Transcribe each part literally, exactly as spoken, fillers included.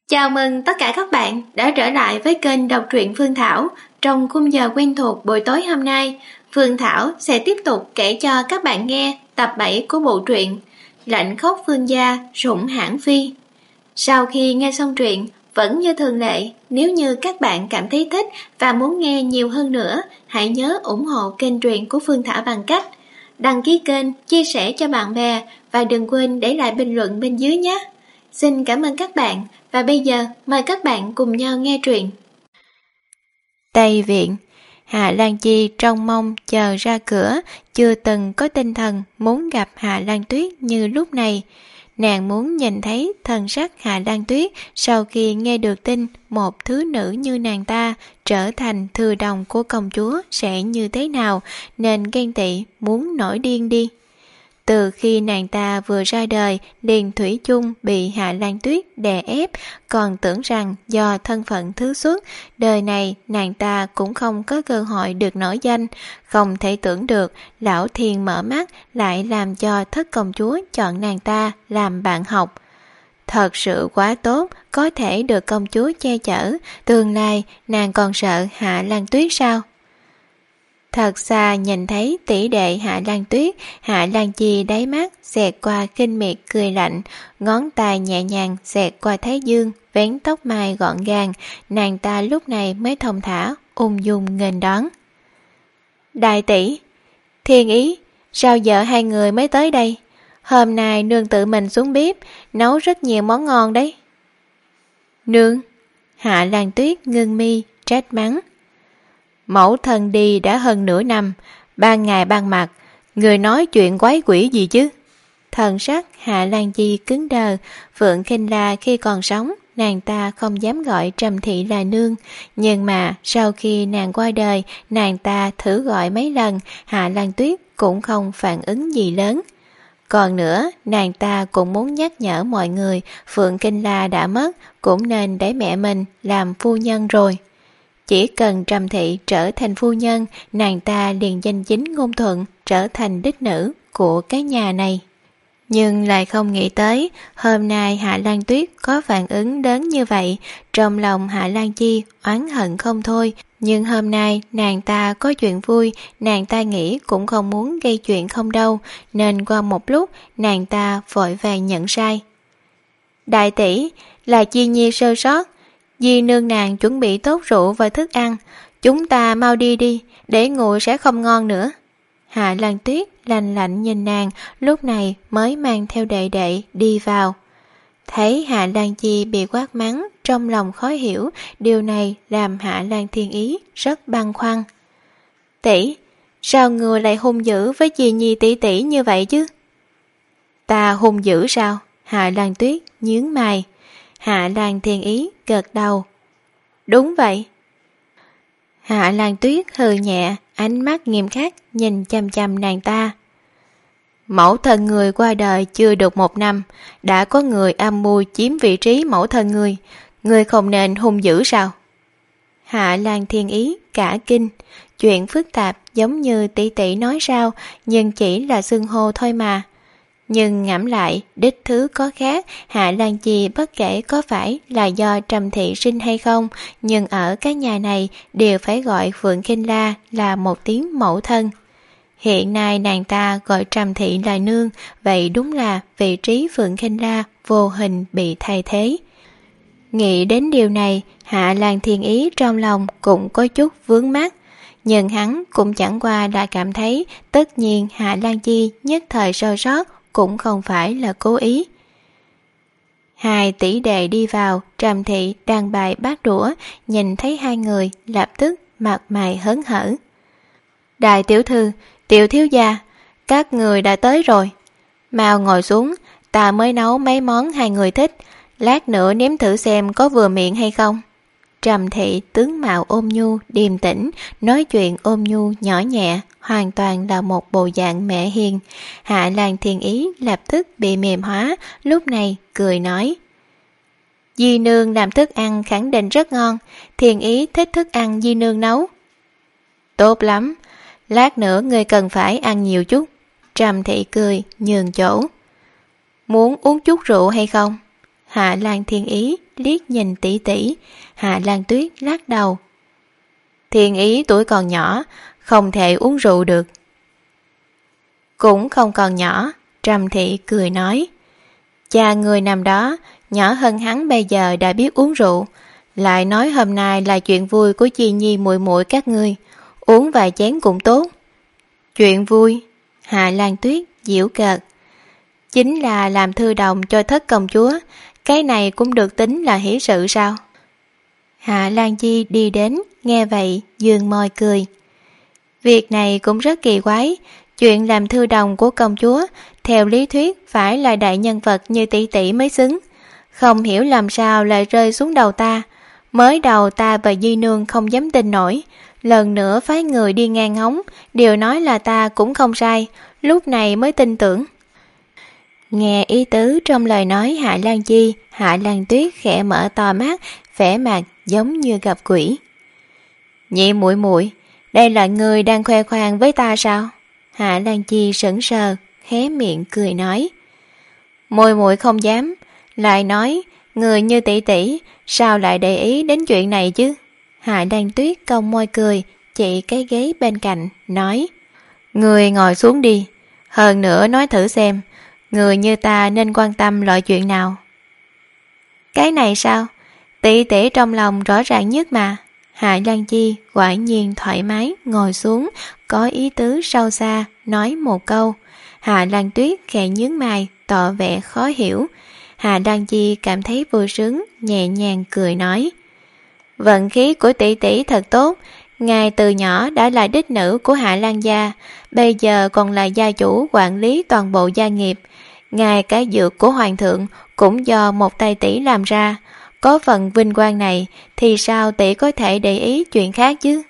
Chào mừng tất cả các bạn đã trở lại với kênh đọc truyện Phương Thảo. Trong khung giờ quen thuộc buổi tối hôm nay, Phương Thảo sẽ tiếp tục kể cho các bạn nghe tập bảy của bộ truyện Lạnh khóc phương gia sủng hãn phi. Sau khi nghe xong truyện, vẫn như thường lệ, nếu như các bạn cảm thấy thích và muốn nghe nhiều hơn nữa, hãy nhớ ủng hộ kênh truyện của Phương Thảo bằng cách đăng ký kênh, chia sẻ cho bạn bè và đừng quên để lại bình luận bên dưới nhé. Xin cảm ơn các bạn và bây giờ mời các bạn cùng nhau nghe truyện. Tây Viện. Hạ Lan Chi trông mong chờ ra cửa, chưa từng có tinh thần muốn gặp Hạ Lan Tuyết như lúc này. Nàng muốn nhìn thấy thần sắc Hạ Lan Tuyết sau khi nghe được tin một thứ nữ như nàng ta trở thành thừa đồng của công chúa sẽ như thế nào, nên ghen tị muốn nổi điên đi. Từ khi nàng ta vừa ra đời, liền thủy chung bị Hạ Lan Tuyết đè ép, còn tưởng rằng do thân phận thứ xuất, đời này nàng ta cũng không có cơ hội được nổi danh. Không thể tưởng được, lão thiên mở mắt lại làm cho thất công chúa chọn nàng ta làm bạn học. Thật sự quá tốt, có thể được công chúa che chở, tương lai nàng còn sợ Hạ Lan Tuyết sao? Thật xa nhìn thấy tỷ đệ Hạ Lan Tuyết, Hạ Lan Chi đáy mắt xẹt qua khinh miệt cười lạnh, ngón tay nhẹ nhàng xẹt qua thái dương, vén tóc mai gọn gàng, nàng ta lúc này mới thong thả, ung dung nghênh đón. Đại tỷ, Thiên Ý, sao giờ hai người mới tới đây? Hôm nay nương tự mình xuống bếp, nấu rất nhiều món ngon đấy. Nương, Hạ Lan Tuyết ngưng mi, trách mắng. Mẫu thân đi đã hơn nửa năm, ban ngày ban mặt, người nói chuyện quái quỷ gì chứ? Thần sắc Hạ Lan Chi cứng đờ, Phượng Khinh La khi còn sống, nàng ta không dám gọi Trầm Thị là nương, nhưng mà sau khi nàng qua đời, nàng ta thử gọi mấy lần, Hạ Lan Tuyết cũng không phản ứng gì lớn. Còn nữa, nàng ta cũng muốn nhắc nhở mọi người, Phượng Khinh La đã mất, cũng nên để mẹ mình làm phu nhân rồi. Chỉ cần Trầm Thị trở thành phu nhân, nàng ta liền danh chính ngôn thuận trở thành đích nữ của cái nhà này. Nhưng lại không nghĩ tới, hôm nay Hạ Lan Tuyết có phản ứng lớn như vậy, trong lòng Hạ Lan Chi oán hận không thôi. Nhưng hôm nay nàng ta có chuyện vui, nàng ta nghĩ cũng không muốn gây chuyện không đâu, nên qua một lúc nàng ta vội vàng nhận sai. Đại tỷ, là Chi Nhi sơ sót, Di nương nàng chuẩn bị tốt rượu và thức ăn, chúng ta mau đi đi, để nguội sẽ không ngon nữa. Hạ Lan Tuyết lạnh lạnh nhìn nàng, lúc này mới mang theo đệ đệ đi vào. Thấy Hạ Lan Chi bị quát mắng, trong lòng khó hiểu, điều này làm Hạ Lan Thiên Ý rất băn khoăn. Tỷ, sao người lại hung dữ với Chi Nhi tỷ tỷ như vậy chứ? Ta hung dữ sao? Hạ Lan Tuyết nhướng mày. Hạ Lan Thiên Ý gật đầu. Đúng vậy. Hạ Lan Tuyết hừ nhẹ, ánh mắt nghiêm khắc nhìn chăm chăm nàng ta. Mẫu thân người qua đời chưa được một năm, đã có người âm mưu chiếm vị trí mẫu thân người, người không nên hung dữ sao? Hạ Lan Thiên Ý cả kinh, chuyện phức tạp giống như tỷ tỷ nói sao, nhưng chỉ là xưng hô thôi mà. Nhưng ngẫm lại, đích thứ có khác, Hạ Lan Chi bất kể có phải là do Trầm Thị sinh hay không, nhưng ở cái nhà này đều phải gọi Phượng Khinh La là một tiếng mẫu thân. Hiện nay nàng ta gọi Trầm Thị là nương, vậy đúng là vị trí Phượng Khinh La vô hình bị thay thế. Nghĩ đến điều này, Hạ Lan Thiên Ý trong lòng cũng có chút vướng mắc, nhưng hắn cũng chẳng qua đã cảm thấy tất nhiên Hạ Lan Chi nhất thời sơ sót cũng không phải là cố ý. Hai tỷ đệ đi vào, Trầm Thị đang bày bát đũa, nhìn thấy hai người lập tức mặt mày hớn hở. Đại tiểu thư, tiểu thiếu gia, các người đã tới rồi. Mau ngồi xuống, ta mới nấu mấy món hai người thích, lát nữa nếm thử xem có vừa miệng hay không. Trầm Thị tướng mạo ôn nhu, điềm tĩnh, nói chuyện ôn nhu nhỏ nhẹ, hoàn toàn là một bộ dạng mẹ hiền. Hạ Lan Thiên Ý lập tức bị mềm hóa, lúc này cười nói. Di nương làm thức ăn khẳng định rất ngon, Thiên Ý thích thức ăn Di nương nấu. Tốt lắm, lát nữa ngươi cần phải ăn nhiều chút. Trầm Thị cười, nhường chỗ. Muốn uống chút rượu hay không? Hạ Lan Thiên Ý liếc nhìn tỷ tỷ. Hạ Lan Tuyết lắc đầu. Thiên Ý tuổi còn nhỏ, không thể uống rượu được. Cũng không còn nhỏ, Trầm Thị cười nói. Cha người nằm đó, nhỏ hơn hắn bây giờ đã biết uống rượu. Lại nói hôm nay là chuyện vui của Chi Nhi muội muội các ngươi, uống vài chén cũng tốt. Chuyện vui? Hạ Lan Tuyết giễu cợt. Chính là làm thư đồng cho thất công chúa, cái này cũng được tính là hỷ sự sao? Hạ Lan Chi đi đến, nghe vậy dương môi cười. Việc này cũng rất kỳ quái, chuyện làm thư đồng của công chúa theo lý thuyết phải là đại nhân vật như tỷ tỷ mới xứng, không hiểu làm sao lại rơi xuống đầu ta. Mới đầu ta và Di Nương không dám tin nổi, lần nữa phái người đi ngang ngóng, đều nói là ta cũng không sai, lúc này mới tin tưởng. Nghe ý tứ trong lời nói Hạ Lan Chi, Hạ Lan Tuyết khẽ mở to mắt, vẻ mặt giống như gặp quỷ. Nhị muội muội, đây là người đang khoe khoang với ta sao? Hạ Lan Chi sững sờ, hé miệng cười nói. Muội muội không dám, lại nói người như tỷ tỷ sao lại để ý đến chuyện này chứ? Hạ Lan Tuyết cong môi cười, chỉ cái ghế bên cạnh nói. Người ngồi xuống đi, hơn nữa nói thử xem, người như ta nên quan tâm loại chuyện nào? Cái này sao? Tỷ tỷ trong lòng rõ ràng nhất mà. Hạ Lan Chi quả nhiên thoải mái ngồi xuống, có ý tứ sâu xa, nói một câu. Hạ Lan Tuyết khẽ nhướng mày, tỏ vẻ khó hiểu. Hạ Lan Chi cảm thấy vui sướng, nhẹ nhàng cười nói. Vận khí của tỷ tỷ thật tốt, ngài từ nhỏ đã là đích nữ của Hạ Lan gia, bây giờ còn là gia chủ quản lý toàn bộ gia nghiệp. Ngài cái dược của hoàng thượng cũng do một tay tỷ làm ra, có phần vinh quang này thì sao tỷ có thể để ý chuyện khác chứ?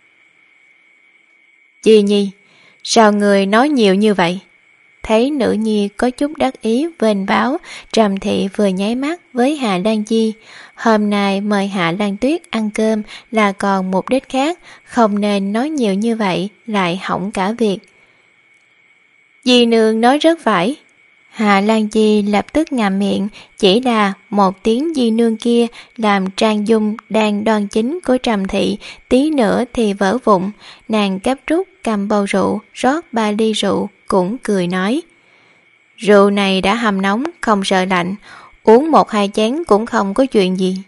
Chi Nhi, sao người nói nhiều như vậy? Thấy nữ nhi có chút đắc ý vênh váo, Trầm Thị vừa nháy mắt với Hạ Lan Chi. Hôm nay mời Hạ Lan Tuyết ăn cơm là còn mục đích khác, không nên nói nhiều như vậy, lại hỏng cả việc. Di Nương nói rất phải. Hạ Lan Chi lập tức ngậm miệng, chỉ là một tiếng Di Nương kia làm trang dung đang đoan chính của Trầm Thị tí nữa thì vỡ vụn. Nàng gấp rút cầm bầu rượu, rót ba ly rượu, cũng cười nói. Rượu này đã hầm nóng, không sợ lạnh, uống một hai chén cũng không có chuyện gì.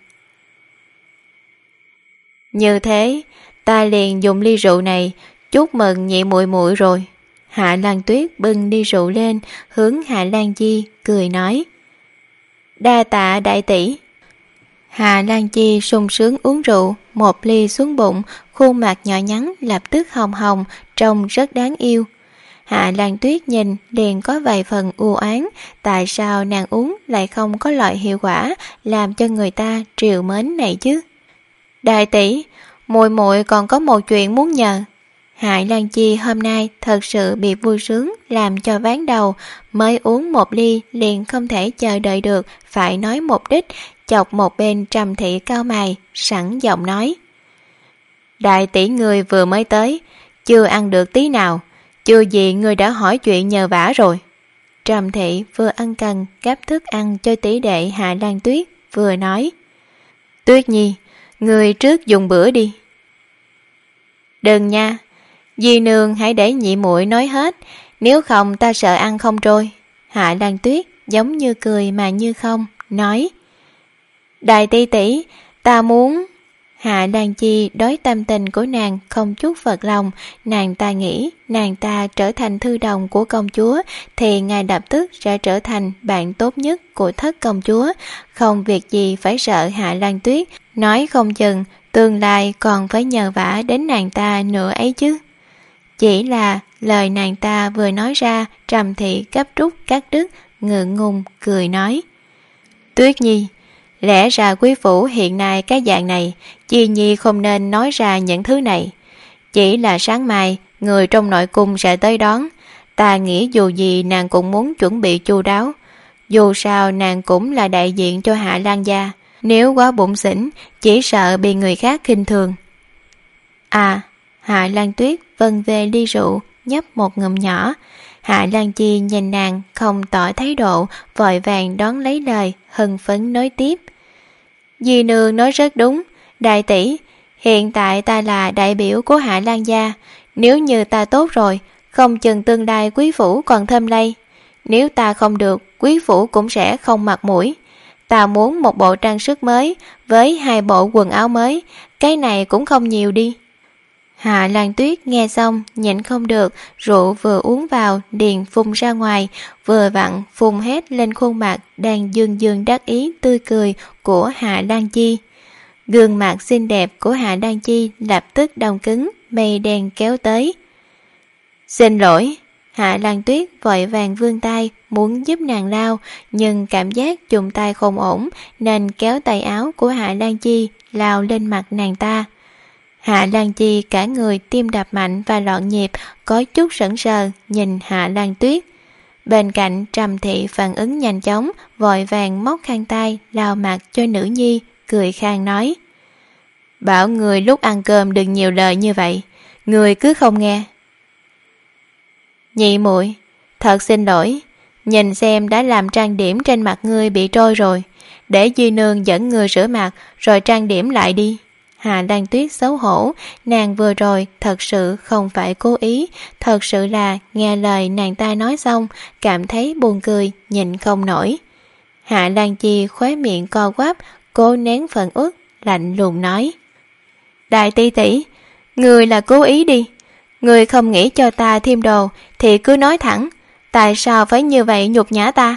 Như thế, ta liền dùng ly rượu này chúc mừng nhị muội muội rồi. Hạ Lan Tuyết bưng ly rượu lên, hướng Hạ Lan Chi cười nói. Đa tạ đại tỷ. Hạ Lan Chi sung sướng uống rượu, một ly xuống bụng, khuôn mặt nhỏ nhắn lập tức hồng hồng, trông rất đáng yêu. Hạ Lan Tuyết nhìn liền có vài phần u oán, tại sao nàng uống lại không có loại hiệu quả làm cho người ta trìu mến này chứ? Đại tỷ, muội muội còn có một chuyện muốn nhờ. Hạ Lan Chi hôm nay thật sự bị vui sướng làm cho ván đầu, mới uống một ly liền không thể chờ đợi được phải nói một đích, chọc một bên Trầm Thị cao mày, sẵn giọng nói. Đại tỷ người vừa mới tới, chưa ăn được tí nào, chưa gì người đã hỏi chuyện nhờ vả rồi. Trầm Thị vừa ăn cần gắp thức ăn cho tỷ đệ Hạ Lan Tuyết, vừa nói. Tuyết Nhi, người trước dùng bữa đi. Đừng nha, Di Nương hãy để nhị muội nói hết, nếu không ta sợ ăn không trôi. Hạ Lan Tuyết giống như cười mà như không, nói. Đại tỷ tỷ, ta muốn... Hạ Lan Chi đối tâm tình của nàng không chút phật lòng, nàng ta nghĩ nàng ta trở thành thư đồng của công chúa thì ngay lập tức sẽ trở thành bạn tốt nhất của thất công chúa, không việc gì phải sợ Hạ Lan Tuyết, nói không chừng tương lai còn phải nhờ vả đến nàng ta nữa ấy chứ. Chỉ là lời nàng ta vừa nói ra, Trầm Thị gấp rút cắt đứt, ngượng ngùng cười nói. Tuyết Nhi, lẽ ra quý phủ hiện nay cái dạng này, Chi Nhi không nên nói ra những thứ này. Chỉ là sáng mai, người trong nội cung sẽ tới đón. Ta nghĩ dù gì nàng cũng muốn chuẩn bị chu đáo. Dù sao nàng cũng là đại diện cho Hạ Lan gia. Nếu quá bụng xỉn, chỉ sợ bị người khác khinh thường. À, Hạ Lan Tuyết vân về ly rượu, nhấp một ngụm nhỏ. Hạ Lan Chi nhìn nàng không tỏ thái độ, vội vàng đón lấy lời, hưng phấn nói tiếp. Di nương nói rất đúng, đại tỷ, hiện tại ta là đại biểu của Hạ Lan gia, nếu như ta tốt rồi, không chừng tương lai quý phủ còn thơm lây. Nếu ta không được, quý phủ cũng sẽ không mặt mũi. Ta muốn một bộ trang sức mới với hai bộ quần áo mới, cái này cũng không nhiều đi. Hạ Lan Tuyết nghe xong nhịn không được, rượu vừa uống vào liền phun ra ngoài, vừa vặn phun hết lên khuôn mặt đang dương dương đắc ý tươi cười của Hạ Lan Chi. Gương mặt xinh đẹp của Hạ Lan Chi lập tức đông cứng, mây đen kéo tới. Xin lỗi. Hạ Lan Tuyết vội vàng vươn tay muốn giúp nàng lau, nhưng cảm giác dùng tay không ổn nên kéo tay áo của Hạ Lan Chi lau lên mặt nàng ta. Hạ Lan Chi cả người tim đập mạnh và loạn nhịp, có chút sững sờ nhìn Hạ Lan Tuyết. Bên cạnh Trầm Thị phản ứng nhanh chóng, vội vàng móc khăn tay lau mặt cho nữ nhi, cười khang nói: Bảo người lúc ăn cơm đừng nhiều lời như vậy, người cứ không nghe. Nhị muội, thật xin lỗi, nhìn xem đã làm trang điểm trên mặt ngươi bị trôi rồi, để Di nương dẫn người rửa mặt rồi trang điểm lại đi. Hạ Lan Tuyết xấu hổ, nàng vừa rồi thật sự không phải cố ý, thật sự là nghe lời nàng ta nói xong, cảm thấy buồn cười, nhịn không nổi. Hạ Lan Chi khóe miệng co quắp, cố nén phẫn uất, lạnh lùng nói: Đại tỷ tỷ, người là cố ý đi, người không nghĩ cho ta thêm đồ thì cứ nói thẳng, tại sao phải như vậy nhục nhã ta?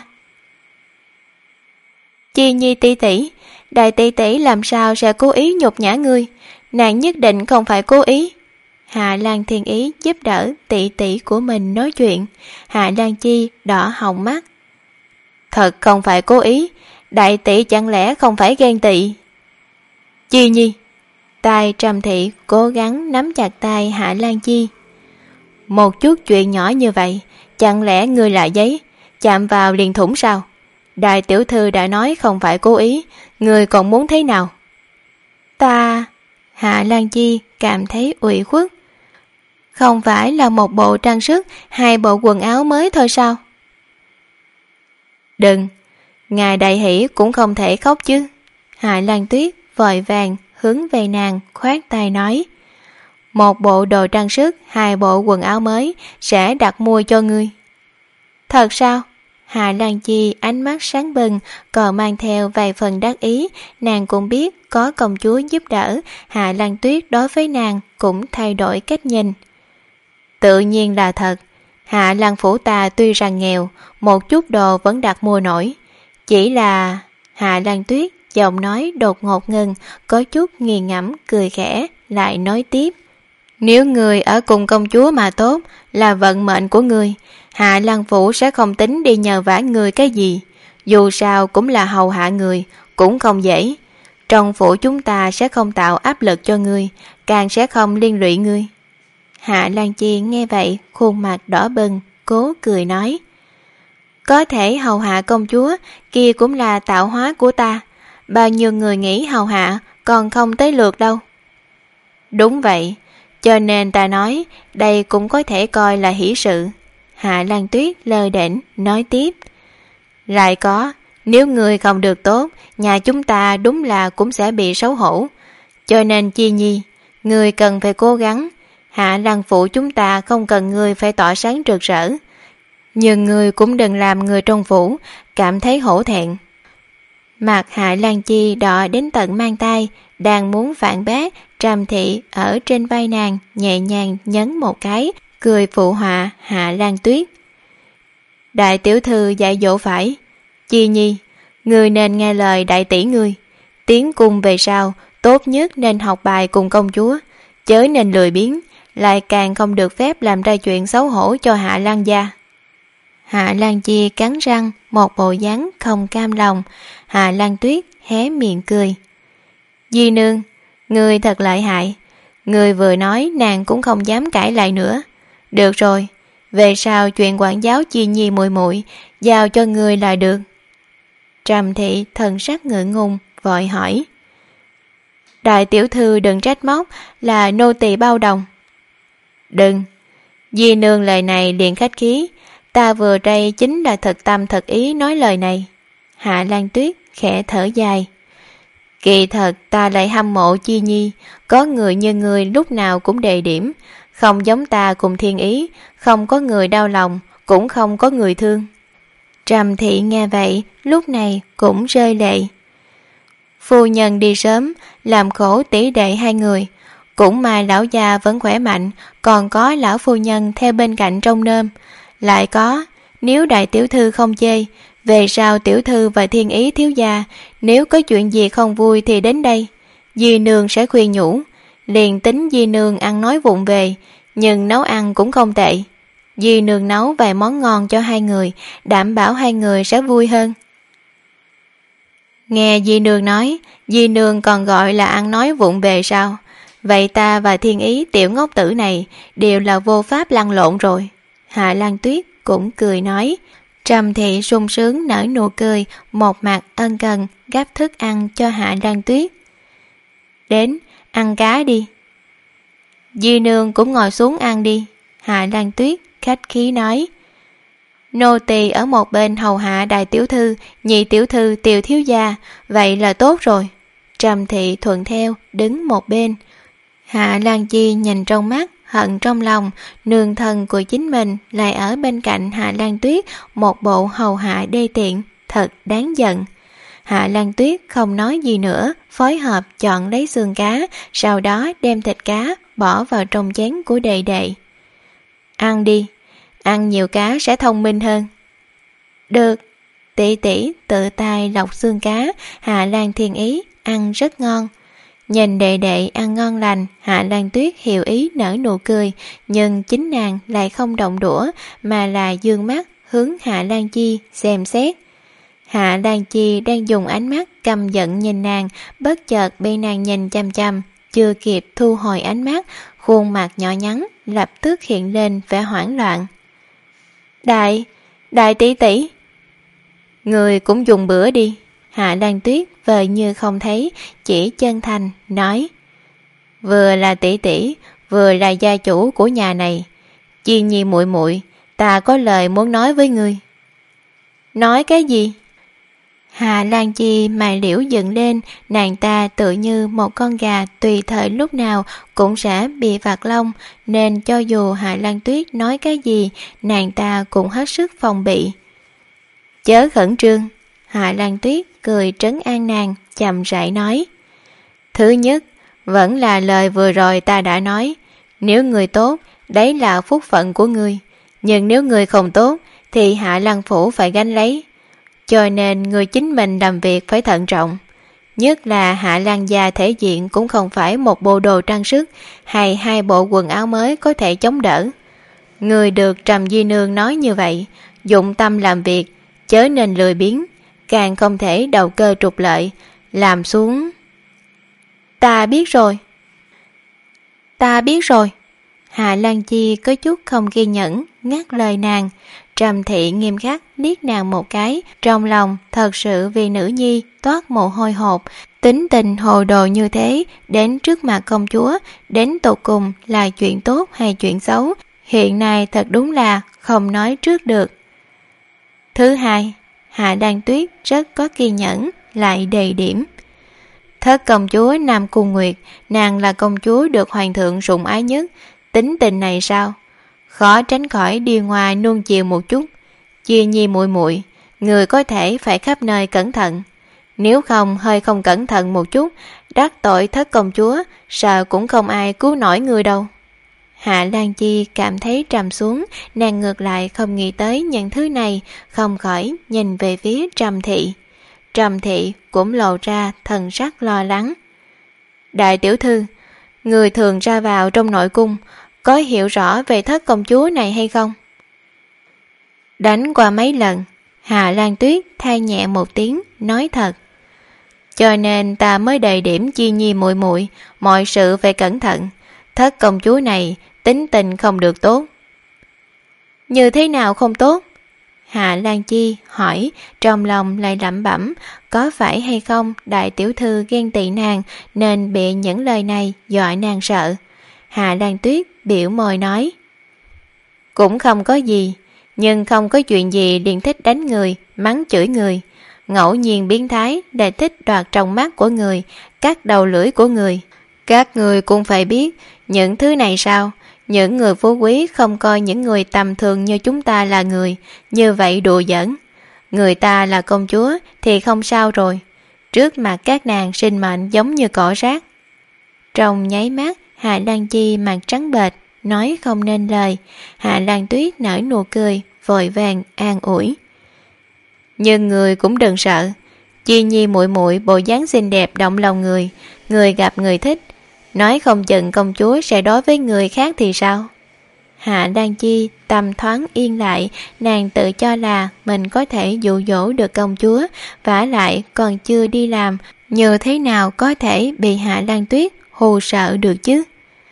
Chi Nhi tỷ tỷ, đại tỷ tỷ làm sao sẽ cố ý nhục nhã ngươi, nàng nhất định không phải cố ý. Hạ Lan Thiên Ý giúp đỡ tỷ tỷ của mình nói chuyện. Hạ Lan Chi đỏ hồng mắt. Thật không phải cố ý, đại tỷ chẳng lẽ không phải ghen tị? Chi Nhi. Tay Trầm Thị cố gắng nắm chặt tay Hạ Lan Chi. Một chút chuyện nhỏ như vậy, chẳng lẽ ngươi là giấy, chạm vào liền thủng sao? Đại tiểu thư đã nói không phải cố ý, người còn muốn thế nào? Ta... Hạ Lan Chi cảm thấy ủy khuất. Không phải là một bộ trang sức, hai bộ quần áo mới thôi sao? Đừng, ngài đại hỷ cũng không thể khóc chứ. Hạ Lan Tuyết vội vàng hướng về nàng khoát tay nói: Một bộ đồ trang sức, hai bộ quần áo mới sẽ đặt mua cho ngươi. Thật sao? Hạ Lan Chi ánh mắt sáng bừng, còn mang theo vài phần đắc ý. Nàng cũng biết có công chúa giúp đỡ, Hạ Lan Tuyết đối với nàng cũng thay đổi cách nhìn. Tự nhiên là thật. Hạ Lan phủ ta tuy rằng nghèo, một chút đồ vẫn đặt mua nổi. Chỉ là... Hạ Lan Tuyết giọng nói đột ngột ngừng, có chút nghiền ngẫm cười khẽ, lại nói tiếp: Nếu người ở cùng công chúa mà tốt, là vận mệnh của người, Hạ Lan phủ sẽ không tính đi nhờ vả người cái gì. Dù sao cũng là hầu hạ người, cũng không dễ. Trong phủ chúng ta sẽ không tạo áp lực cho người, càng sẽ không liên lụy người. Hạ Lan Chi nghe vậy, khuôn mặt đỏ bừng, cố cười nói: Có thể hầu hạ công chúa, kia cũng là tạo hóa của ta. Bao nhiêu người nghĩ hầu hạ, còn không tới lượt đâu. Đúng vậy, cho nên ta nói, đây cũng có thể coi là hỷ sự. Hạ Lan Tuyết lơ đễnh nói tiếp: Lại có, nếu người không được tốt, nhà chúng ta đúng là cũng sẽ bị xấu hổ. Cho nên Chi Nhi, người cần phải cố gắng. Hạ Lan phủ chúng ta không cần người phải tỏa sáng rực rỡ, nhưng người cũng đừng làm người trong phủ cảm thấy hổ thẹn. Mặt Hạ Lan Chi đỏ đến tận mang tay, đang muốn phản bác, Trầm Thị ở trên vai nàng nhẹ nhàng nhấn một cái, cười phụ họa Hạ Lan Tuyết: Đại tiểu thư dạy dỗ phải. Chi Nhi, người nên nghe lời đại tỷ ngươi. Tiến cung về sau, tốt nhất nên học bài cùng công chúa, chớ nên lười biếng, lại càng không được phép làm ra chuyện xấu hổ cho Hạ Lan gia. Hạ Lan Chi cắn răng, một bộ dáng không cam lòng. Hạ Lan Tuyết hé miệng cười: Di nương, người thật lợi hại. Người vừa nói nàng cũng không dám cãi lại nữa. Được rồi, về sau chuyện quản giáo Chi Nhi muội muội giao cho người là được. Trầm Thị thần sắc ngượng ngùng vội hỏi: Đại tiểu thư đừng trách móc, là nô tỳ bao đồng. Đừng, Di nương lời này liền khách khí, ta vừa đây chính là thật tâm thật ý nói lời này. Hạ Lan Tuyết khẽ thở dài: Kỳ thật ta lại hâm mộ Chi Nhi, có người như người lúc nào cũng đề điểm, không giống ta cùng Thiên Ý, không có người đau lòng, cũng không có người thương. Trầm Thị nghe vậy, lúc này cũng rơi lệ. Phu nhân đi sớm, làm khổ tỷ đệ hai người, cũng mà lão già vẫn khỏe mạnh, còn có lão phu nhân theo bên cạnh trông nom. Lại có, nếu đại tiểu thư không chê, về sau tiểu thư và Thiên Ý thiếu gia, nếu có chuyện gì không vui thì đến đây, Di nương sẽ khuyên nhủ. Liền tính Di nương ăn nói vụng về, nhưng nấu ăn cũng không tệ. Di nương nấu vài món ngon cho hai người, đảm bảo hai người sẽ vui hơn. Nghe Di nương nói, Di nương còn gọi là ăn nói vụng về sao? Vậy ta và Thiên Ý tiểu ngốc tử này đều là vô pháp lăn lộn rồi. Hạ Lan Tuyết cũng cười nói. Trầm Thị sung sướng nở nụ cười, một mặt ân cần gắp thức ăn cho Hạ Lan Tuyết. Đến, ăn cá đi. Di nương cũng ngồi xuống ăn đi. Hạ Lan Tuyết khách khí nói. Nô tỳ ở một bên hầu hạ đại tiểu thư, nhị tiểu thư, tiểu thiếu gia, vậy là tốt rồi. Trầm Thị thuận theo, đứng một bên. Hạ Lan Chi nhìn trong mắt, hận trong lòng, nương thân của chính mình lại ở bên cạnh Hạ Lan Tuyết, một bộ hầu hạ đê tiện, thật đáng giận. Hạ Lan Tuyết không nói gì nữa, phối hợp chọn lấy xương cá, sau đó đem thịt cá bỏ vào trong chén của đệ đệ. Ăn đi, ăn nhiều cá sẽ thông minh hơn. Được, tỷ tỷ tự tay lọc xương cá, Hạ Lan Thiên Ý ăn rất ngon. Nhìn đệ đệ ăn ngon lành, Hạ Lan Tuyết hiểu ý nở nụ cười, nhưng chính nàng lại không động đũa, mà là dương mắt hướng Hạ Lan Chi xem xét. Hạ Lan Chi đang dùng ánh mắt căm giận nhìn nàng, bất chợt bị nàng nhìn chăm chăm, chưa kịp thu hồi ánh mắt, khuôn mặt nhỏ nhắn lập tức hiện lên vẻ hoảng loạn. Đại, đại tỷ tỷ, người cũng dùng bữa đi. Hạ Lan Tuyết vờ như không thấy, chỉ chân thành nói. Vừa là tỷ tỷ, vừa là gia chủ của nhà này. Chi Nhi muội muội, ta có lời muốn nói với ngươi. Nói cái gì? Hạ Lan Chi mày liễu dựng lên, nàng ta tự như một con gà tùy thời lúc nào cũng sẽ bị vạt lông, nên cho dù Hạ Lan Tuyết nói cái gì, nàng ta cũng hết sức phòng bị. Chớ khẩn trương. Hạ Lan Tuyết cười trấn an nàng, chậm rãi nói. Thứ nhất, vẫn là lời vừa rồi ta đã nói. Nếu người tốt, đấy là phúc phận của ngươi. Nhưng nếu người không tốt, thì Hạ Lan Phủ phải gánh lấy. Cho nên người chính mình làm việc phải thận trọng. Nhất là Hạ Lan gia thể diện cũng không phải một bộ đồ trang sức hay hai bộ quần áo mới có thể chống đỡ. Người được Trầm Di Nương nói như vậy, dụng tâm làm việc, chớ nên lười biếng, càng không thể đầu cơ trục lợi, làm xuống. Ta biết rồi. Ta biết rồi. Hạ Lan Chi có chút không kiên nhẫn, ngắt lời nàng. Trầm Thị nghiêm khắc liếc nàng một cái, trong lòng thật sự vì nữ nhi toát mồ hôi hột, tính tình hồ đồ như thế, đến trước mặt công chúa, đến tột cùng là chuyện tốt hay chuyện xấu, hiện nay thật đúng là không nói trước được. Thứ hai, Hạ Lan Tuyết rất có kiên nhẫn, lại đề điểm. Thất công chúa Nam Cung Nguyệt, nàng là công chúa được hoàng thượng sủng ái nhất, tính tình này sao? Khó tránh khỏi đi ngoài nuông chiều một chút. Chia Nhi muội muội, người có thể phải khắp nơi cẩn thận. Nếu không hơi không cẩn thận một chút, đắc tội thất công chúa, sợ cũng không ai cứu nổi người đâu. Hạ Lan Chi cảm thấy trầm xuống, nàng ngược lại không nghĩ tới những thứ này, không khỏi nhìn về phía Trầm Thị. Trầm Thị cũng lộ ra thần sắc lo lắng. Đại tiểu thư, người thường ra vào trong nội cung, có hiểu rõ về thất công chúa này hay không? Đánh qua mấy lần, Hạ Lan Tuyết than nhẹ một tiếng, nói thật. Cho nên ta mới đề điểm Chi Nhi muội muội, mọi sự phải cẩn thận. Thất công chúa này tính tình không được tốt. Như thế nào không tốt? Hạ Lan Chi hỏi, trong lòng lại lẩm bẩm, có phải hay không đại tiểu thư ghen tị nàng nên bị những lời này dọa nàng sợ. Hạ Lan Tuyết biểu môi nói. Cũng không có gì, nhưng không có chuyện gì liền thích đánh người, mắng chửi người. ngẫu nhiên biến thái để thích đoạt trong mắt của người, cắt đầu lưỡi của người. Các người cũng phải biết những thứ này sao? Những người phú quý không coi những người tầm thường như chúng ta là người, như vậy đùa giỡn. Người ta là công chúa thì không sao rồi, trước mặt các nàng sinh mệnh giống như cỏ rác. Trong nháy mắt, Hạ Lan Chi mặt trắng bệch, nói không nên lời. Hạ Lan Tuyết nở nụ cười, vội vàng an ủi. Nhưng người cũng đừng sợ, Chi Nhi muội muội bộ dáng xinh đẹp động lòng người, người gặp người thích, nói không chừng công chúa sẽ đối với người khác thì sao? Hạ Lan Chi tâm thoáng yên lại, nàng tự cho là mình có thể dụ dỗ được công chúa, vả lại còn chưa đi làm, như thế nào có thể bị Hạ Lan Tuyết hù sợ được chứ?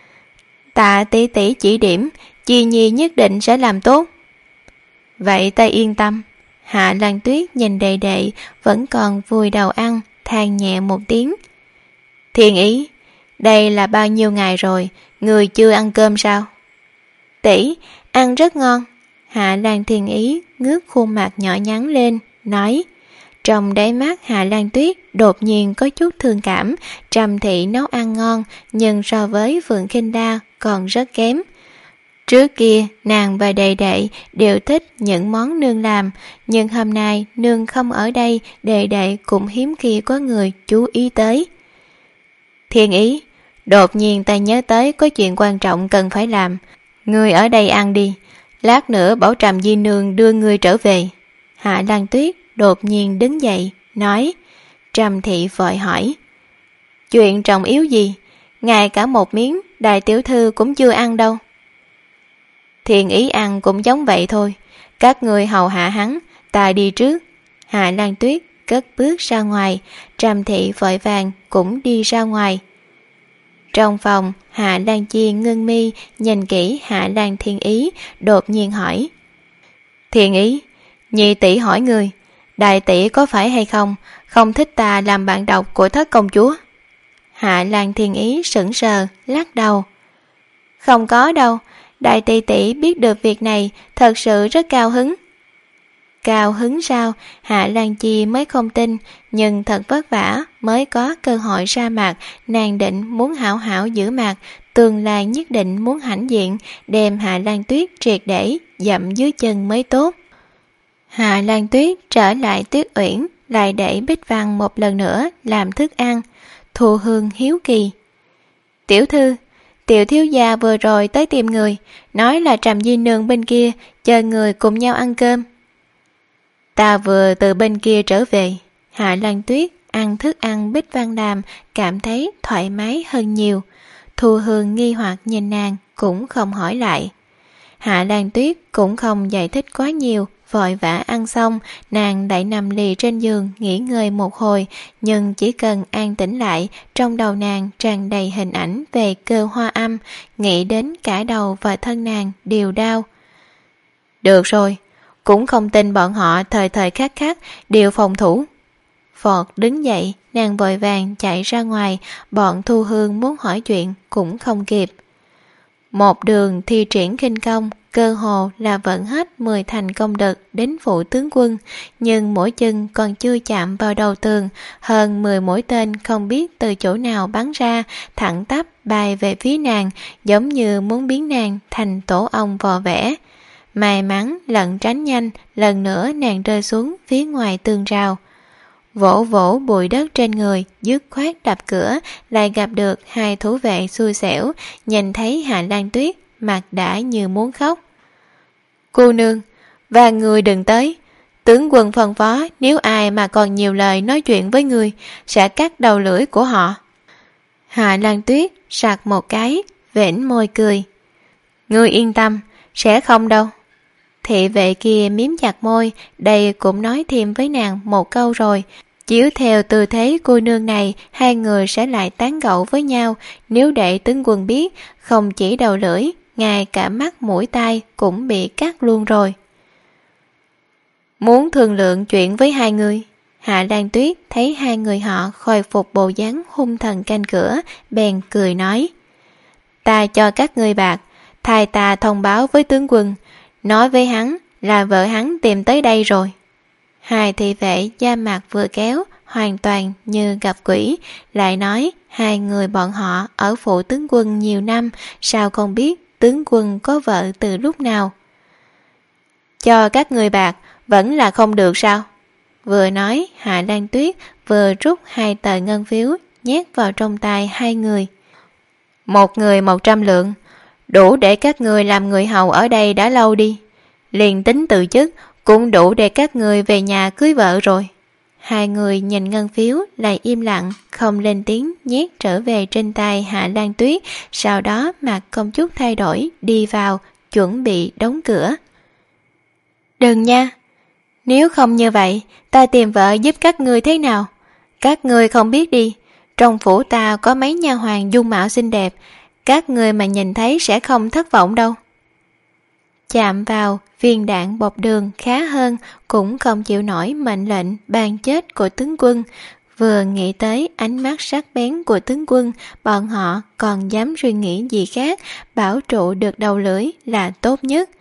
Tạ tỷ tỷ chỉ điểm, Chi Nhi nhất định sẽ làm tốt. Vậy ta yên tâm. Hạ Lan Tuyết nhìn đệ đệ vẫn còn vùi đầu ăn, than nhẹ một tiếng. Thiên Ý, đây là bao nhiêu ngày rồi, người chưa ăn cơm sao? Tỷ, ăn rất ngon. Hạ Lan Thiên Ý ngước khuôn mặt nhỏ nhắn lên, nói. Trong đáy mắt Hạ Lan Tuyết đột nhiên có chút thương cảm. Trầm Thị nấu ăn ngon, nhưng so với Phượng Khinh Đa còn rất kém. Trước kia nàng và đệ đệ đều thích những món nương làm, nhưng hôm nay nương không ở đây, đệ đệ cũng hiếm khi có người chú ý tới. Thiên Ý, đột nhiên ta nhớ tới có chuyện quan trọng cần phải làm. Ngươi ở đây ăn đi, lát nữa bảo Trầm Di Nương đưa ngươi trở về. Hạ Lan Tuyết đột nhiên đứng dậy, nói. Trầm Thị vội hỏi. Chuyện trọng yếu gì? Ngay cả một miếng đại tiểu thư cũng chưa ăn đâu. Thiên Ý ăn cũng giống vậy thôi, các ngươi hầu hạ hắn, ta đi trước. Hạ Lan Tuyết cất bước ra ngoài, Trầm Thị vội vàng cũng đi ra ngoài. Trong phòng, Hạ Lan Chi ngưng mi nhìn kỹ Hạ Lan Thiên Ý, đột nhiên hỏi. Thiên Ý, nhị tỷ hỏi người, đại tỷ có phải hay không không thích ta làm bạn độc của thất công chúa? Hạ Lan Thiên Ý sững sờ, lắc đầu. Không có đâu, đại tỷ tỷ biết được việc này thật sự rất cao hứng. Cao hứng sao? Hạ Lan Chi mới không tin, nhưng thật vất vả mới có cơ hội ra mặt, nàng định muốn hảo hảo giữ mặt, tương lai nhất định muốn hãnh diện, đem Hạ Lan Tuyết triệt để dậm dưới chân mới tốt. Hạ Lan Tuyết trở lại Tuyết Uyển, lại để Bích Văn một lần nữa làm thức ăn. Thu Hương hiếu kỳ. Tiểu thư, tiểu thiếu gia vừa rồi tới tìm người, nói là Trầm Di Nương bên kia chờ người cùng nhau ăn cơm. Ta vừa từ bên kia trở về. Hạ Lan Tuyết ăn thức ăn Bích Văn làm, cảm thấy thoải mái hơn nhiều. Thu Hương nghi hoặc nhìn nàng, cũng không hỏi lại. Hạ Lan Tuyết cũng không giải thích quá nhiều, vội vã ăn xong, nàng lại nằm lì trên giường nghỉ ngơi một hồi, nhưng chỉ cần an tĩnh lại, trong đầu nàng tràn đầy hình ảnh về cơ hoa âm, nghĩ đến cả đầu và thân nàng đều đau. Được rồi, cũng không tin bọn họ thời thời khắc khắc đều phòng thủ. Phọt đứng dậy, nàng vội vàng chạy ra ngoài, bọn Thu Hương muốn hỏi chuyện cũng không kịp. Một đường thi triển khinh công, cơ hồ là vận hết mười thành công lực đến phụ tướng quân, nhưng mỗi chân còn chưa chạm vào đầu tường, hơn mười mũi tên không biết từ chỗ nào bắn ra, thẳng tắp bay về phía nàng, giống như muốn biến nàng thành tổ ong vò vẽ. May mắn lẩn tránh nhanh, lần nữa nàng rơi xuống phía ngoài tường rào. Vỗ vỗ bụi đất trên người, dứt khoát đập cửa, lại gặp được hai thủ vệ xui xẻo, nhìn thấy Hạ Lan Tuyết, mặt đã như muốn khóc. Cô nương, và người đừng tới. Tướng quân phân phó, nếu ai mà còn nhiều lời nói chuyện với người, sẽ cắt đầu lưỡi của họ. Hạ Lan Tuyết sặc một cái, vểnh môi cười. Ngươi yên tâm, sẽ không đâu. Thị vệ kia miếm chặt môi, đây cũng nói thêm với nàng một câu rồi. Chiếu theo tư thế cô nương này, hai người sẽ lại tán gẫu với nhau. Nếu để tướng quân biết, không chỉ đầu lưỡi, ngay cả mắt mũi tai cũng bị cắt luôn rồi. Muốn thương lượng chuyện với hai người. Hạ Lan Tuyết thấy hai người họ khôi phục bộ dáng hung thần canh cửa, bèn cười nói. Ta cho các ngươi bạc, thay ta thông báo với tướng quân, nói với hắn là vợ hắn tìm tới đây rồi. Hai thị vệ da mặt vừa kéo, hoàn toàn như gặp quỷ, lại nói hai người bọn họ ở phủ tướng quân nhiều năm, sao không biết tướng quân có vợ từ lúc nào. Cho các người bạc, vẫn là không được sao? Vừa nói, Hạ Lan Tuyết vừa rút hai tờ ngân phiếu nhét vào trong tay hai người. Một người một trăm lượng, đủ để các người làm người hầu ở đây đã lâu đi. Liền tính từ chức, cũng đủ để các người về nhà cưới vợ rồi. Hai người nhìn ngân phiếu lại im lặng, không lên tiếng, nhét trở về trên tay Hạ Lan Tuyết, sau đó mặt không chút thay đổi đi vào, chuẩn bị đóng cửa. Đừng nha, nếu không như vậy, ta tìm vợ giúp các ngươi thế nào? Các ngươi không biết đi, trong phủ ta có mấy nha hoàn dung mạo xinh đẹp, các ngươi mà nhìn thấy sẽ không thất vọng đâu. Chạm vào, viên đạn bọc đường khá hơn, cũng không chịu nổi mệnh lệnh ban chết của tướng quân. Vừa nghĩ tới ánh mắt sắc bén của tướng quân, bọn họ còn dám suy nghĩ gì khác, bảo trụ được đầu lưỡi là tốt nhất.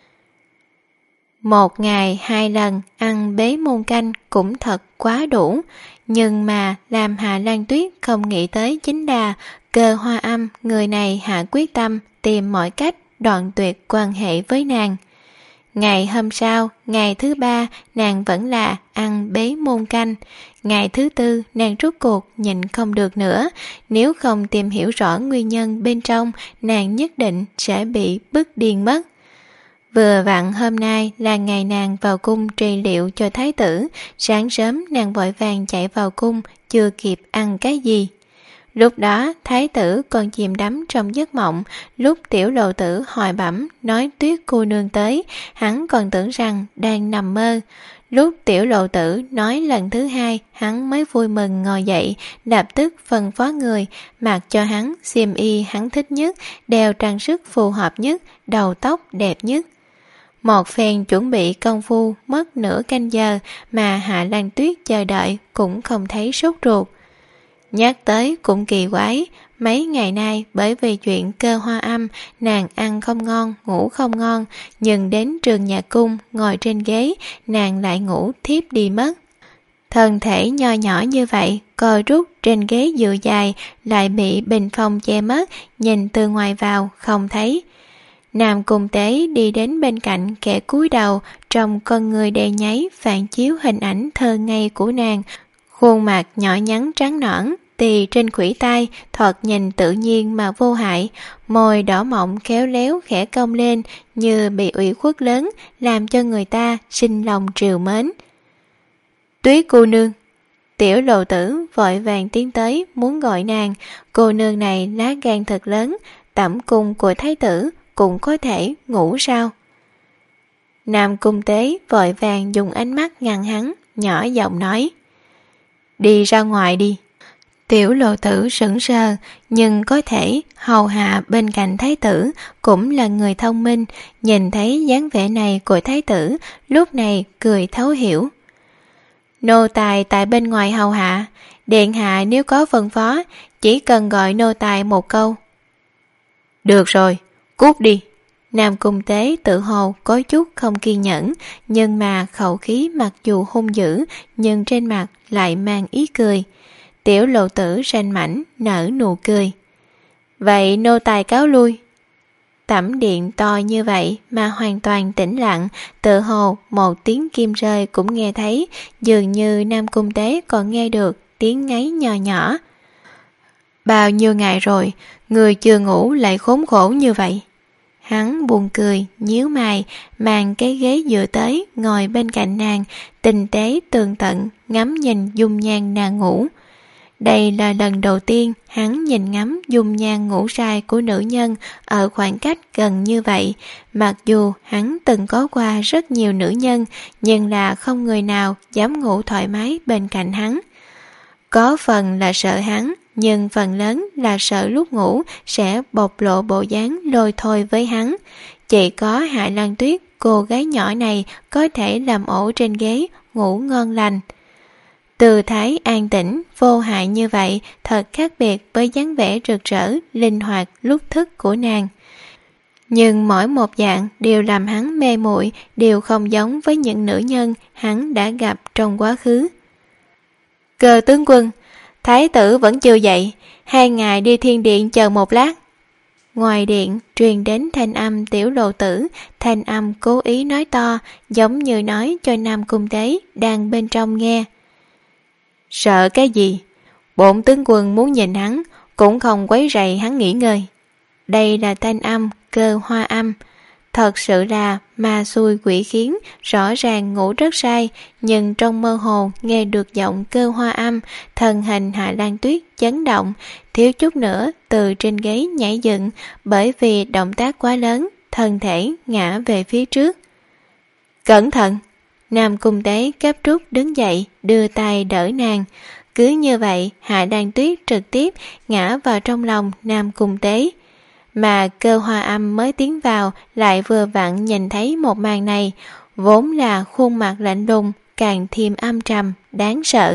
Một ngày hai lần ăn bế muôn canh cũng thật quá đủ, nhưng mà làm Hạ Lan Tuyết không nghĩ tới chính là Cơ Hoa Âm người này hạ quyết tâm tìm mọi cách đoạn tuyệt quan hệ với nàng. Ngày hôm sau, ngày thứ ba, nàng vẫn là ăn bế muôn canh. Ngày thứ tư, nàng rút cuộc nhịn không được nữa. Nếu không tìm hiểu rõ nguyên nhân bên trong, nàng nhất định sẽ bị bức điên mất. Vừa vặn hôm nay là ngày nàng vào cung trị liệu cho thái tử. Sáng sớm nàng vội vàng chạy vào cung, chưa kịp ăn cái gì. Lúc đó thái tử còn chìm đắm trong giấc mộng. Lúc tiểu lộ tử hỏi bẩm nói Tuyết cô nương tới, hắn còn tưởng rằng đang nằm mơ. Lúc tiểu lộ tử nói lần thứ hai, hắn mới vui mừng ngồi dậy, lập tức phân phó người mặc cho hắn xiêm y hắn thích nhất, đeo trang sức phù hợp nhất, đầu tóc đẹp nhất. Một phen chuẩn bị công phu mất nửa canh giờ mà Hạ Lan Tuyết chờ đợi cũng không thấy sốt ruột. Nhắc tới cũng kỳ quái, mấy ngày nay bởi vì chuyện Cơ Hoa Âm, nàng ăn không ngon, ngủ không ngon, nhưng đến trường nhà cung, ngồi trên ghế, nàng lại ngủ thiếp đi mất. Thân thể nho nhỏ như vậy, co rút trên ghế dựa dài, lại bị bình phong che mất, nhìn từ ngoài vào, không thấy. Nam Cung Tế đi đến bên cạnh kẻ cúi đầu, trong con người đầy nháy phản chiếu hình ảnh thơ ngây của nàng, khuôn mặt nhỏ nhắn trắng nõn, tì trên khuỷu tay, thoạt nhìn tự nhiên mà vô hại, môi đỏ mọng khéo léo khẽ cong lên như bị ủy khuất lớn, làm cho người ta sinh lòng trìu mến. Tuyết cô nương. Tiểu lộ tử vội vàng tiến tới muốn gọi nàng, cô nương này lá gan thật lớn, tẩm cung của thái tử cũng có thể ngủ sao? Nam Cung Tế vội vàng dùng ánh mắt ngăn hắn, nhỏ giọng nói: Đi ra ngoài đi. Tiểu lộ tử sững sờ, nhưng có thể hầu hạ bên cạnh thái tử, cũng là người thông minh, nhìn thấy dáng vẻ này của thái tử, lúc này cười thấu hiểu. Nô tài tại bên ngoài hầu hạ, điện hạ nếu có phân phó, chỉ cần gọi nô tài một câu. Được rồi, cút đi. Nam Cung Tế tự hồ có chút không kiên nhẫn, nhưng mà khẩu khí mặc dù hung dữ, nhưng trên mặt lại mang ý cười. Tiểu lộ tử ranh mảnh nở nụ cười. Vậy nô tài cáo lui. Tẩm điện to như vậy mà hoàn toàn tĩnh lặng, tự hồ một tiếng kim rơi cũng nghe thấy, dường như Nam Cung Tế còn nghe được tiếng ngáy nhỏ nhỏ. Bao nhiêu ngày rồi, người chưa ngủ lại khốn khổ như vậy. Hắn buồn cười, nhíu mày, mang cái ghế dựa tới, ngồi bên cạnh nàng, tinh tế tường tận, ngắm nhìn dung nhan nàng ngủ. Đây là lần đầu tiên hắn nhìn ngắm dung nhan ngủ say của nữ nhân ở khoảng cách gần như vậy. Mặc dù hắn từng có qua rất nhiều nữ nhân, nhưng là không người nào dám ngủ thoải mái bên cạnh hắn. Có phần là sợ hắn, nhưng phần lớn là sợ lúc ngủ sẽ bộc lộ bộ dáng lôi thôi với hắn. Chỉ có Hạ Lan Tuyết, cô gái nhỏ này, có thể làm ổ trên ghế, ngủ ngon lành. Tư thái an tĩnh, vô hại như vậy, thật khác biệt với dáng vẻ rực rỡ, linh hoạt lúc thức của nàng. Nhưng mỗi một dạng đều làm hắn mê muội, đều không giống với những nữ nhân hắn đã gặp trong quá khứ. Cơ tướng quân, thái tử vẫn chưa dậy, hai ngài đi thiên điện chờ một lát. Ngoài điện truyền đến thanh âm tiểu lộ tử, thanh âm cố ý nói to, giống như nói cho Nam Cung Tế đang bên trong nghe. Sợ cái gì? Bổn tướng quân muốn nhìn hắn, cũng không quấy rầy hắn nghỉ ngơi. Đây là thanh âm Cơ Hoa Âm. Thật sự là ma xui quỷ khiến, rõ ràng ngủ rất say, nhưng trong mơ hồ nghe được giọng Cơ Hoa Âm, thân hình Hạ Lan Tuyết chấn động, thiếu chút nữa từ trên ghế nhảy dựng, bởi vì động tác quá lớn, thân thể ngã về phía trước. Cẩn thận! Nam Cung Tế gấp rút đứng dậy, đưa tay đỡ nàng. Cứ như vậy, Hạ Lan Tuyết trực tiếp ngã vào trong lòng Nam Cung Tế. Mà Cơ Hoa Âm mới tiến vào lại vừa vặn nhìn thấy một màn này, vốn là khuôn mặt lạnh lùng, càng thêm âm trầm, đáng sợ.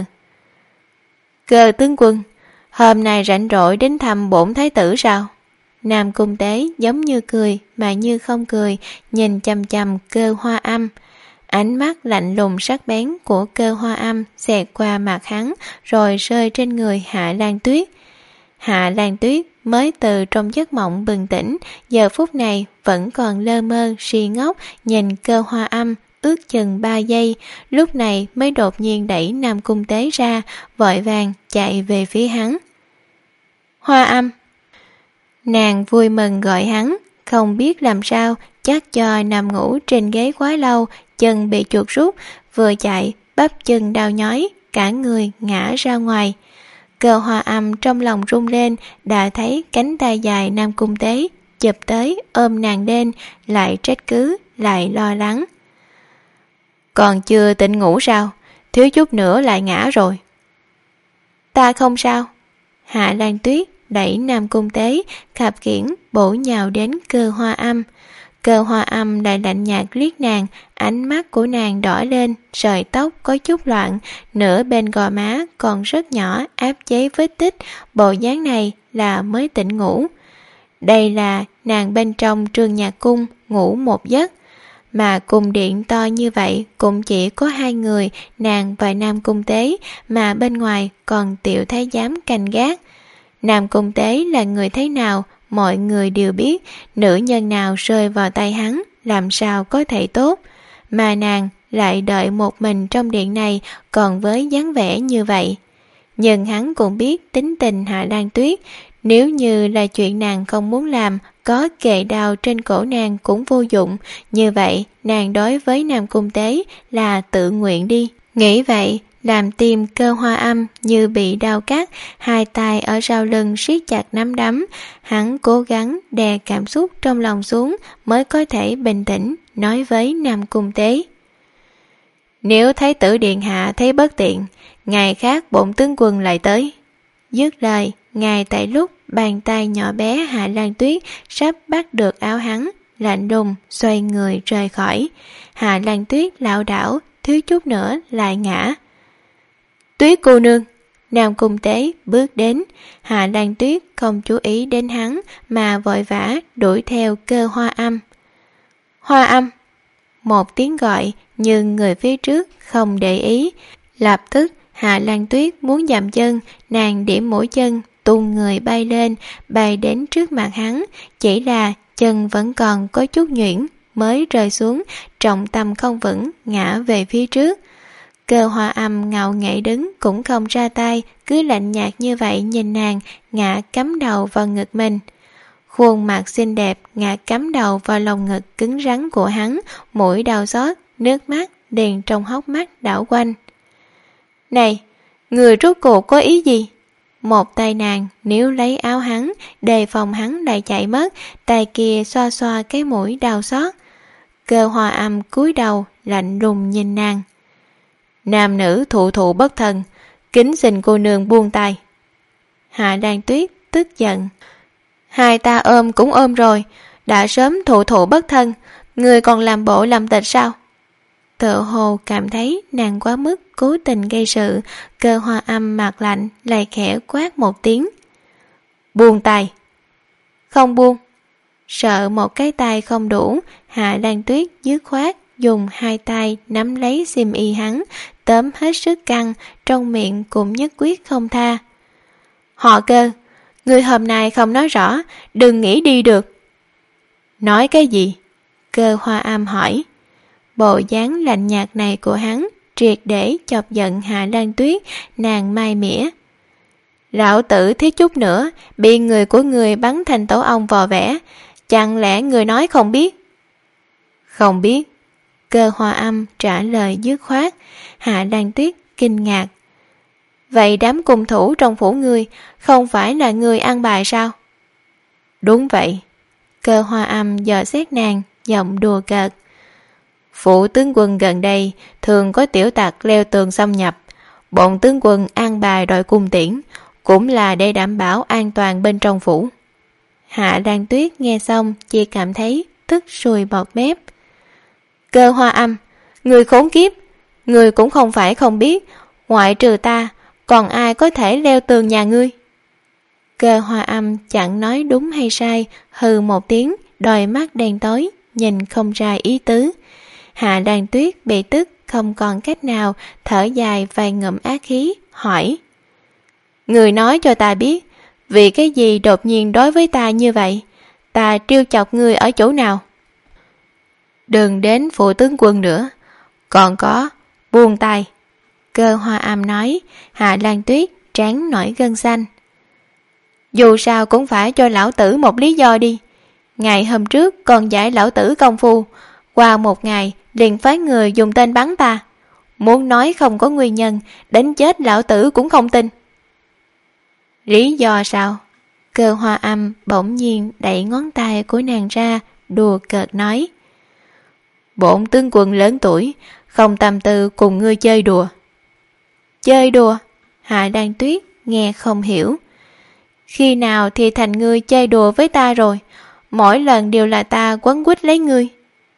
Cơ tướng quân, hôm nay rảnh rỗi đến thăm bổn thái tử sao? Nam Cung Tế giống như cười mà như không cười, nhìn chằm chằm Cơ Hoa Âm. Ánh mắt lạnh lùng sắc bén của Cơ Hoa Âm xẹt qua mặt hắn, rồi rơi trên người Hạ Lan Tuyết. Hạ Lan Tuyết mới từ trong giấc mộng bừng tỉnh, giờ phút này vẫn còn lơ mơ si ngốc nhìn Cơ Hoa Âm ước chừng ba giây, lúc này mới đột nhiên đẩy Nam Cung Tế ra, vội vàng chạy về phía hắn. Hoa Âm! Nàng vui mừng gọi hắn, không biết làm sao, chắc cho nằm ngủ trên ghế quá lâu, chân bị chuột rút, vừa chạy bắp chân đau nhói, cả người ngã ra ngoài. Cơ Hoa Âm trong lòng rung lên, đã thấy cánh tay dài Nam Cung Tế chụp tới ôm nàng lên, lại trách cứ, lại lo lắng. Còn chưa tỉnh ngủ sao? Thiếu chút nữa lại ngã rồi. Ta không sao. Hạ Lan Tuyết đẩy Nam Cung Tế, khập khiễng bổ nhào đến Cơ Hoa Âm. Cơ Hoa Âm lại lạnh nhạt liếc nàng, ánh mắt của nàng đỏ lên, sợi tóc có chút loạn, nửa bên gò má còn rất nhỏ áp chế vết tích, bộ dáng này là mới tỉnh ngủ. Đây là nàng bên trong Trường Nhạc Cung ngủ một giấc, mà cung điện to như vậy cũng chỉ có hai người, nàng và Nam Cung Tế, mà bên ngoài còn tiểu thái giám canh gác. Nam Cung Tế là người thế nào, mọi người đều biết, nữ nhân nào rơi vào tay hắn làm sao có thể tốt, mà nàng lại đợi một mình trong điện này còn với dáng vẻ như vậy. Nhưng hắn cũng biết tính tình Hạ Lan Tuyết, nếu như là chuyện nàng không muốn làm, có kề đao trên cổ nàng cũng vô dụng, như vậy nàng đối với Nam Cung Tế là tự nguyện đi. Nghĩ vậy, làm tim Cơ Hoa Âm như bị đau cắt, hai tay ở sau lưng siết chặt nắm đấm, hắn cố gắng đè cảm xúc trong lòng xuống mới có thể bình tĩnh nói với Nam Cung Tế. Nếu thái tử điện hạ thấy bất tiện, ngày khác bổn tướng quân lại tới. Dứt lời, ngay tại lúc bàn tay nhỏ bé Hạ Lan Tuyết sắp bắt được áo hắn, lạnh lùng xoay người rời khỏi. Hạ Lan Tuyết lảo đảo, thiếu chút nữa lại ngã. Tuyết cô nương! Nam Cung Tế bước đến, Hạ Lan Tuyết không chú ý đến hắn mà vội vã đuổi theo Cơ Hoa Âm. Hoa Âm! Một tiếng gọi nhưng người phía trước không để ý. Lập tức Hạ Lan Tuyết muốn dậm chân, nàng điểm mũi chân tung người bay lên, bay đến trước mặt hắn, chỉ là chân vẫn còn có chút nhuyễn, mới rơi xuống, trọng tâm không vững, ngã về phía trước. Cơ Hoa Âm ngạo nghễ đứng cũng không ra tay, cứ lạnh nhạt như vậy nhìn nàng, ngã cắm đầu vào ngực mình. Khuôn mặt xinh đẹp ngã cắm đầu vào lòng ngực cứng rắn của hắn, mũi đau xót, nước mắt đèn trong hốc mắt đảo quanh. Này, người rốt cuộc có ý gì? Một tay nàng níu lấy áo hắn, đề phòng hắn lại chạy mất, tay kia xoa xoa cái mũi đau xót. Cơ Hoa Âm cúi đầu lạnh lùng nhìn nàng. Nam nữ thụ thụ bất thân, kính xin cô nương buông tay. Hạ Lan Tuyết tức giận. Hai ta ôm cũng ôm rồi, đã sớm thụ thụ bất thân, người còn làm bộ làm tịch sao? Tựa hồ cảm thấy nàng quá mức cố tình gây sự, Cơ Hoa Âm mặt lạnh lại khẽ quát một tiếng. Buông tay. Không buông. Sợ một cái tay không đủ, Hạ Lan Tuyết dứt khoát dùng hai tay nắm lấy xiêm y hắn, tóm hết sức căng, trong miệng cũng nhất quyết không tha. Họ Cơ, người hôm nay không nói rõ, đừng nghĩ đi được. Nói cái gì? Cơ Hoa Âm hỏi. Bộ dáng lạnh nhạt này của hắn triệt để chọc giận Hạ Lan Tuyết, nàng mai mỉa. Lão tử thiếu chút nữa bị người của người bắn thành tổ ong vò vẽ, chẳng lẽ người nói không biết? Không biết. Cơ Hoa Âm trả lời dứt khoát. Hạ Lan Tuyết kinh ngạc. Vậy đám cung thủ trong phủ ngươi không phải là người ăn bài sao? Đúng vậy. Cơ Hoa Âm dò xét nàng, giọng đùa cợt. Phủ tướng quân gần đây thường có tiểu tặc leo tường xâm nhập, bọn tướng quân an bài đội cung tiễn, cũng là để đảm bảo an toàn bên trong phủ. Hạ Lan Tuyết nghe xong chỉ cảm thấy tức sùi bọt mép. Cơ Hoa Âm, người khốn kiếp, người cũng không phải không biết, ngoại trừ ta, còn ai có thể leo tường nhà ngươi? Cơ Hoa Âm chẳng nói đúng hay sai, hừ một tiếng, đôi mắt đen tối, nhìn không ra ý tứ. Hạ Lan Tuyết bị tức không còn cách nào, thở dài vài ngụm ác khí, hỏi. Người nói cho ta biết, vì cái gì đột nhiên đối với ta như vậy? Ta trêu chọc người ở chỗ nào? Đừng đến phụ tướng quân nữa. Còn có, buông tay. Cơ Hoa Âm nói. Hạ Lan Tuyết trán nổi gân xanh. Dù sao cũng phải cho lão tử một lý do đi. Ngày hôm trước còn giải lão tử công phu, qua một ngày liền phái người dùng tên bắn ta. Muốn nói không có nguyên nhân, đến chết lão tử cũng không tin. Lý do sao? Cơ Hoa Âm bỗng nhiên đẩy ngón tay của nàng ra, đùa cợt nói. Bổn tướng quân lớn tuổi, không tâm tư cùng ngươi chơi đùa. Chơi đùa? Hạ Lan Tuyết nghe không hiểu. Khi nào thì thành ngươi chơi đùa với ta rồi? Mỗi lần đều là ta quấn quýt lấy ngươi.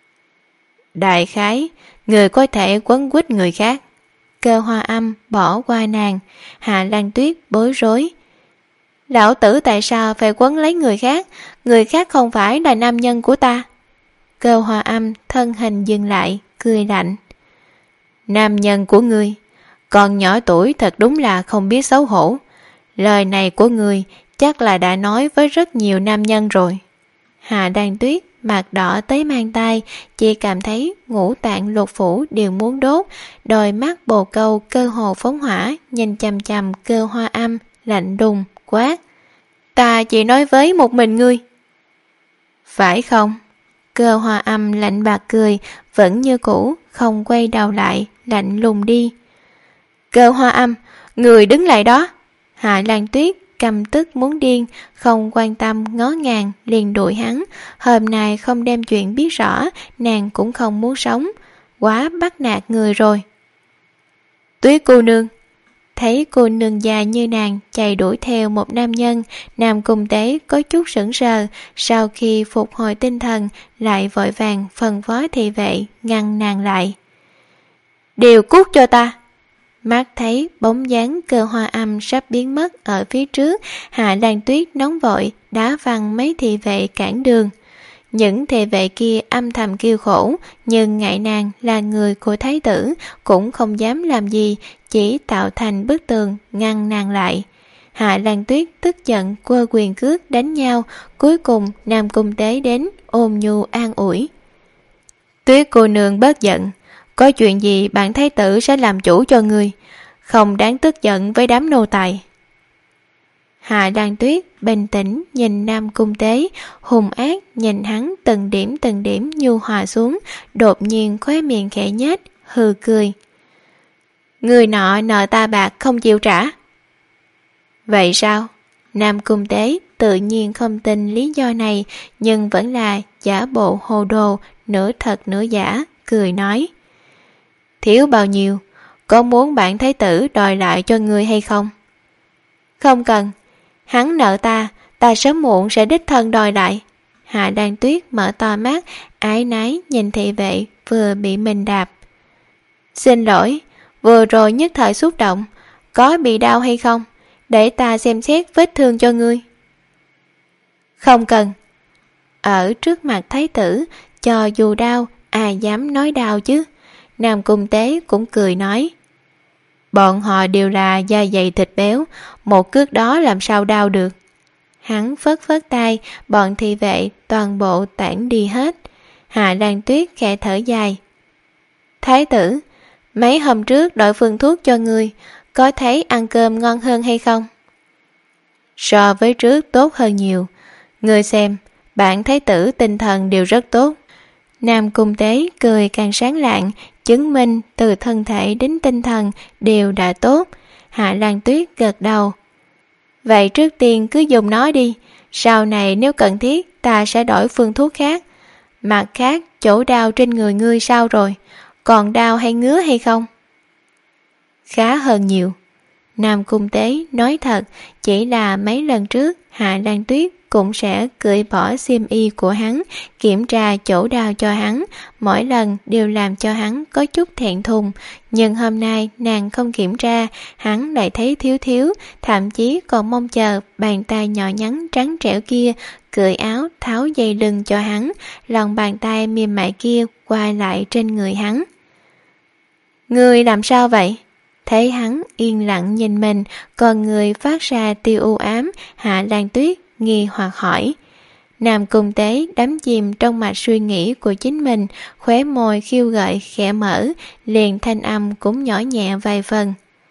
Đại khái, người có thể quấn quýt người khác. Cơ Hoa Âm bỏ qua nàng. Hạ Lan Tuyết bối rối. Lão tử tại sao phải quấn lấy người khác? Người khác không phải là nam nhân của ta. Cơ Hoa Âm thân hình dừng lại, cười lạnh. Nam nhân của ngươi, còn nhỏ tuổi thật đúng là không biết xấu hổ. Lời này của ngươi chắc là đã nói với rất nhiều nam nhân rồi. Hạ Lan Tuyết mặt đỏ tới mang tay, chỉ cảm thấy ngũ tạng lục phủ đều muốn đốt, đôi mắt bồ câu cơ hồ phóng hỏa, nhìn chằm chằm Cơ Hoa Âm, lạnh đùng, quát. Ta chỉ nói với một mình ngươi. Phải không? Cơ Hoa Âm lạnh bạc cười, vẫn như cũ, không quay đầu lại, lạnh lùng đi. Cơ Hoa Âm, người đứng lại đó. Hạ Lan Tuyết căm tức muốn điên, không quan tâm ngó ngàng, liền đuổi hắn. Hôm nay không đem chuyện biết rõ, nàng cũng không muốn sống. Quá bắt nạt người rồi. Tuyết cô nương. Thấy cô nương già như nàng chạy đuổi theo một nam nhân, Nam Cung Tế có chút sững sờ, sau khi phục hồi tinh thần lại vội vàng phân phó thị vệ ngăn nàng lại. Điều cút cho ta. Mắt thấy bóng dáng Cơ Hoa Âm sắp biến mất ở phía trước, Hạ Lan Tuyết nóng vội đá văng mấy thị vệ cản đường. Những thị vệ kia âm thầm kêu khổ, nhưng ngại nàng là người của thái tử cũng không dám làm gì, chỉ tạo thành bức tường ngăn nàng lại. Hạ Lan Tuyết tức giận quơ quyền cước đánh nhau, cuối cùng Nam Cung Tế đến ôm nhu an ủi. Tuyết cô nương bớt giận, có chuyện gì bạn thái tử sẽ làm chủ cho người, không đáng tức giận với đám nô tài. Hạ Lan Tuyết bình tĩnh nhìn Nam Cung Tế, hung ác nhìn hắn từng điểm từng điểm nhu hòa xuống, đột nhiên khóe miệng khẽ nhếch, hừ cười. Người nọ nợ ta bạc không chịu trả. Vậy sao? Nam Cung Tế tự nhiên không tin lý do này, nhưng vẫn là giả bộ hồ đồ, nửa thật nửa giả, cười nói. Thiếu bao nhiêu? Có muốn bản thái tử đòi lại cho người hay không? Không cần. Hắn nợ ta, ta sớm muộn sẽ đích thân đòi lại. Hạ Lan Tuyết mở to mắt, ái nái nhìn thị vệ vừa bị mình đạp. Xin lỗi, vừa rồi nhất thời xúc động, có bị đau hay không? Để ta xem xét vết thương cho ngươi. Không cần. Ở trước mặt thái tử, cho dù đau, ai dám nói đau chứ? Nam Cung Tế cũng cười nói, bọn họ đều là da dày thịt béo, một cước đó làm sao đau được. Hắn phất phất tay, bọn thị vệ toàn bộ tản đi hết. Hạ Lan Tuyết khẽ thở dài. Thái tử, mấy hôm trước đổi phương thuốc cho ngươi, có thấy ăn cơm ngon hơn hay không? So với trước tốt hơn nhiều. Ngươi xem, bản thái tử tinh thần đều rất tốt. Nam Cung Tế cười càng sáng lạng, chứng minh từ thân thể đến tinh thần đều đã tốt. Hạ Lan Tuyết gật đầu. Vậy trước tiên cứ dùng nó đi, sau này nếu cần thiết ta sẽ đổi phương thuốc khác. Mặt khác, chỗ đau trên người ngươi sao rồi? Còn đau hay ngứa hay không? Khá hơn nhiều. Nam Cung Tế nói thật, chỉ là mấy lần trước Hạ Lan Tuyết cũng sẽ cởi bỏ xiêm y của hắn, kiểm tra chỗ đau cho hắn, mỗi lần đều làm cho hắn có chút thẹn thùng. Nhưng hôm nay nàng không kiểm tra, hắn lại thấy thiếu thiếu, thậm chí còn mong chờ bàn tay nhỏ nhắn trắng trẻo kia cởi áo tháo dây lưng cho hắn, lòng bàn tay mềm mại kia qua lại trên người hắn. Ngươi làm sao vậy? Thấy hắn yên lặng nhìn mình, còn người phát ra tia u ám, Hạ Lan Tuyết nghi hoặc hỏi. Nam Cung Tế đắm chìm trong mạch suy nghĩ của chính mình, khóe môi khiêu gợi khẽ mở, liền thanh âm cũng nhỏ nhẹ vài phần.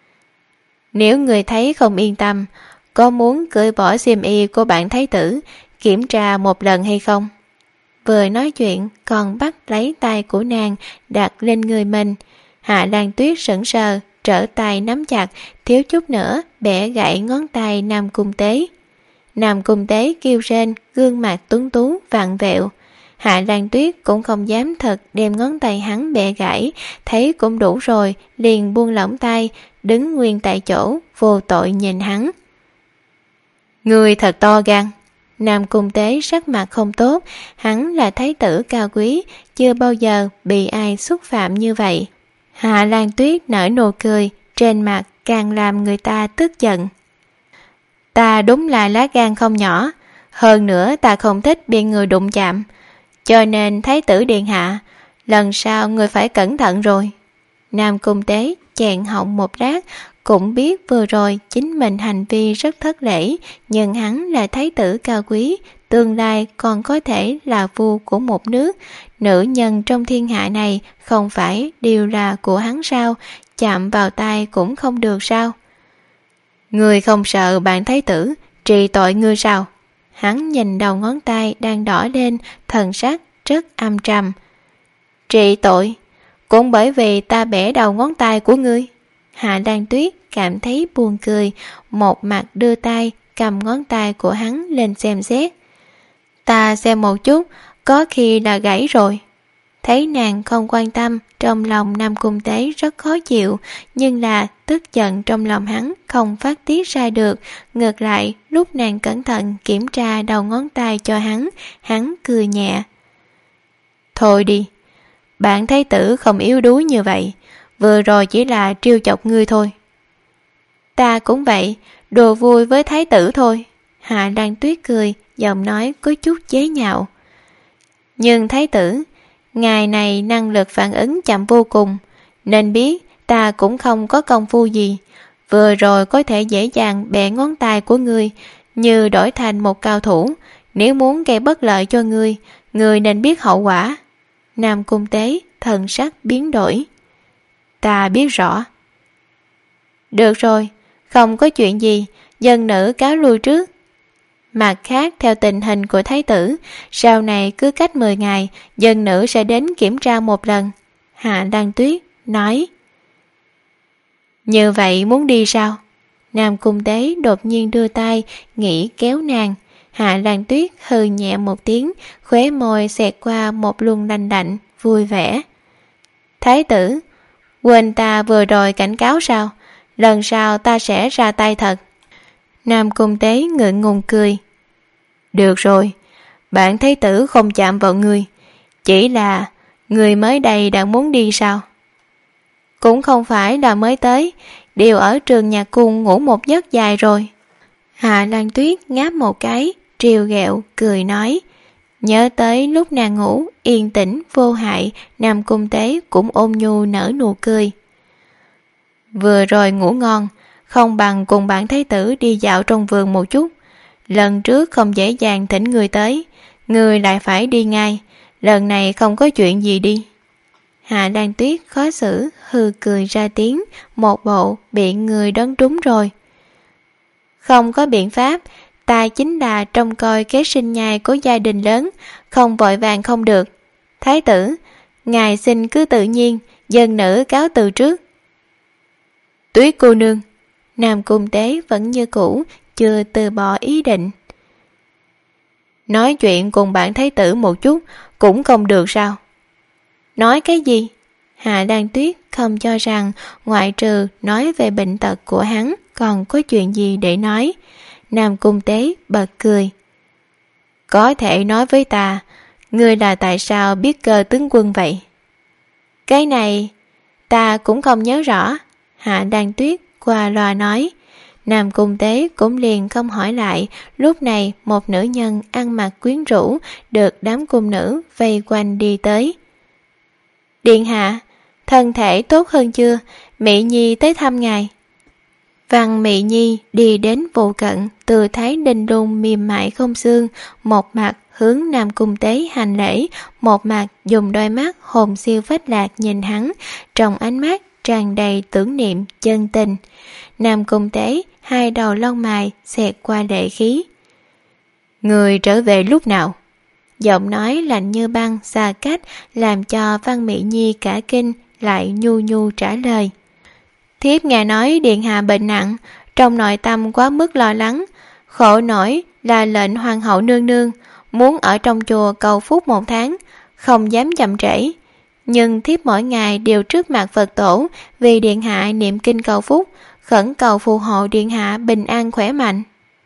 Nếu người thấy không yên tâm, có muốn cởi bỏ xiêm y của bạn thái tử, kiểm tra một lần hay không? Vừa nói chuyện còn bắt lấy tay của nàng đặt lên người mình. Hạ Lan Tuyết sững sờ, trở tay nắm chặt, thiếu chút nữa bẻ gãy ngón tay Nam Cung Tế. Nam Cung Tế kêu rên, gương mặt tuấn tú vặn vẹo. Hạ Lan Tuyết cũng không dám thật đem ngón tay hắn bẻ gãy, thấy cũng đủ rồi, liền buông lỏng tay, đứng nguyên tại chỗ, vô tội nhìn hắn. Người thật to gan. Nam Cung Tế sắc mặt không tốt, hắn là thái tử cao quý, chưa bao giờ bị ai xúc phạm như vậy. Hạ Lan Tuyết nở nụ cười, trên mặt càng làm người ta tức giận. Ta đúng là lá gan không nhỏ, hơn nữa ta không thích bị người đụng chạm, cho nên thái tử điện hạ, lần sau người phải cẩn thận rồi. Nam Cung Tế chẹn họng một lát, cũng biết vừa rồi chính mình hành vi rất thất lễ, nhưng hắn là thái tử cao quý, tương lai còn có thể là vua của một nước. Nữ nhân trong thiên hạ này không phải đều là của hắn sao? Chạm vào tay cũng không được sao? Người không sợ bạn thái tử trị tội ngươi sao? Hắn nhìn đầu ngón tay đang đỏ lên, thần sắc rất âm trầm. Trị tội? Cũng bởi vì ta bẻ đầu ngón tay của ngươi. Hạ Lan Tuyết cảm thấy buồn cười, một mặt đưa tay cầm ngón tay của hắn lên xem xét. Ta xem một chút, có khi là gãy rồi. Thấy nàng không quan tâm, trong lòng Nam Cung Tế rất khó chịu, nhưng là tức giận trong lòng hắn không phát tiết ra được. Ngược lại, lúc nàng cẩn thận kiểm tra đầu ngón tay cho hắn, hắn cười nhẹ. Thôi đi, bạn thái tử không yếu đuối như vậy, vừa rồi chỉ là trêu chọc ngươi thôi. Ta cũng vậy, đùa vui với thái tử thôi. Hạ Lan Tuyết cười, giọng nói có chút chế nhạo. Nhưng thái tử, ngài này năng lực phản ứng chậm vô cùng, nên biết ta cũng không có công phu gì. Vừa rồi có thể dễ dàng bẻ ngón tay của ngươi, như đổi thành một cao thủ. Nếu muốn gây bất lợi cho ngươi, ngươi nên biết hậu quả. Nam Cung Tế thần sắc biến đổi. Ta biết rõ. Được rồi, không có chuyện gì, dân nữ cáo lui trước. Mặt khác, theo tình hình của thái tử, sau này cứ cách mười ngày, dân nữ sẽ đến kiểm tra một lần. Hạ Lan Tuyết nói. Như vậy muốn đi sao? Nam Cung Tế đột nhiên đưa tay, nghĩ kéo nàng. Hạ Lan Tuyết hừ nhẹ một tiếng, khóe môi xẹt qua một luồng lạnh lạnh, vui vẻ. Thái tử, quên ta vừa rồi cảnh cáo sao? Lần sau ta sẽ ra tay thật. Nam Cung Tế ngượng ngùng cười. Được rồi, bạn thái tử không chạm vào người, chỉ là người mới đây đang muốn đi sao? Cũng không phải là mới tới, đều ở trường nhạc cung ngủ một giấc dài rồi. Hạ Lan Tuyết ngáp một cái, trêu ghẹo cười nói. Nhớ tới lúc nàng ngủ yên tĩnh vô hại, Nam Cung Tế cũng ôn nhu nở nụ cười. Vừa rồi ngủ ngon, không bằng cùng bản thái tử đi dạo trong vườn một chút. Lần trước không dễ dàng thỉnh người tới, người lại phải đi ngay, lần này không có chuyện gì đi. Hạ Lan Tuyết khó xử hừ cười ra tiếng, một bộ bị người đón trúng rồi. Không có biện pháp, ta chính là trông coi kế sinh nhai của gia đình lớn, không vội vàng không được. Thái tử, ngài xin cứ tự nhiên, dân nữ cáo từ trước. Tuyết cô nương, Nam Cung Tế vẫn như cũ, chưa từ bỏ ý định. Nói chuyện cùng bản thái tử một chút cũng không được sao? Nói cái gì? Hạ Lan Tuyết không cho rằng ngoại trừ nói về bệnh tật của hắn còn có chuyện gì để nói. Nam Cung Tế bật cười. Có thể nói với ta, ngươi là tại sao biết cơ tướng quân vậy? Cái này ta cũng không nhớ rõ. Hạ Lan Tuyết qua loa nói. Nam Cung Tế cũng liền không hỏi lại. Lúc này một nữ nhân ăn mặc quyến rũ được đám cung nữ vây quanh đi tới. Điện hạ, thân thể tốt hơn chưa? Mỹ Nhi tới thăm ngài. Văn Mỹ Nhi đi đến phụ cận, tư thái đinh đung mềm mại không xương, một mặt hướng Nam Cung Tế hành lễ, một mặt dùng đôi mắt hồn siêu phách lạc nhìn hắn, trong ánh mắt tràn đầy tưởng niệm chân tình. Nam Cung Tế hai đầu lông mày xẹt qua lệ khí. Người trở về lúc nào? Giọng nói lạnh như băng xa cách làm cho Văn Mỹ Nhi cả kinh, lại nhu nhu trả lời. Thiếp nghe nói điện hạ bệnh nặng, trong nội tâm quá mức lo lắng, khổ nổi là lệnh hoàng hậu nương nương muốn ở trong chùa cầu phúc một tháng, không dám chậm trễ. Nhưng thiếp mỗi ngày đều trước mặt Phật tổ vì điện hạ niệm kinh cầu phúc, khẩn cầu phù hộ điện hạ bình an khỏe mạnh.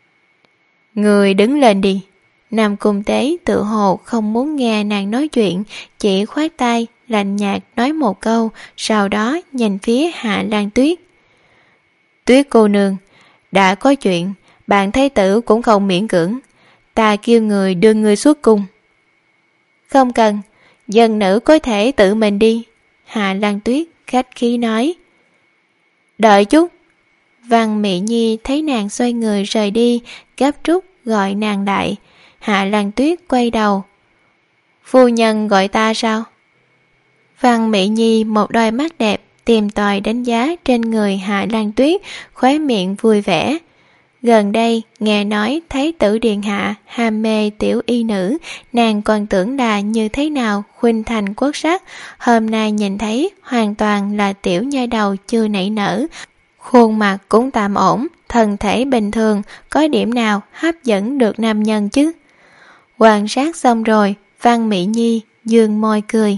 Người đứng lên đi. Nam Cung Tế tự hồ không muốn nghe nàng nói chuyện, chỉ khoát tay lạnh nhạt nói một câu, sau đó nhìn phía Hạ Lan Tuyết. Tuyết cô nương, đã có chuyện, bạn thái tử cũng không miễn cưỡng, ta kêu người đưa người xuất cung. Không cần, dân nữ có thể tự mình đi. Hạ Lan Tuyết khách khí nói. Đợi chút. Văn Mỹ Nhi thấy nàng xoay người rời đi, gấp rút gọi nàng lại. Hạ Lan Tuyết quay đầu. Phu nhân gọi ta sao? Văn Mỹ Nhi một đôi mắt đẹp tìm tòi đánh giá trên người Hạ Lan Tuyết, khóe miệng vui vẻ. Gần đây nghe nói Thái tử điện hạ ham mê tiểu y nữ, nàng còn tưởng là như thế nào khuynh thành quốc sắc, hôm nay nhìn thấy hoàn toàn là tiểu nhai đầu chưa nảy nở, khuôn mặt cũng tạm ổn, thân thể bình thường, có điểm nào hấp dẫn được nam nhân chứ? Quan sát xong rồi, Văn Mỹ Nhi dương môi cười.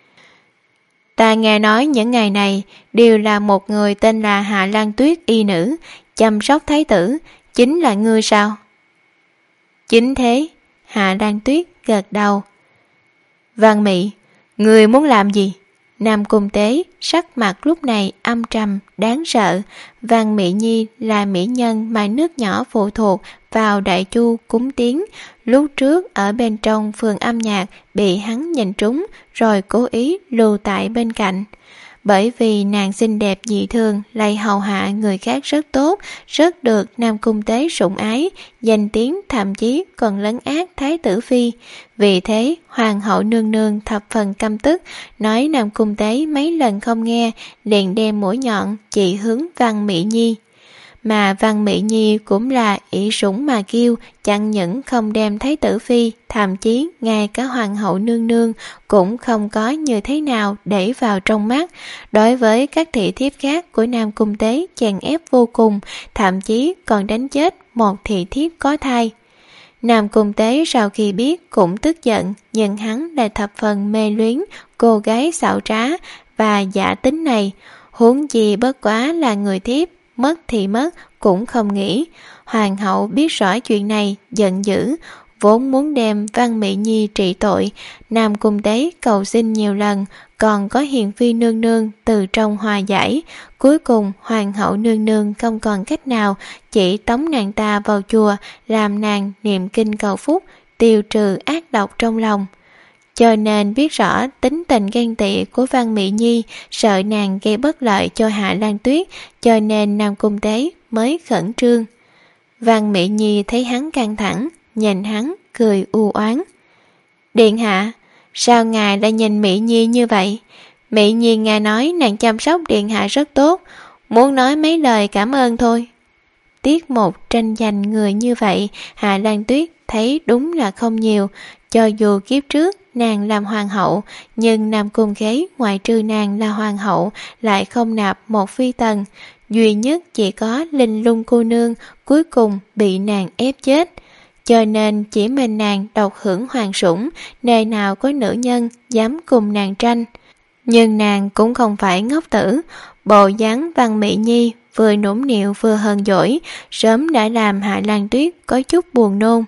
Ta nghe nói những ngày này đều là một người tên là Hạ Lan Tuyết y nữ chăm sóc thái tử, chính là ngươi sao? Chính thế. Hạ Lan Tuyết gật đầu. Văn Mỹ, ngươi muốn làm gì? Nam Cung Tế sắc mặt lúc này âm trầm đáng sợ. Văn Mỹ Nhi là mỹ nhân mà nước nhỏ phụ thuộc vào Đại Chu cúng tiến, lúc trước ở bên trong phường âm nhạc bị hắn nhìn trúng rồi cố ý lưu tại bên cạnh. Bởi vì nàng xinh đẹp dị thường, lại hầu hạ người khác rất tốt, rất được Nam Cung Tế sủng ái, danh tiếng thậm chí còn lấn át Thái tử Phi. Vì thế, Hoàng hậu nương nương thập phần căm tức, nói Nam Cung Tế mấy lần không nghe, liền đem mũi nhọn chỉ hướng Văn Mỹ Nhi. Mà Văn Mỹ Nhi cũng là ỷ sủng mà kiêu, chẳng những không đem Thái tử Phi, thậm chí ngay cả Hoàng hậu nương nương cũng không có như thế nào để vào trong mắt. Đối với các thị thiếp khác của Nam Cung Tế chèn ép vô cùng, thậm chí còn đánh chết một thị thiếp có thai. Nam Cung Tế sau khi biết cũng tức giận, nhưng hắn là thập phần mê luyến cô gái xảo trá và giả tính này, huống chi bất quá là người thiếp, mất thì mất cũng không nghĩ. Hoàng hậu biết rõ chuyện này, giận dữ, vốn muốn đem Văn Mỹ Nhi trị tội. Nam Cung Tế cầu xin nhiều lần, còn có Hiền Phi nương nương từ trong hòa giải. Cuối cùng Hoàng hậu nương nương không còn cách nào, chỉ tống nàng ta vào chùa, làm nàng niệm kinh cầu phúc, tiêu trừ ác độc trong lòng. Cho nên biết rõ tính tình ghen tị của Văn Mỹ Nhi, sợ nàng gây bất lợi cho Hạ Lan Tuyết, cho nên Nam Cung Tế mới khẩn trương. Văn Mỹ Nhi thấy hắn căng thẳng, nhìn hắn cười u oán. Điện hạ, sao ngài lại nhìn Mỹ Nhi như vậy? Mỹ Nhi nghe nói nàng chăm sóc điện hạ rất tốt, muốn nói mấy lời cảm ơn thôi. Tiết một tranh giành người như vậy, Hạ Lan Tuyết thấy đúng là không nhiều. Cho dù kiếp trước nàng làm hoàng hậu, nhưng Nam Cung Ghế ngoại trừ nàng là hoàng hậu lại không nạp một phi tần. Duy nhất chỉ có Linh Lung cô nương cuối cùng bị nàng ép chết. Cho nên chỉ mình nàng độc hưởng hoàng sủng, nơi nào có nữ nhân dám cùng nàng tranh. Nhưng nàng cũng không phải ngốc tử, bộ dáng Văn Mỹ Nhi vừa nũng nịu vừa hờn dỗi, sớm đã làm Hạ Lan Tuyết có chút buồn nôn.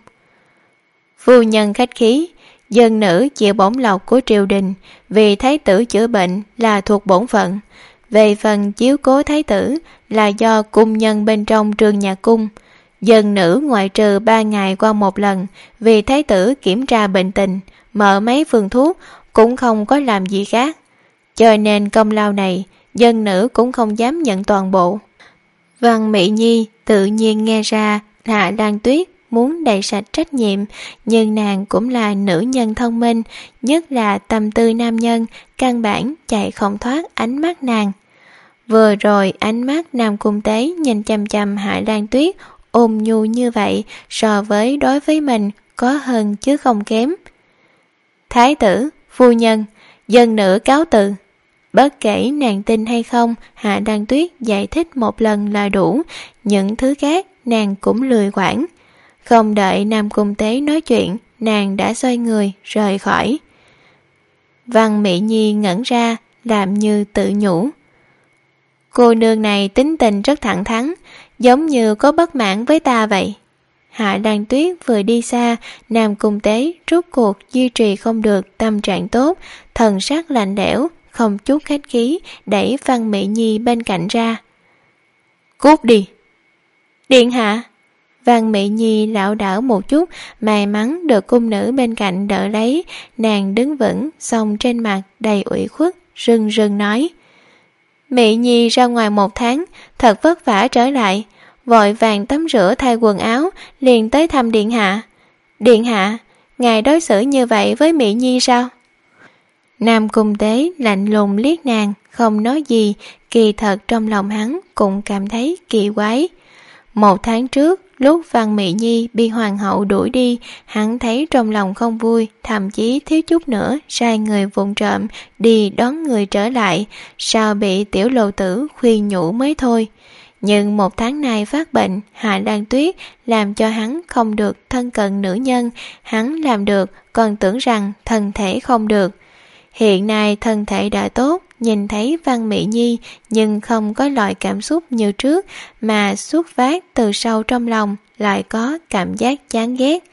Phu nhân khách khí, dân nữ chịu bổng lộc của triều đình, vì thái tử chữa bệnh là thuộc bổn phận. Về phần chiếu cố thái tử là do cung nhân bên trong trường nhà cung. Dân nữ ngoại trừ ba ngày qua một lần, vì thái tử kiểm tra bệnh tình, mở mấy phương thuốc, cũng không có làm gì khác. Cho nên công lao này, dân nữ cũng không dám nhận toàn bộ. Văn Mỹ Nhi tự nhiên nghe ra Hạ Lan Tuyết muốn đẩy sạch trách nhiệm, nhưng nàng cũng là nữ nhân thông minh, nhất là tâm tư nam nhân, căn bản chạy không thoát ánh mắt nàng. Vừa rồi ánh mắt Nam Cung Tế nhìn chăm chăm Hạ Lan Tuyết ôn nhu như vậy, so với đối với mình có hơn chứ không kém. Thái tử, phu nhân, dân nữ cáo từ. Bất kể nàng tin hay không, Hạ Lan Tuyết giải thích một lần là đủ, những thứ khác nàng cũng lười quản. Không đợi Nam Cung Tế nói chuyện, nàng đã xoay người rời khỏi. Văn Mỹ Nhi ngẩn ra, làm như tự nhủ. Cô nương này tính tình rất thẳng thắn, giống như có bất mãn với ta vậy. Hạ Lan Tuyết vừa đi xa, Nam Cung Tế rốt cuộc duy trì không được tâm trạng tốt, thần sắc lạnh lẽo, không chút khách khí, đẩy Văn Mỹ Nhi bên cạnh ra. Cút đi! Điện hạ! Văn Mỹ Nhi lảo đảo một chút, may mắn được cung nữ bên cạnh đỡ lấy, nàng đứng vững, song trên mặt đầy ủy khuất, rưng rưng nói. Mỹ Nhi ra ngoài một tháng, thật vất vả trở lại, vội vàng tắm rửa thay quần áo, liền tới thăm điện hạ. Điện hạ, ngài đối xử như vậy với Mỹ Nhi sao? Nam Cung Tế lạnh lùng liếc nàng, không nói gì, kỳ thật trong lòng hắn cũng cảm thấy kỳ quái. Một tháng trước, lúc Văn Mỹ Nhi bị hoàng hậu đuổi đi, hắn thấy trong lòng không vui, thậm chí thiếu chút nữa sai người vụng trộm đi đón người trở lại, sao bị tiểu lộ tử khuyên nhủ mới thôi. Nhưng một tháng này phát bệnh, Hạ Lan Tuyết làm cho hắn không được thân cận nữ nhân, hắn làm được còn tưởng rằng thân thể không được. Hiện nay thân thể đã tốt, nhìn thấy Văn Mỹ Nhi nhưng không có loại cảm xúc như trước, mà xuất phát từ sâu trong lòng lại có cảm giác chán ghét.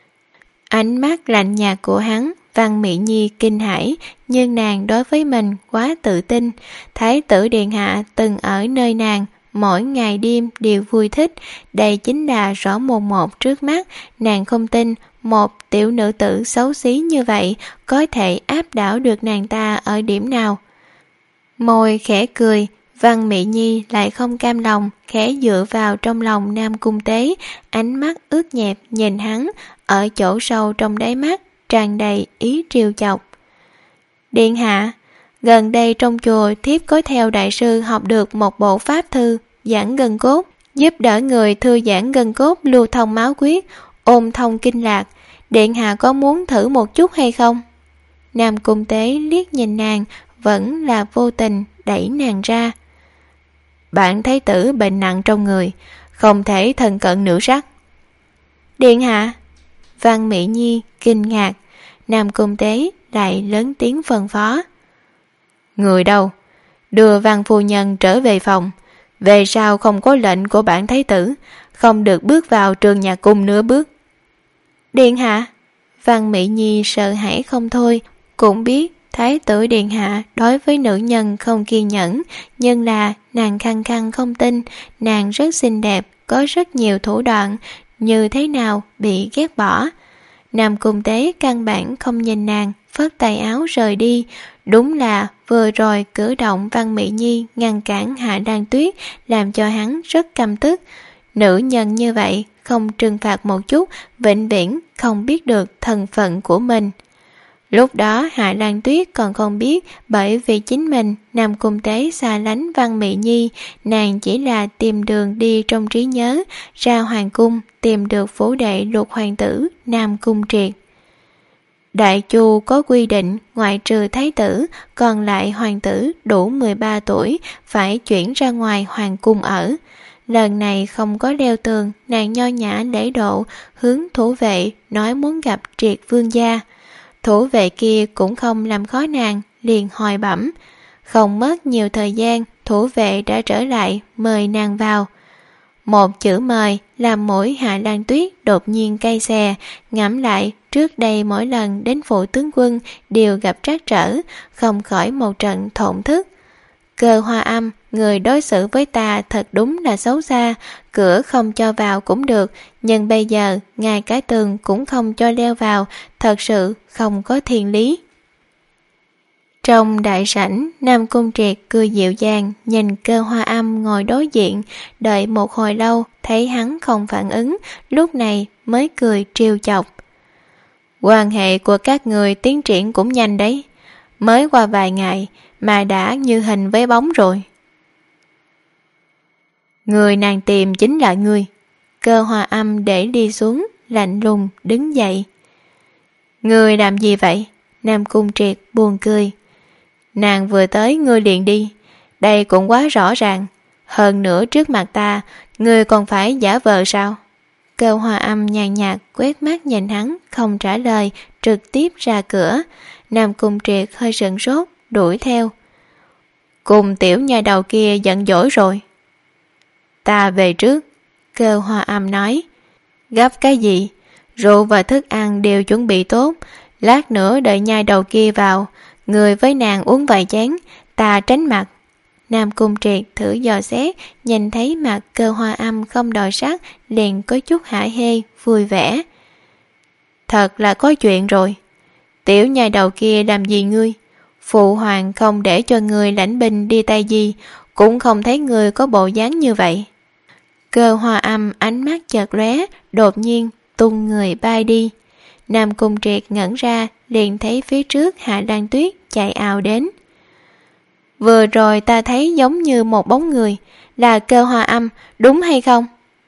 Ánh mắt lạnh nhạt của hắn, Văn Mỹ Nhi kinh hãi, nhưng nàng đối với mình quá tự tin. Thái tử điện hạ từng ở nơi nàng, mỗi ngày đêm đều vui thích, đây chính là rõ mồn một trước mắt, nàng không tin một tiểu nữ tử xấu xí như vậy có thể áp đảo được nàng ta ở điểm nào. Môi khẽ cười, Văn Mỹ Nhi lại không cam lòng, khẽ dựa vào trong lòng Nam Cung Tế, ánh mắt ướt nhẹp nhìn hắn, ở chỗ sâu trong đáy mắt tràn đầy ý trêu chọc. Điện hạ, gần đây trong chùa thiếp có theo đại sư học được một bộ pháp thư giãn gân cốt, giúp đỡ người thư giãn gân cốt, lưu thông máu huyết, ôn thông kinh lạc. Điện hạ có muốn thử một chút hay không? Nam Cung Tế liếc nhìn nàng, vẫn là vô tình đẩy nàng ra. Bạn thái tử bệnh nặng trong người, không thể thân cận nữ sắc. Điện hạ! Văn Mỹ Nhi kinh ngạc, Nam Cung Tế lại lớn tiếng phân phó. Người đâu? Đưa Văn phu nhân trở về phòng. Về sau không có lệnh của bản thái tử, không được bước vào trường nhà cung nửa bước. Điện hạ! Văn Mỹ Nhi sợ hãi không thôi, cũng biết thái tử điện hạ đối với nữ nhân không kiên nhẫn, nhưng là nàng khăng khăng không tin, nàng rất xinh đẹp, có rất nhiều thủ đoạn, như thế nào bị ghét bỏ. Nam Cung Tế căn bản không nhìn nàng, phất tay áo rời đi. Đúng là vừa rồi cử động Văn Mỹ Nhi ngăn cản Hạ Lan Tuyết làm cho hắn rất căm tức. Nữ nhân như vậy không trừng phạt một chút, vĩnh viễn không biết được thân phận của mình. Lúc đó Hạ Lan Tuyết còn không biết, bởi vì chính mình Nam Cung Tế xa lánh Văn Mỹ Nhi, nàng chỉ là tìm đường đi trong trí nhớ, ra hoàng cung tìm được phủ đệ lục hoàng tử Nam Cung Triệt. Đại Chu có quy định, ngoại trừ thái tử, còn lại hoàng tử đủ mười ba tuổi phải chuyển ra ngoài hoàng cung ở. Lần này không có leo tường, nàng nho nhã lễ độ hướng thủ vệ nói muốn gặp Triệt vương gia. Thủ vệ kia cũng không làm khó nàng, liền hỏi bẩm. Không mất nhiều thời gian, thủ vệ đã trở lại mời nàng vào. Một chữ mời làm mũi Hạ Lan Tuyết đột nhiên cay xè, ngẫm lại trước đây mỗi lần đến phủ tướng quân đều gặp trắc trở, không khỏi một trận thổn thức. Cơ Hoa Âm, người đối xử với ta thật đúng là xấu xa, cửa không cho vào cũng được, nhưng bây giờ ngay cái tường cũng không cho leo vào, thật sự không có thiên lý. Trong đại sảnh, Nam Cung Triệt cười dịu dàng nhìn Cơ Hoa Âm ngồi đối diện, đợi một hồi lâu thấy hắn không phản ứng, lúc này mới cười trêu chọc. Quan hệ của các người tiến triển cũng nhanh đấy, mới qua vài ngày mà đã như hình với bóng rồi. Người nàng tìm chính là ngươi. Cơ Hoa Âm để đi xuống, lạnh lùng đứng dậy. Ngươi làm gì vậy? Nam Cung Triệt buồn cười. Nàng vừa tới ngươi liền đi, đây cũng quá rõ ràng. Hơn nữa trước mặt ta, ngươi còn phải giả vờ sao? Cơ Hoa Âm nhàn nhạt quét mắt nhìn hắn, không trả lời, trực tiếp ra cửa. Nam Cung Triệt hơi sửng sốt, đuổi theo. Cùng tiểu nha đầu kia giận dỗi rồi. Ta về trước. Cơ Hoa Âm nói. Gấp cái gì? Rượu và thức ăn đều chuẩn bị tốt, lát nữa đợi nha đầu kia vào, người với nàng uống vài chén, ta tránh mặt. Nam Cung Triệt thử dò xét, nhìn thấy mặt Cơ Hoa Âm không đòi sắc, liền có chút hả hê, vui vẻ. Thật là có chuyện rồi. Tiểu nha đầu kia làm gì ngươi? Phụ hoàng không để cho người lãnh binh đi tay gì, cũng không thấy người có bộ dáng như vậy. Cơ Hoa Âm ánh mắt chợt lóe, đột nhiên tung người bay đi. Nam Cung Triệt ngẩn ra, liền thấy phía trước Hạ Lan Tuyết chạy ào đến. Vừa rồi ta thấy giống như một bóng người, là Cơ Hoa Âm, đúng hay không?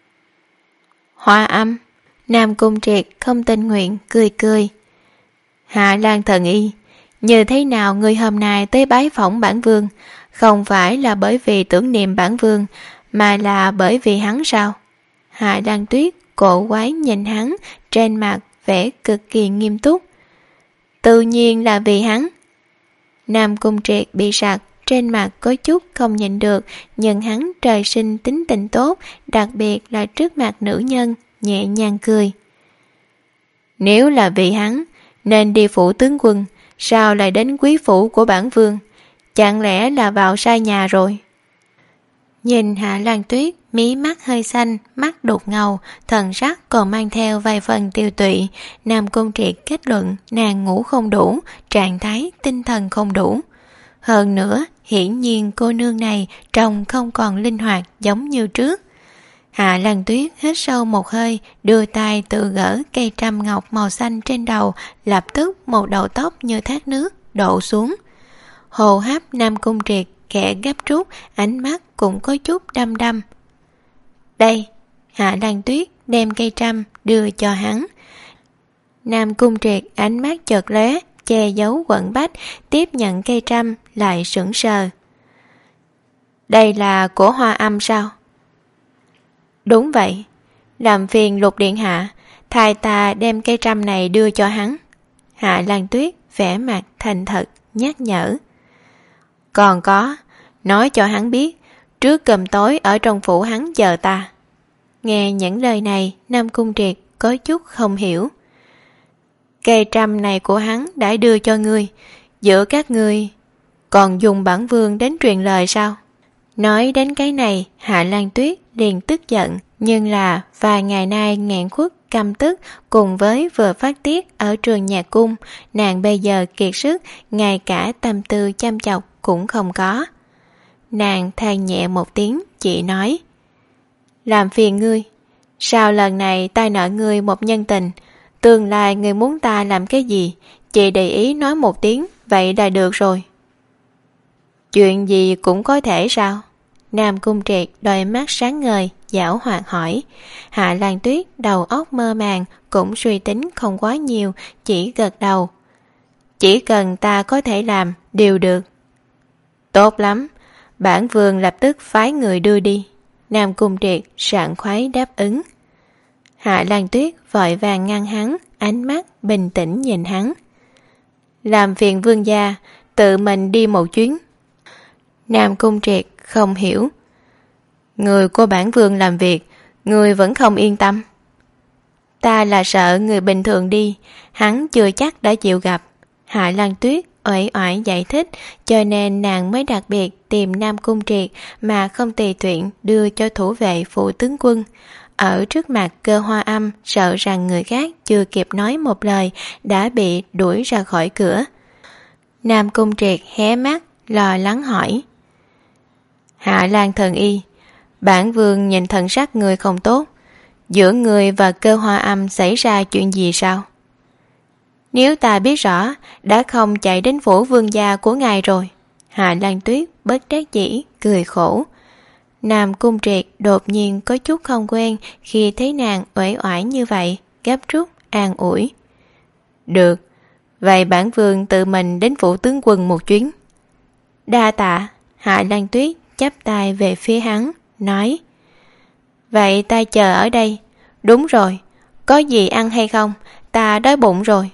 Hoa Âm. Nam Cung Triệt không tình nguyện cười cười. Hạ Lan thần y, như thế nào người hôm nay tới bái phỏng bản vương, không phải là bởi vì tưởng niệm bản vương, mà là bởi vì hắn sao? Hạ Lan Tuyết cổ quái nhìn hắn, trên mặt vẻ cực kỳ nghiêm túc. Tự nhiên là vì hắn. Nam Cung Triệt bị sặc, trên mặt có chút không nhịn được, nhưng hắn trời sinh tính tình tốt, đặc biệt là trước mặt nữ nhân, nhẹ nhàng cười. Nếu là vì hắn, nên đi phủ tướng quân, sao lại đến quý phủ của bản vương? Chẳng lẽ là vào sai nhà rồi? Nhìn Hạ Lan Tuyết, mí mắt hơi xanh, mắt đục ngầu, thần sắc còn mang theo vài phần tiêu tụy. Nam Cung Triệt kết luận nàng ngủ không đủ, trạng thái tinh thần không đủ. Hơn nữa, hiển nhiên cô nương này trông không còn linh hoạt giống như trước. Hạ Lan Tuyết hít sâu một hơi, đưa tay tự gỡ cây trăm ngọc màu xanh trên đầu, lập tức một đầu tóc như thác nước đổ xuống. Hô hấp Nam Cung Triệt kẻ gấp rút, ánh mắt cũng có chút đăm đăm. Đây. Hạ Lan Tuyết đem cây trăm đưa cho hắn. Nam Cung Triệt ánh mắt chợt lóe, che giấu quẩn bách, tiếp nhận cây trăm lại sững sờ. Đây là của Hoa Âm sao? Đúng vậy. Làm phiền Lục điện hạ, thay ta đem cây trăm này đưa cho hắn. Hạ Lan Tuyết vẻ mặt thành thật nhắc nhở. Còn có, nói cho hắn biết, trước cơm tối ở trong phủ hắn chờ ta. Nghe những lời này, Nam Cung Triệt có chút không hiểu. Cây trăm này của hắn đã đưa cho ngươi, giữa các ngươi còn dùng bản vương đến truyền lời sao? Nói đến cái này, Hạ Lan Tuyết liền tức giận, nhưng là vài ngày nay nghẹn khuất căm tức cùng với vừa phát tiết ở trường nhạc cung, nàng bây giờ kiệt sức, ngay cả tâm tư chăm chọc cũng không có. Nàng than nhẹ một tiếng, chỉ nói: làm phiền ngươi, sao lần này ta nợ ngươi một nhân tình, tương lai ngươi muốn ta làm cái gì, chị để ý nói một tiếng, vậy là được rồi. Chuyện gì cũng có thể sao? Nam Cung Triệt đôi mắt sáng ngời, giảo hoạt hỏi. Hạ Lan Tuyết đầu óc mơ màng, cũng suy tính không quá nhiều, chỉ gật đầu. Chỉ cần ta có thể làm, đều được. Tốt lắm, bản vương lập tức phái người đưa đi. Nam Cung Triệt sảng khoái đáp ứng. Hạ Lan Tuyết vội vàng ngăn hắn, ánh mắt bình tĩnh nhìn hắn. Làm phiền vương gia, tự mình đi một chuyến. Nam Cung Triệt không hiểu. Người của bản vương làm việc, người vẫn không yên tâm. Ta là sợ người bình thường đi, hắn chưa chắc đã chịu gặp. Hạ Lan Tuyết uể oải giải thích, cho nên nàng mới đặc biệt tìm Nam Cung Triệt mà không tùy tiện đưa cho thủ vệ phụ tướng quân. Ở trước mặt Cơ Hoa Âm, sợ rằng người khác chưa kịp nói một lời đã bị đuổi ra khỏi cửa. Nam Cung Triệt hé mắt, lo lắng hỏi. Hạ Lan thần y, bản vương nhìn thần sắc người không tốt, giữa người và Cơ Hoa Âm xảy ra chuyện gì sao? Nếu ta biết rõ, đã không chạy đến phủ vương gia của ngài rồi. Hạ Lan Tuyết bất đắc dĩ cười khổ. Nam Cung Triệt đột nhiên có chút không quen khi thấy nàng uể oải như vậy, gấp rút an ủi. Được, vậy bản vương tự mình đến phủ tướng quân một chuyến. Đa tạ. Hạ Lan Tuyết chắp tay về phía hắn, nói. Vậy ta chờ ở đây. Đúng rồi, có gì ăn hay không? Ta đói bụng rồi.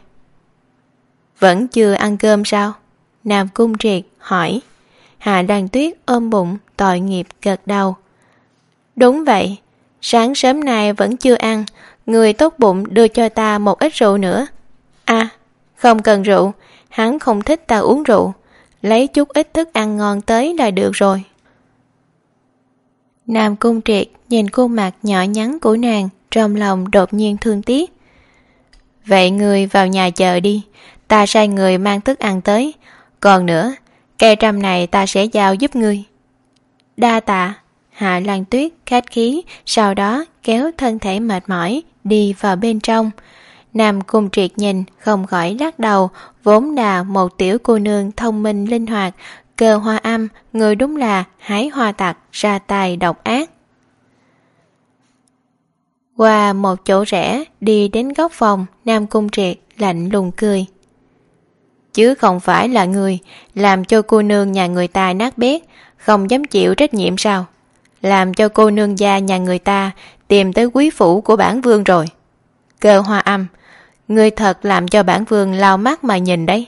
Vẫn chưa ăn cơm sao? Nam Cung Triệt hỏi. Hạ Lan Tuyết ôm bụng tội nghiệp gật đầu. Đúng vậy, sáng sớm nay vẫn chưa ăn, người tốt bụng đưa cho ta một ít rượu nữa. À, không cần rượu, hắn không thích ta uống rượu, lấy chút ít thức ăn ngon tới là được rồi. Nam Cung Triệt nhìn khuôn mặt nhỏ nhắn của nàng, trong lòng đột nhiên thương tiếc. Vậy người vào nhà chờ đi, ta sai người mang thức ăn tới. Còn nữa, cây trăm này ta sẽ giao giúp ngươi. Đa tạ. Hạ Lan Tuyết khách khí, sau đó kéo thân thể mệt mỏi đi vào bên trong. Nam Cung Triệt nhìn không khỏi lắc đầu, vốn là một tiểu cô nương thông minh linh hoạt, Cơ Hoa Âm người đúng là hái hoa tặc ra tài độc ác. Qua một chỗ rẽ đi đến góc phòng, Nam Cung Triệt lạnh lùng cười. Chứ không phải là người làm cho cô nương nhà người ta nát bét, không dám chịu trách nhiệm sao? Làm cho cô nương gia nhà người ta tìm tới quý phủ của bản vương rồi. Cơ Hoa Âm, ngươi thật làm cho bản vương lau mắt mà nhìn đấy.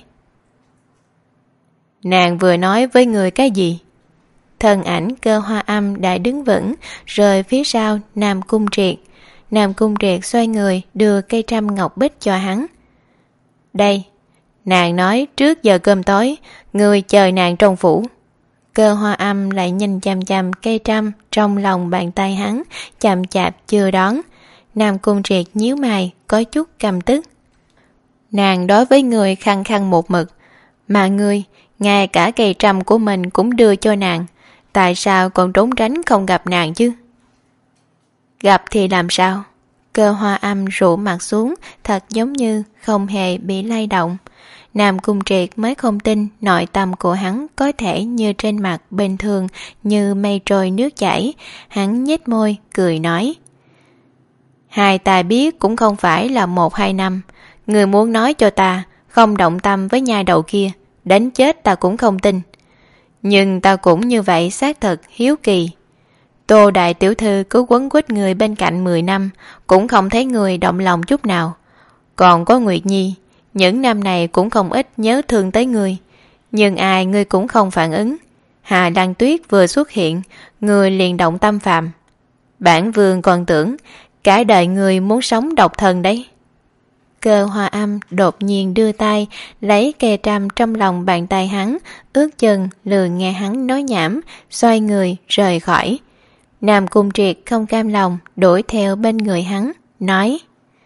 Nàng vừa nói với người cái gì? Thân ảnh Cơ Hoa Âm đã đứng vững, rời phía sau Nam Cung Triệt. Nam Cung Triệt xoay người đưa cây trăm ngọc bích cho hắn. Đây, nàng nói trước giờ cơm tối, người chờ nàng trong phủ. Cơ Hoa Âm lại nhìn chằm chằm cây trăm trong lòng bàn tay hắn, chậm chạp chưa đón. Nam Cung Triệt nhíu mày, có chút căm tức. Nàng đối với người khăng khăng một mực, mà ngươi, ngay cả cây trăm của mình cũng đưa cho nàng, tại sao còn trốn tránh không gặp nàng chứ? Gặp thì làm sao? Cơ Hoa Âm rũ mặt xuống, thật giống như không hề bị lay động. Nam Cung Triệt mới không tin nội tâm của hắn có thể như trên mặt bình thường, như mây trôi nước chảy. Hắn nhếch môi, cười nói. Hai ta biết cũng không phải là một hai năm. Người muốn nói cho ta không động tâm với nhai đầu kia, đến chết ta cũng không tin. Nhưng ta cũng như vậy xác thực hiếu kỳ. Tô đại tiểu thư cứ quấn quýt người bên cạnh mười năm, cũng không thấy người động lòng chút nào. Còn có Nguyệt Nhi, những năm này cũng không ít nhớ thương tới người, nhưng ai ngươi cũng không phản ứng. Hà Lan Tuyết vừa xuất hiện, người liền động tâm phạm. Bản vương còn tưởng cả đời người muốn sống độc thân đấy. Cơ Hoa Âm đột nhiên đưa tay lấy cây trăm trong lòng bàn tay hắn, ướt chân lường nghe hắn nói nhảm, xoay người rời khỏi. Nam Cung Triệt không cam lòng đuổi theo bên người hắn, nói.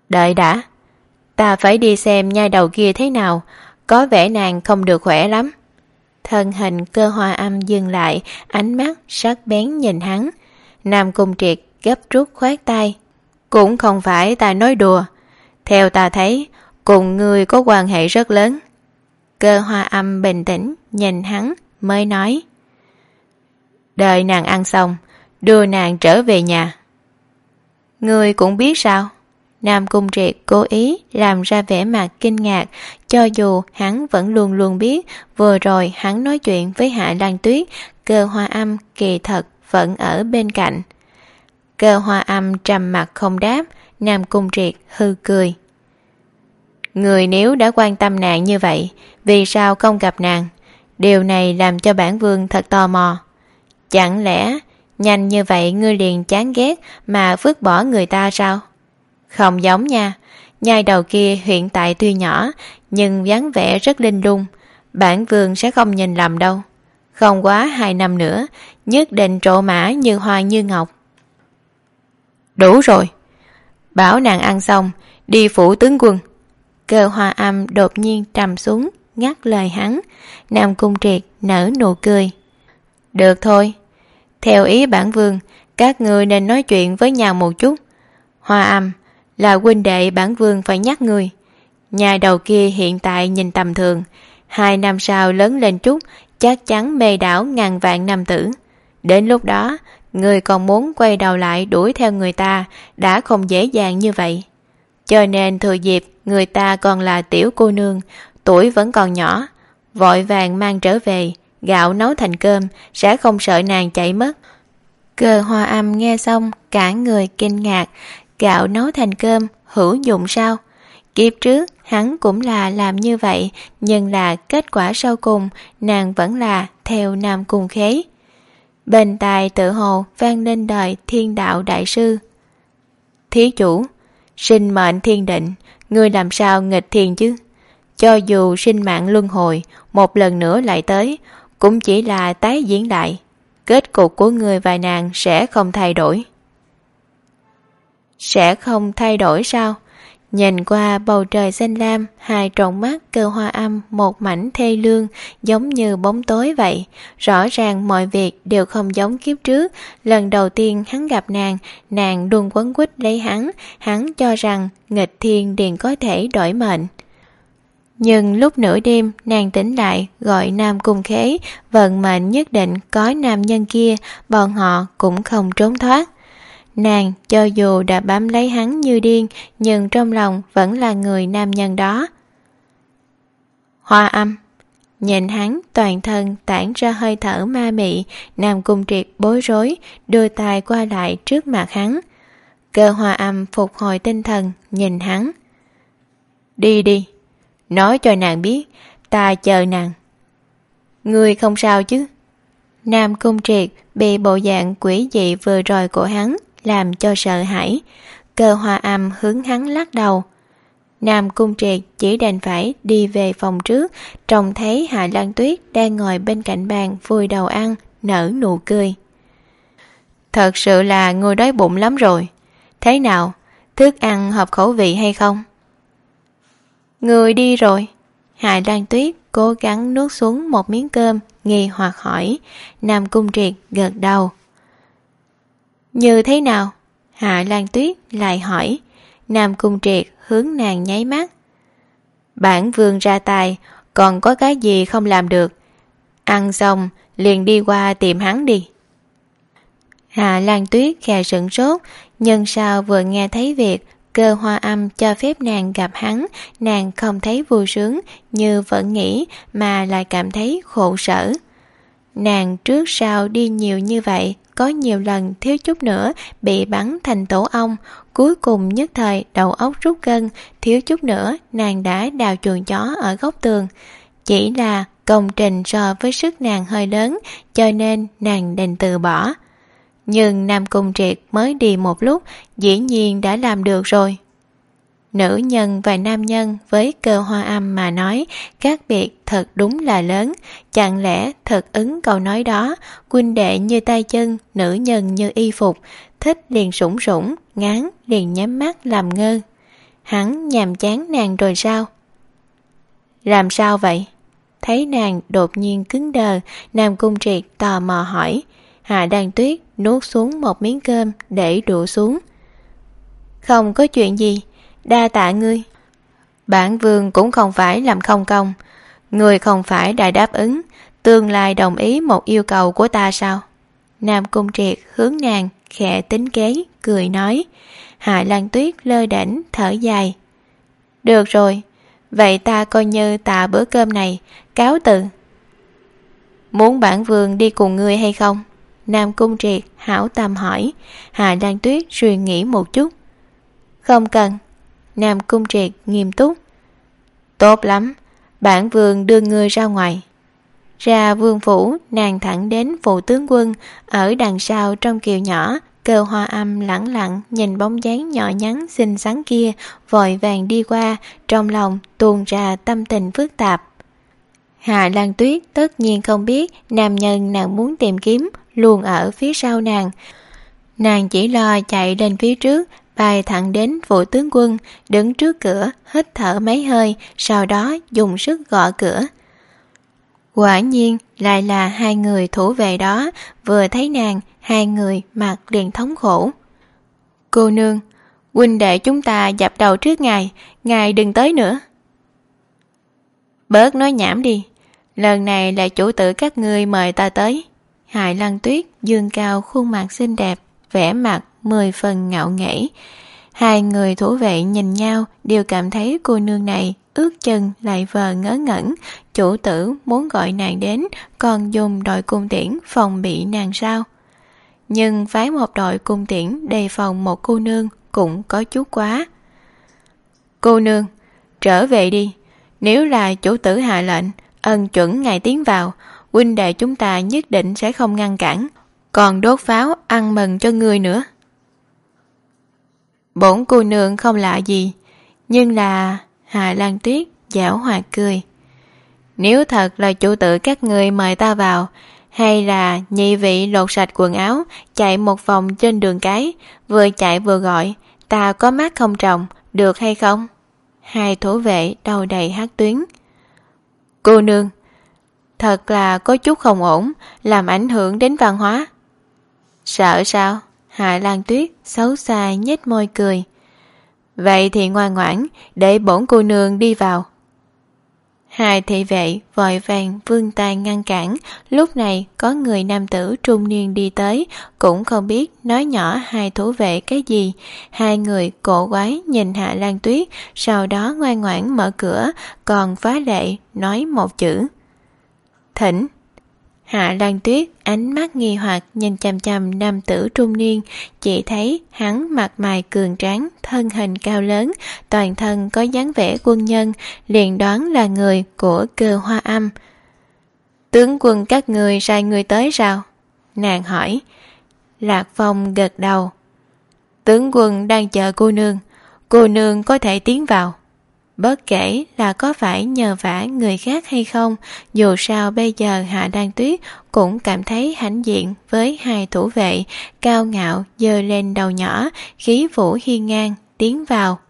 Đợi đã, ta phải đi xem nhai đầu kia thế nào, có vẻ nàng không được khỏe lắm. Thân hình Cơ Hoa Âm dừng lại, ánh mắt sắc bén nhìn hắn. Nam Cung Triệt gấp rút khoát tay. Cũng không phải ta nói đùa, theo ta thấy cùng ngươi có quan hệ rất lớn. Cơ Hoa Âm bình tĩnh nhìn hắn mới nói, đợi nàng ăn xong, đưa nàng trở về nhà. Ngươi cũng biết sao? Nam Cung Triệt cố ý làm ra vẻ mặt kinh ngạc, cho dù hắn vẫn luôn luôn biết vừa rồi hắn nói chuyện với Hạ Lan Tuyết, Cơ Hoa Âm kỳ thật vẫn ở bên cạnh. Cơ Hoa Âm trầm mặt không đáp. Nam Cung Triệt hư cười. Người nếu đã quan tâm nàng như vậy, vì sao không gặp nàng? Điều này làm cho bản vương thật tò mò. Chẳng lẽ nhanh như vậy ngươi liền chán ghét mà vứt bỏ người ta sao? Không giống nha, nhai đầu kia hiện tại tuy nhỏ nhưng dáng vẻ rất linh lung, bản vương sẽ không nhìn lầm đâu. Không quá hai năm nữa nhất định trổ mã như hoa như ngọc. Đủ rồi, bảo nàng ăn xong đi phủ tướng quân. Cơ Hoa Âm đột nhiên trầm xuống ngắt lời hắn. Nam Cung Triệt nở nụ cười. Được thôi, theo ý bản vương, các ngươi nên nói chuyện với nhau một chút. Hoa Âm, là huynh đệ bản vương phải nhắc ngươi. Nhà đầu kia hiện tại nhìn tầm thường, hai năm sau lớn lên chút chắc chắn mê đảo ngàn vạn nam tử. Đến lúc đó ngươi còn muốn quay đầu lại đuổi theo người ta đã không dễ dàng như vậy. Cho nên thừa dịp người ta còn là tiểu cô nương, tuổi vẫn còn nhỏ, vội vàng mang trở về, gạo nấu thành cơm, sẽ không sợ nàng chạy mất. Cơ Hoa Âm nghe xong cả người kinh ngạc. Gạo nấu thành cơm hữu dụng sao? Kiếp trước hắn cũng là làm như vậy, nhưng là kết quả sau cùng nàng vẫn là theo Nam Cung Khế. Bên tai tự hồ vang lên đời Thiên Đạo Đại Sư. Thí chủ, sinh mệnh thiên định, ngươi làm sao nghịch thiên chứ? Cho dù sinh mạng luân hồi một lần nữa lại tới, cũng chỉ là tái diễn lại. Kết cục của ngươi và nàng sẽ không thay đổi. Sẽ không thay đổi sao? Nhìn qua bầu trời xanh lam, hai tròng mắt Cơ Hoa Âm một mảnh thê lương, giống như bóng tối vậy. Rõ ràng mọi việc đều không giống kiếp trước. Lần đầu tiên hắn gặp nàng, nàng luôn quấn quýt lấy hắn, hắn cho rằng nghịch thiên liền có thể đổi mệnh. Nhưng lúc nửa đêm nàng tỉnh lại gọi Nam Cung Khế, vận mệnh nhất định có nam nhân kia, bọn họ cũng không trốn thoát. Nàng cho dù đã bám lấy hắn như điên, nhưng trong lòng vẫn là người nam nhân đó. Hoa Âm nhìn hắn toàn thân tản ra hơi thở ma mị, Nam Cung Triệt bối rối, đưa tay qua lại trước mặt hắn. Cơ Hoa Âm phục hồi tinh thần, nhìn hắn. Đi đi, nói cho nàng biết, ta chờ nàng. Ngươi không sao chứ? Nam Cung Triệt bị bộ dạng quỷ dị vừa rồi của hắn làm cho sợ hãi. Cơ Hoa Âm hướng hắn lắc đầu. Nam Cung Triệt chỉ đành phải đi về phòng trước, trông thấy Hạ Lan Tuyết đang ngồi bên cạnh bàn vùi đầu ăn, nở nụ cười. Thật sự là ngươi đói bụng lắm rồi. Thế nào, thức ăn hợp khẩu vị hay không? Ngươi đi rồi. Hạ Lan Tuyết cố gắng nuốt xuống một miếng cơm, nghi hoặc hỏi. Nam Cung Triệt gật đầu. Như thế nào? Hạ Lan Tuyết lại hỏi. Nam Cung Triệt hướng nàng nháy mắt. Bản vương ra tay, còn có cái gì không làm được? Ăn xong liền đi qua tìm hắn đi. Hạ Lan Tuyết khẽ sửng sốt, nhưng sao vừa nghe thấy việc Cơ Hoa Âm cho phép nàng gặp hắn, nàng không thấy vui sướng như vẫn nghĩ, mà lại cảm thấy khổ sở. Nàng trước sau đi nhiều như vậy, có nhiều lần thiếu chút nữa bị bắn thành tổ ong, cuối cùng nhất thời đầu óc rút gân, thiếu chút nữa nàng đã đào chuồng chó ở góc tường. Chỉ là công trình so với sức nàng hơi lớn, cho nên nàng đành từ bỏ. Nhưng Nam Cung Triệt mới đi một lúc, dĩ nhiên đã làm được rồi. Nữ nhân và nam nhân với Cơ Hoa Âm mà nói, khác biệt thật đúng là lớn. Chẳng lẽ thật ứng câu nói đó, huynh đệ như tay chân, nữ nhân như y phục, thích liền sủng sủng, ngán liền nhắm mắt làm ngơ. hắn nhàm chán nàng rồi sao? Làm sao vậy? Thấy nàng đột nhiên cứng đờ, Nam Cung Triệt tò mò hỏi. Hạ Đan Tuyết nuốt xuống một miếng cơm để đũa xuống. Không có chuyện gì, đa tạ ngươi. Bản vương cũng không phải làm không công. Ngươi không phải đã đáp ứng tương lai đồng ý một yêu cầu của ta sao? Nam Cung Triệt hướng nàng khẽ tính kế, cười nói. Hạ Lan Tuyết lơ đễnh thở dài. Được rồi, vậy ta coi như tạ bữa cơm này, cáo từ. Muốn bản vương đi cùng ngươi hay không? Nam Cung Triệt hảo tâm hỏi. Hạ Lan Tuyết suy nghĩ một chút. Không cần. Nam Cung Triệt nghiêm túc. Tốt lắm, bản vương đưa ngươi ra ngoài. Ra vương phủ, nàng thẳng đến phủ tướng quân ở đằng sau trong kiều nhỏ. Cơ Hoa Âm lẳng lặng nhìn bóng dáng nhỏ nhắn xinh xắn kia vội vàng đi qua, trong lòng tuôn ra tâm tình phức tạp. Hạ Lan Tuyết tất nhiên không biết nam nhân nàng muốn tìm kiếm luôn ở phía sau nàng. Nàng chỉ lo chạy lên phía trước, bay thẳng đến phủ tướng quân, đứng trước cửa hít thở mấy hơi, sau đó dùng sức gõ cửa. Quả nhiên lại là hai người thủ vệ đó, vừa thấy nàng, hai người mặt liền thống khổ. Cô nương, huynh đệ chúng ta dập đầu trước ngài, ngài đừng tới nữa. Bớt nói nhảm đi, lần này là chủ tử các ngươi mời ta tới. Hạ Lan Tuyết dương cao khuôn mặt xinh đẹp, vẻ mặt mười phần ngạo nghễ. Hai người thủ vệ nhìn nhau đều cảm thấy cô nương này ướt chân lại vờ ngớ ngẩn. Chủ tử muốn gọi nàng đến, còn dùng đội cung tiễn phòng bị nàng sao? Nhưng phái một đội cung tiễn đề phòng một cô nương cũng có chút quá. Cô nương, trở về đi. Nếu là chủ tử hạ lệnh, ân chuẩn ngài tiến vào, huynh đệ chúng ta nhất định sẽ không ngăn cản, còn đốt pháo ăn mừng cho ngươi nữa. Bổn cô nương không lạ gì, nhưng là... Hạ Lan Tuyết giảo hoạt cười. Nếu thật là chủ tử các ngươi mời ta vào, hay là nhị vị lột sạch quần áo, chạy một vòng trên đường cái, vừa chạy vừa gọi, ta có mắt không tròng, được hay không? Hai thủ vệ đầu đầy hát tuyến. Cô nương, thật là có chút không ổn, làm ảnh hưởng đến văn hóa. Sợ sao? Hạ Lan Tuyết xấu xa nhếch môi cười. Vậy thì ngoan ngoãn, để bổn cô nương đi vào. Hai thị vệ vội vàng vươn tay ngăn cản. Lúc này có người nam tử trung niên đi tới, cũng không biết nói nhỏ hai thủ vệ cái gì. Hai người cổ quái nhìn Hạ Lan Tuyết, sau đó ngoan ngoãn mở cửa, còn phá lệ nói một chữ. Thỉnh. Hạ Lan Tuyết ánh mắt nghi hoặc nhìn chằm chằm nam tử trung niên, chỉ thấy hắn mặt mày cường tráng, thân hình cao lớn, toàn thân có dáng vẻ quân nhân, liền đoán là người của Cơ Hoa Âm. Tướng quân các người sai người tới sao? Nàng hỏi. Lạc Phong gật đầu. Tướng quân đang chờ cô nương, cô nương có thể tiến vào. Bất kể là có phải nhờ vả người khác hay không, dù sao bây giờ Hạ Đan Tuyết cũng cảm thấy hãnh diện với hai thủ vệ, cao ngạo giơ lên đầu nhỏ, khí vũ hiên ngang, tiến vào.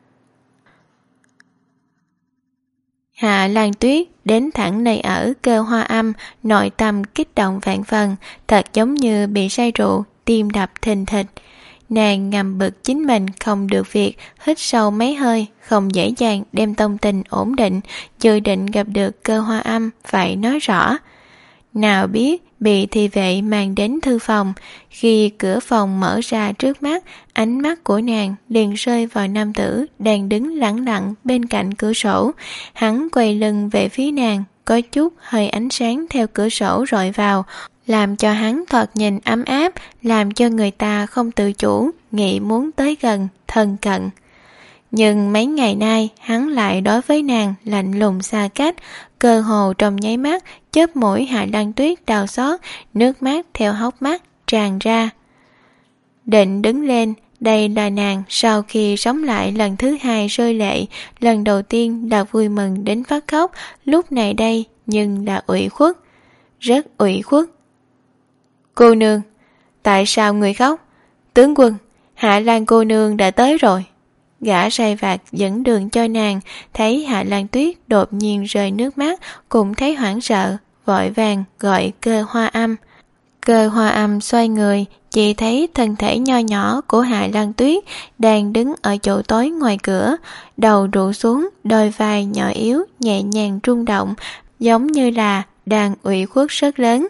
Hạ Lan Tuyết đến thẳng nơi ở Cơ Hoa Âm, nội tâm kích động vạn phần, thật giống như bị say rượu, tim đập thình thịch. Nàng ngầm bực chính mình không được việc, hít sâu mấy hơi, không dễ dàng đem tâm tình ổn định, dự định gặp được Cơ Hoa Âm phải nói rõ. Nào biết bị thị vệ mang đến thư phòng, khi cửa phòng mở ra trước mắt, ánh mắt của nàng liền rơi vào nam tử đang đứng lẳng lặng bên cạnh cửa sổ. Hắn quay lưng về phía nàng, có chút hơi ánh sáng theo cửa sổ rọi vào, làm cho hắn thoạt nhìn ấm áp, làm cho người ta không tự chủ, nghĩ muốn tới gần, thân cận. Nhưng mấy ngày nay, hắn lại đối với nàng lạnh lùng xa cách, cơ hồ trong nháy mắt, chớp mũi Hạ Lan Tuyết đau xót, nước mắt theo hốc mắt tràn ra. Định đứng lên, đây là nàng sau khi sống lại lần thứ hai rơi lệ, lần đầu tiên là vui mừng đến phát khóc, lúc này đây nhưng là ủy khuất, rất ủy khuất. Cô nương, tại sao người khóc? Tướng quân, Hạ Lan cô nương đã tới rồi. Gã sai vặt dẫn đường cho nàng, thấy Hạ Lan Tuyết đột nhiên rơi nước mắt, cũng thấy hoảng sợ, vội vàng gọi Cơ Hoa Âm. Cơ Hoa Âm xoay người, chỉ thấy thân thể nho nhỏ của Hạ Lan Tuyết đang đứng ở chỗ tối ngoài cửa, đầu rụ xuống, đôi vai nhỏ yếu nhẹ nhàng rung động, giống như là đang ủy khuất rất lớn.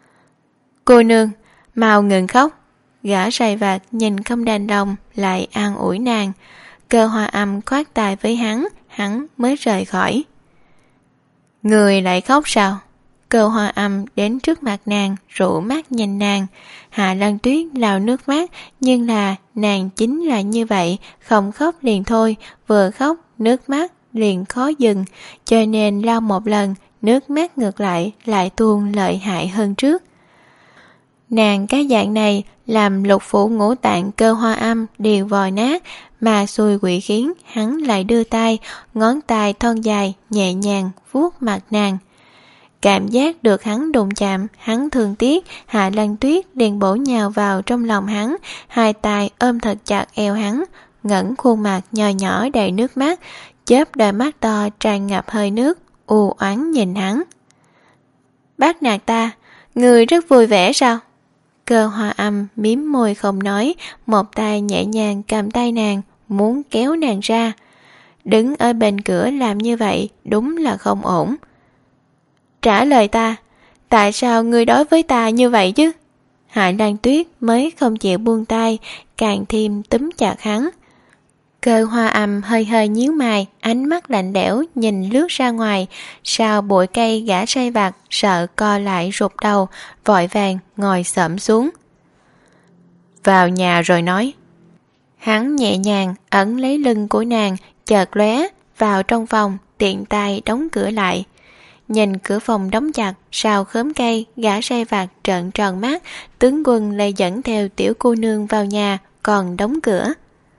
Cô nương, mau ngừng khóc. Gã sai vặt nhìn không đành lòng, lại an ủi nàng. Cơ Hoa Âm khoát tay với hắn, hắn mới rời khỏi. Người lại khóc sao? Cơ Hoa Âm đến trước mặt nàng, rủ mắt nhìn nàng. Hạ Lan Tuyết lau nước mắt, nhưng là nàng chính là như vậy, không khóc liền thôi, vừa khóc nước mắt liền khó dừng, cho nên lau một lần, nước mắt ngược lại lại tuôn lợi hại hơn trước. Nàng cái dạng này làm lục phủ ngũ tạng Cơ Hoa Âm đều vòi nát, mà xui quỷ khiến hắn lại đưa tay, ngón tay thon dài nhẹ nhàng vuốt mặt nàng. Cảm giác được hắn đụng chạm, hắn thương tiếc, Hạ Lan Tuyết liền bổ nhào vào trong lòng hắn, hai tay ôm thật chặt eo hắn, ngẩng khuôn mặt nhỏ nhỏ đầy nước mắt, chớp đôi mắt to tràn ngập hơi nước, u oán nhìn hắn. Bắt nạt ta, người rất vui vẻ sao? Cơ Hoa Âm mím môi không nói, một tay nhẹ nhàng cầm tay nàng, muốn kéo nàng ra. Đứng ở bên cửa làm như vậy đúng là không ổn. Trả lời ta, tại sao ngươi đối với ta như vậy chứ? Hạ Lan Tuyết mới không chịu buông tay, càng thêm túm chặt hắn. Cơ Hoa Âm hơi hơi nhíu mày, ánh mắt lạnh lẽo nhìn lướt ra ngoài, sau bụi cây gã sai vặt sợ co lại rụt đầu, vội vàng ngồi xổm xuống. Vào nhà rồi nói. Hắn nhẹ nhàng ẩn lấy lưng của nàng, chợt lóe vào trong phòng, tiện tay đóng cửa lại. Nhìn cửa phòng đóng chặt, sau khóm cây gã sai vặt trợn tròn mắt, tướng quân lại dẫn theo tiểu cô nương vào nhà, còn đóng cửa.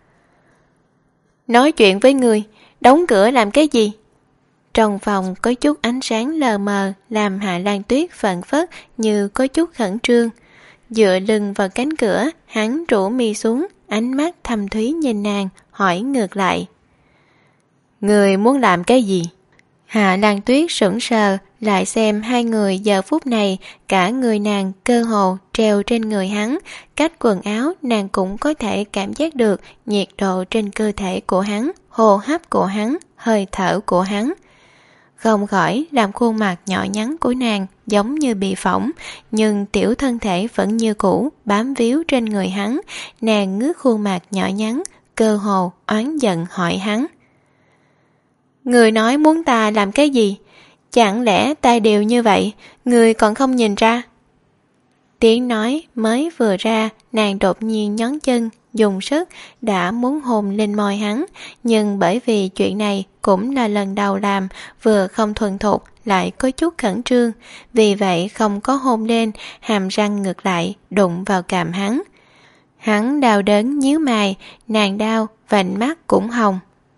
Nói chuyện với người, đóng cửa làm cái gì? Trong phòng có chút ánh sáng lờ mờ, làm Hạ Lan Tuyết phận phất như có chút khẩn trương. Dựa lưng vào cánh cửa, hắn rũ mi xuống, ánh mắt thâm thúy nhìn nàng, hỏi ngược lại. Người muốn làm cái gì? Hạ Lan Tuyết sững sờ, lại xem hai người giờ phút này, cả người nàng cơ hồ treo trên người hắn, cách quần áo nàng cũng có thể cảm giác được nhiệt độ trên cơ thể của hắn, hô hấp của hắn, hơi thở của hắn. Không khỏi làm khuôn mặt nhỏ nhắn của nàng giống như bị phỏng, nhưng tiểu thân thể vẫn như cũ bám víu trên người hắn. Nàng ngước khuôn mặt nhỏ nhắn, cơ hồ oán giận hỏi hắn. Người nói muốn ta làm cái gì? Chẳng lẽ ta đều như vậy, người còn không nhìn ra? Tiếng nói mới vừa ra, nàng đột nhiên nhón chân, dùng sức đã muốn hôn lên môi hắn, nhưng bởi vì chuyện này cũng là lần đầu làm, vừa không thuần thục lại có chút khẩn trương, vì vậy không có hôn lên, hàm răng ngược lại đụng vào cằm hắn. Hắn đau đớn nhíu mày, nàng đau, vành mắt cũng hồng.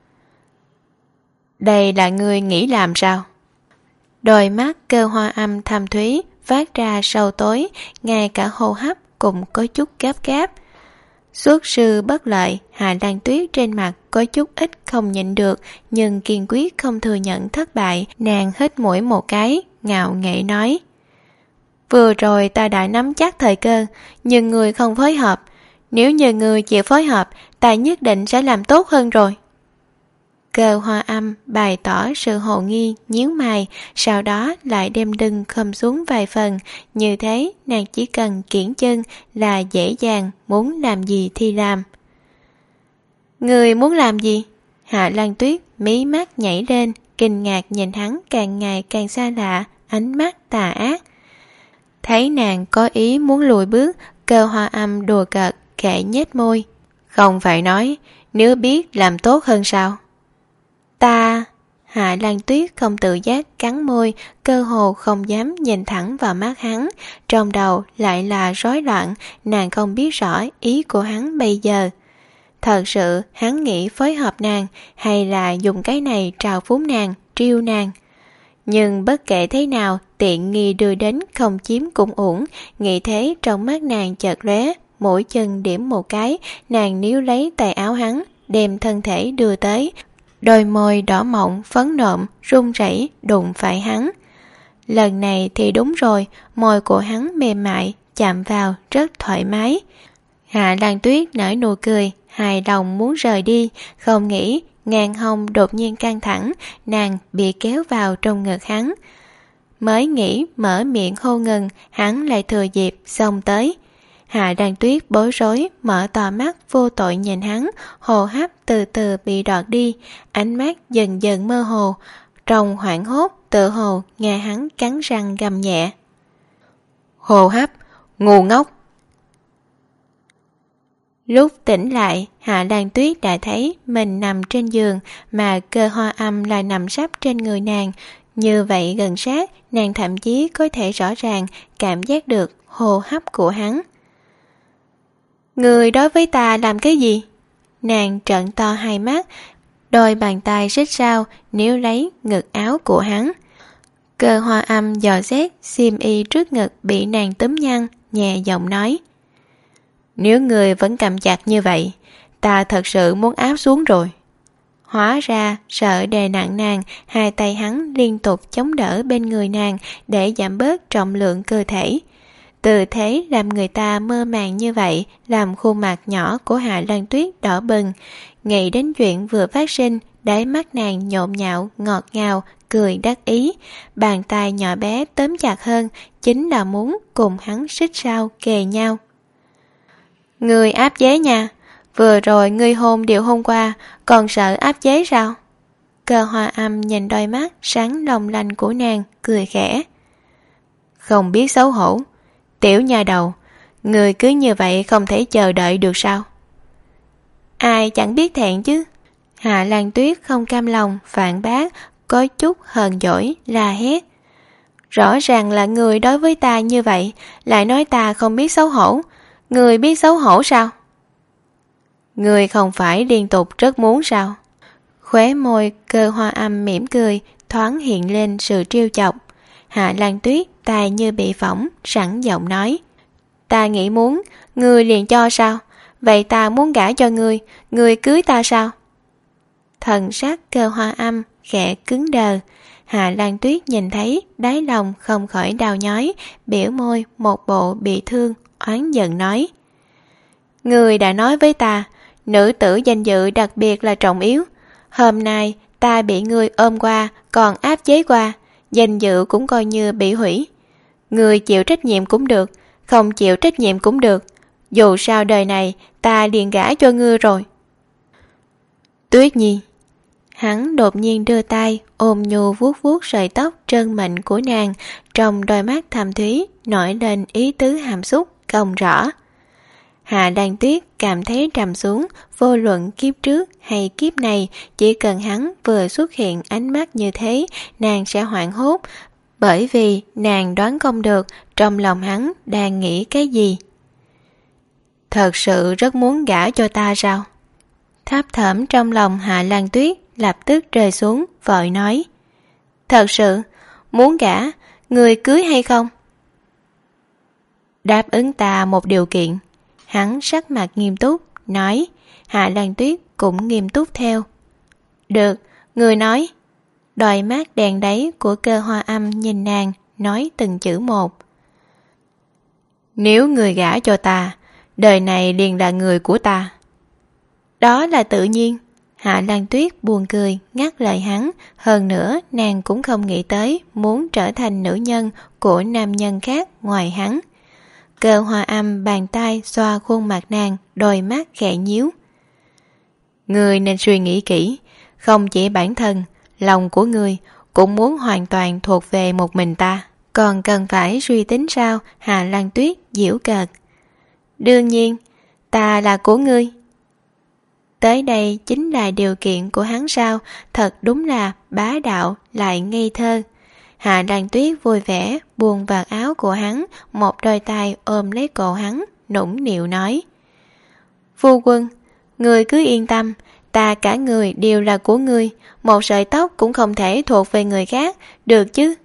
Đây là người nghĩ làm sao? Đôi mắt Cơ Hoa Âm thâm thúy phát ra sâu tối, ngay cả hô hấp cũng có chút gấp gáp. Xuất sư bất lợi, Hạ Lan Tuyết trên mặt có chút ít không nhịn được, nhưng kiên quyết không thừa nhận thất bại. Nàng hít mũi một cái, ngạo nghễ nói. Vừa rồi ta đã nắm chắc thời cơ, nhưng người không phối hợp. Nếu như người chịu phối hợp, ta nhất định sẽ làm tốt hơn rồi. Cơ Hoa Âm bày tỏ sự hồ nghi, nhíu mày, sau đó lại đem lưng khom xuống vài phần. Như thế, nàng chỉ cần kiễng chân là dễ dàng, muốn làm gì thì làm. Người muốn làm gì? Hạ Lan Tuyết mí mắt nhảy lên, kinh ngạc nhìn hắn càng ngày càng xa lạ, ánh mắt tà ác. Thấy nàng có ý muốn lùi bước, Cơ Hoa Âm đùa cợt, khẽ nhếch môi. Không phải nói, nếu biết làm tốt hơn sao? Ta... Hạ Lan Tuyết không tự giác cắn môi, cơ hồ không dám nhìn thẳng vào mắt hắn, trong đầu lại là rối loạn, nàng không biết rõ ý của hắn bây giờ. Thật sự hắn nghĩ phối hợp nàng, hay là dùng cái này trào phúng nàng, trêu nàng. Nhưng bất kể thế nào, tiện nghi đưa đến không chiếm cũng uổng, nghĩ thế trong mắt nàng chợt lóe, mỗi chân điểm một cái, nàng níu lấy tay áo hắn, đem thân thể đưa tới, đôi môi đỏ mọng phấn nộm run rẩy đụng phải hắn. Lần này thì đúng rồi, môi của hắn mềm mại, chạm vào rất thoải mái. Hạ Lan Tuyết nở nụ cười, hài lòng muốn rời đi, không nghĩ ngang hông đột nhiên căng thẳng, nàng bị kéo vào trong ngực hắn. Mới nghĩ mở miệng hô ngừng, hắn lại thừa dịp xông tới. Hạ Lan Tuyết bối rối, mở to mắt vô tội nhìn hắn, hô hấp từ từ bị đọt đi, ánh mắt dần dần mơ hồ, trong hoảng hốt tự hồ nghe hắn cắn răng gầm nhẹ. Hô hấp, ngu ngốc. Lúc tỉnh lại, Hạ Lan Tuyết đã thấy mình nằm trên giường mà Cơ Hoa Âm lại nằm sấp trên người nàng. Như vậy gần sát, nàng thậm chí có thể rõ ràng cảm giác được hô hấp của hắn. Người đối với ta làm cái gì? Nàng trợn to hai mắt, đôi bàn tay xích sao níu lấy ngực áo của hắn. Cơ Hoa Âm dò xét xiêm y trước ngực bị nàng túm nhăn, nhẹ giọng nói. Nếu người vẫn cầm chặt như vậy, ta thật sự muốn áp xuống rồi. Hóa ra sợ đè nặng nàng, hai tay hắn liên tục chống đỡ bên người nàng để giảm bớt trọng lượng cơ thể. Tư thế làm người ta mơ màng như vậy, làm khuôn mặt nhỏ của Hạ Lan Tuyết đỏ bừng. Nghĩ đến chuyện vừa phát sinh, đáy mắt nàng nhộn nhạo, ngọt ngào, cười đắc ý. Bàn tay nhỏ bé tóm chặt hơn, chính là muốn cùng hắn xích sao kề nhau. Người áp chế nha, vừa rồi ngươi hôn điều hôm qua, còn sợ áp chế sao? Cơ Hoa Âm nhìn đôi mắt sáng long lanh của nàng, cười khẽ. Không biết xấu hổ, tiểu nha đầu, người cứ như vậy không thể chờ đợi được sao? Ai chẳng biết thẹn chứ. Hạ Lan Tuyết không cam lòng phản bác, có chút hờn dỗi la hét. Rõ ràng là người đối với ta như vậy, lại nói ta không biết xấu hổ. Người biết xấu hổ sao? Người không phải liên tục rất muốn sao? Khóe môi Cơ Hoa Âm mỉm cười, thoáng hiện lên sự trêu chọc. Hạ Lan Tuyết tai như bị phỏng, sẵn giọng nói. Ta nghĩ muốn, người liền cho sao? Vậy ta muốn gả cho người, người cưới ta sao? Thần sắc Cơ Hoa Âm khẽ cứng đờ. Hạ Lan Tuyết nhìn thấy đáy lòng không khỏi đau nhói, biểu môi một bộ bị thương, oán giận nói. Người đã nói với ta, nữ tử danh dự đặc biệt là trọng yếu. Hôm nay ta bị người ôm qua, còn áp chế qua, danh dự cũng coi như bị hủy. Người chịu trách nhiệm cũng được, không chịu trách nhiệm cũng được. Dù sao đời này ta liền gả cho ngươi rồi. Tuyết Nhi. Hắn đột nhiên đưa tay ôm nhu vuốt vuốt sợi tóc trơn mịn của nàng, trong đôi mắt thầm thúy nổi lên ý tứ hàm xúc không rõ. Hạ Lan Tuyết cảm thấy trầm xuống, vô luận kiếp trước hay kiếp này, chỉ cần hắn vừa xuất hiện ánh mắt như thế, nàng sẽ hoảng hốt, bởi vì nàng đoán không được trong lòng hắn đang nghĩ cái gì. Thật sự rất muốn gả cho ta sao? Thấp thỏm trong lòng Hạ Lan Tuyết lập tức rơi xuống, vội nói. Thật sự, muốn gả, người cưới hay không? Đáp ứng ta một điều kiện. Hắn sắc mặt nghiêm túc, nói. Hạ Lan Tuyết cũng nghiêm túc theo. Được, người nói. Đôi mắt đèn đáy của Cơ Hoa Âm nhìn nàng, nói từng chữ một. Nếu người gả cho ta, đời này liền là người của ta. Đó là tự nhiên. Hạ Lan Tuyết buồn cười, ngắt lời hắn. Hơn nữa, nàng cũng không nghĩ tới muốn trở thành nữ nhân của nam nhân khác ngoài hắn. Cơ Hoa Âm bàn tay xoa khuôn mặt nàng, đôi mắt khẽ nhíu. Người nên suy nghĩ kỹ, không chỉ bản thân, lòng của người cũng muốn hoàn toàn thuộc về một mình ta. Còn cần phải suy tính sao? Hạ Lan Tuyết giễu cợt. Đương nhiên, ta là của ngươi. Tới đây chính là điều kiện của hắn sao? Thật đúng là bá đạo lại ngây thơ. Hạ Lan Tuyết vui vẻ buông vạt áo của hắn, một đôi tay ôm lấy cổ hắn, nũng nịu nói. Phu quân, người cứ yên tâm, ta cả người đều là của ngươi, một sợi tóc cũng không thể thuộc về người khác, được chứ?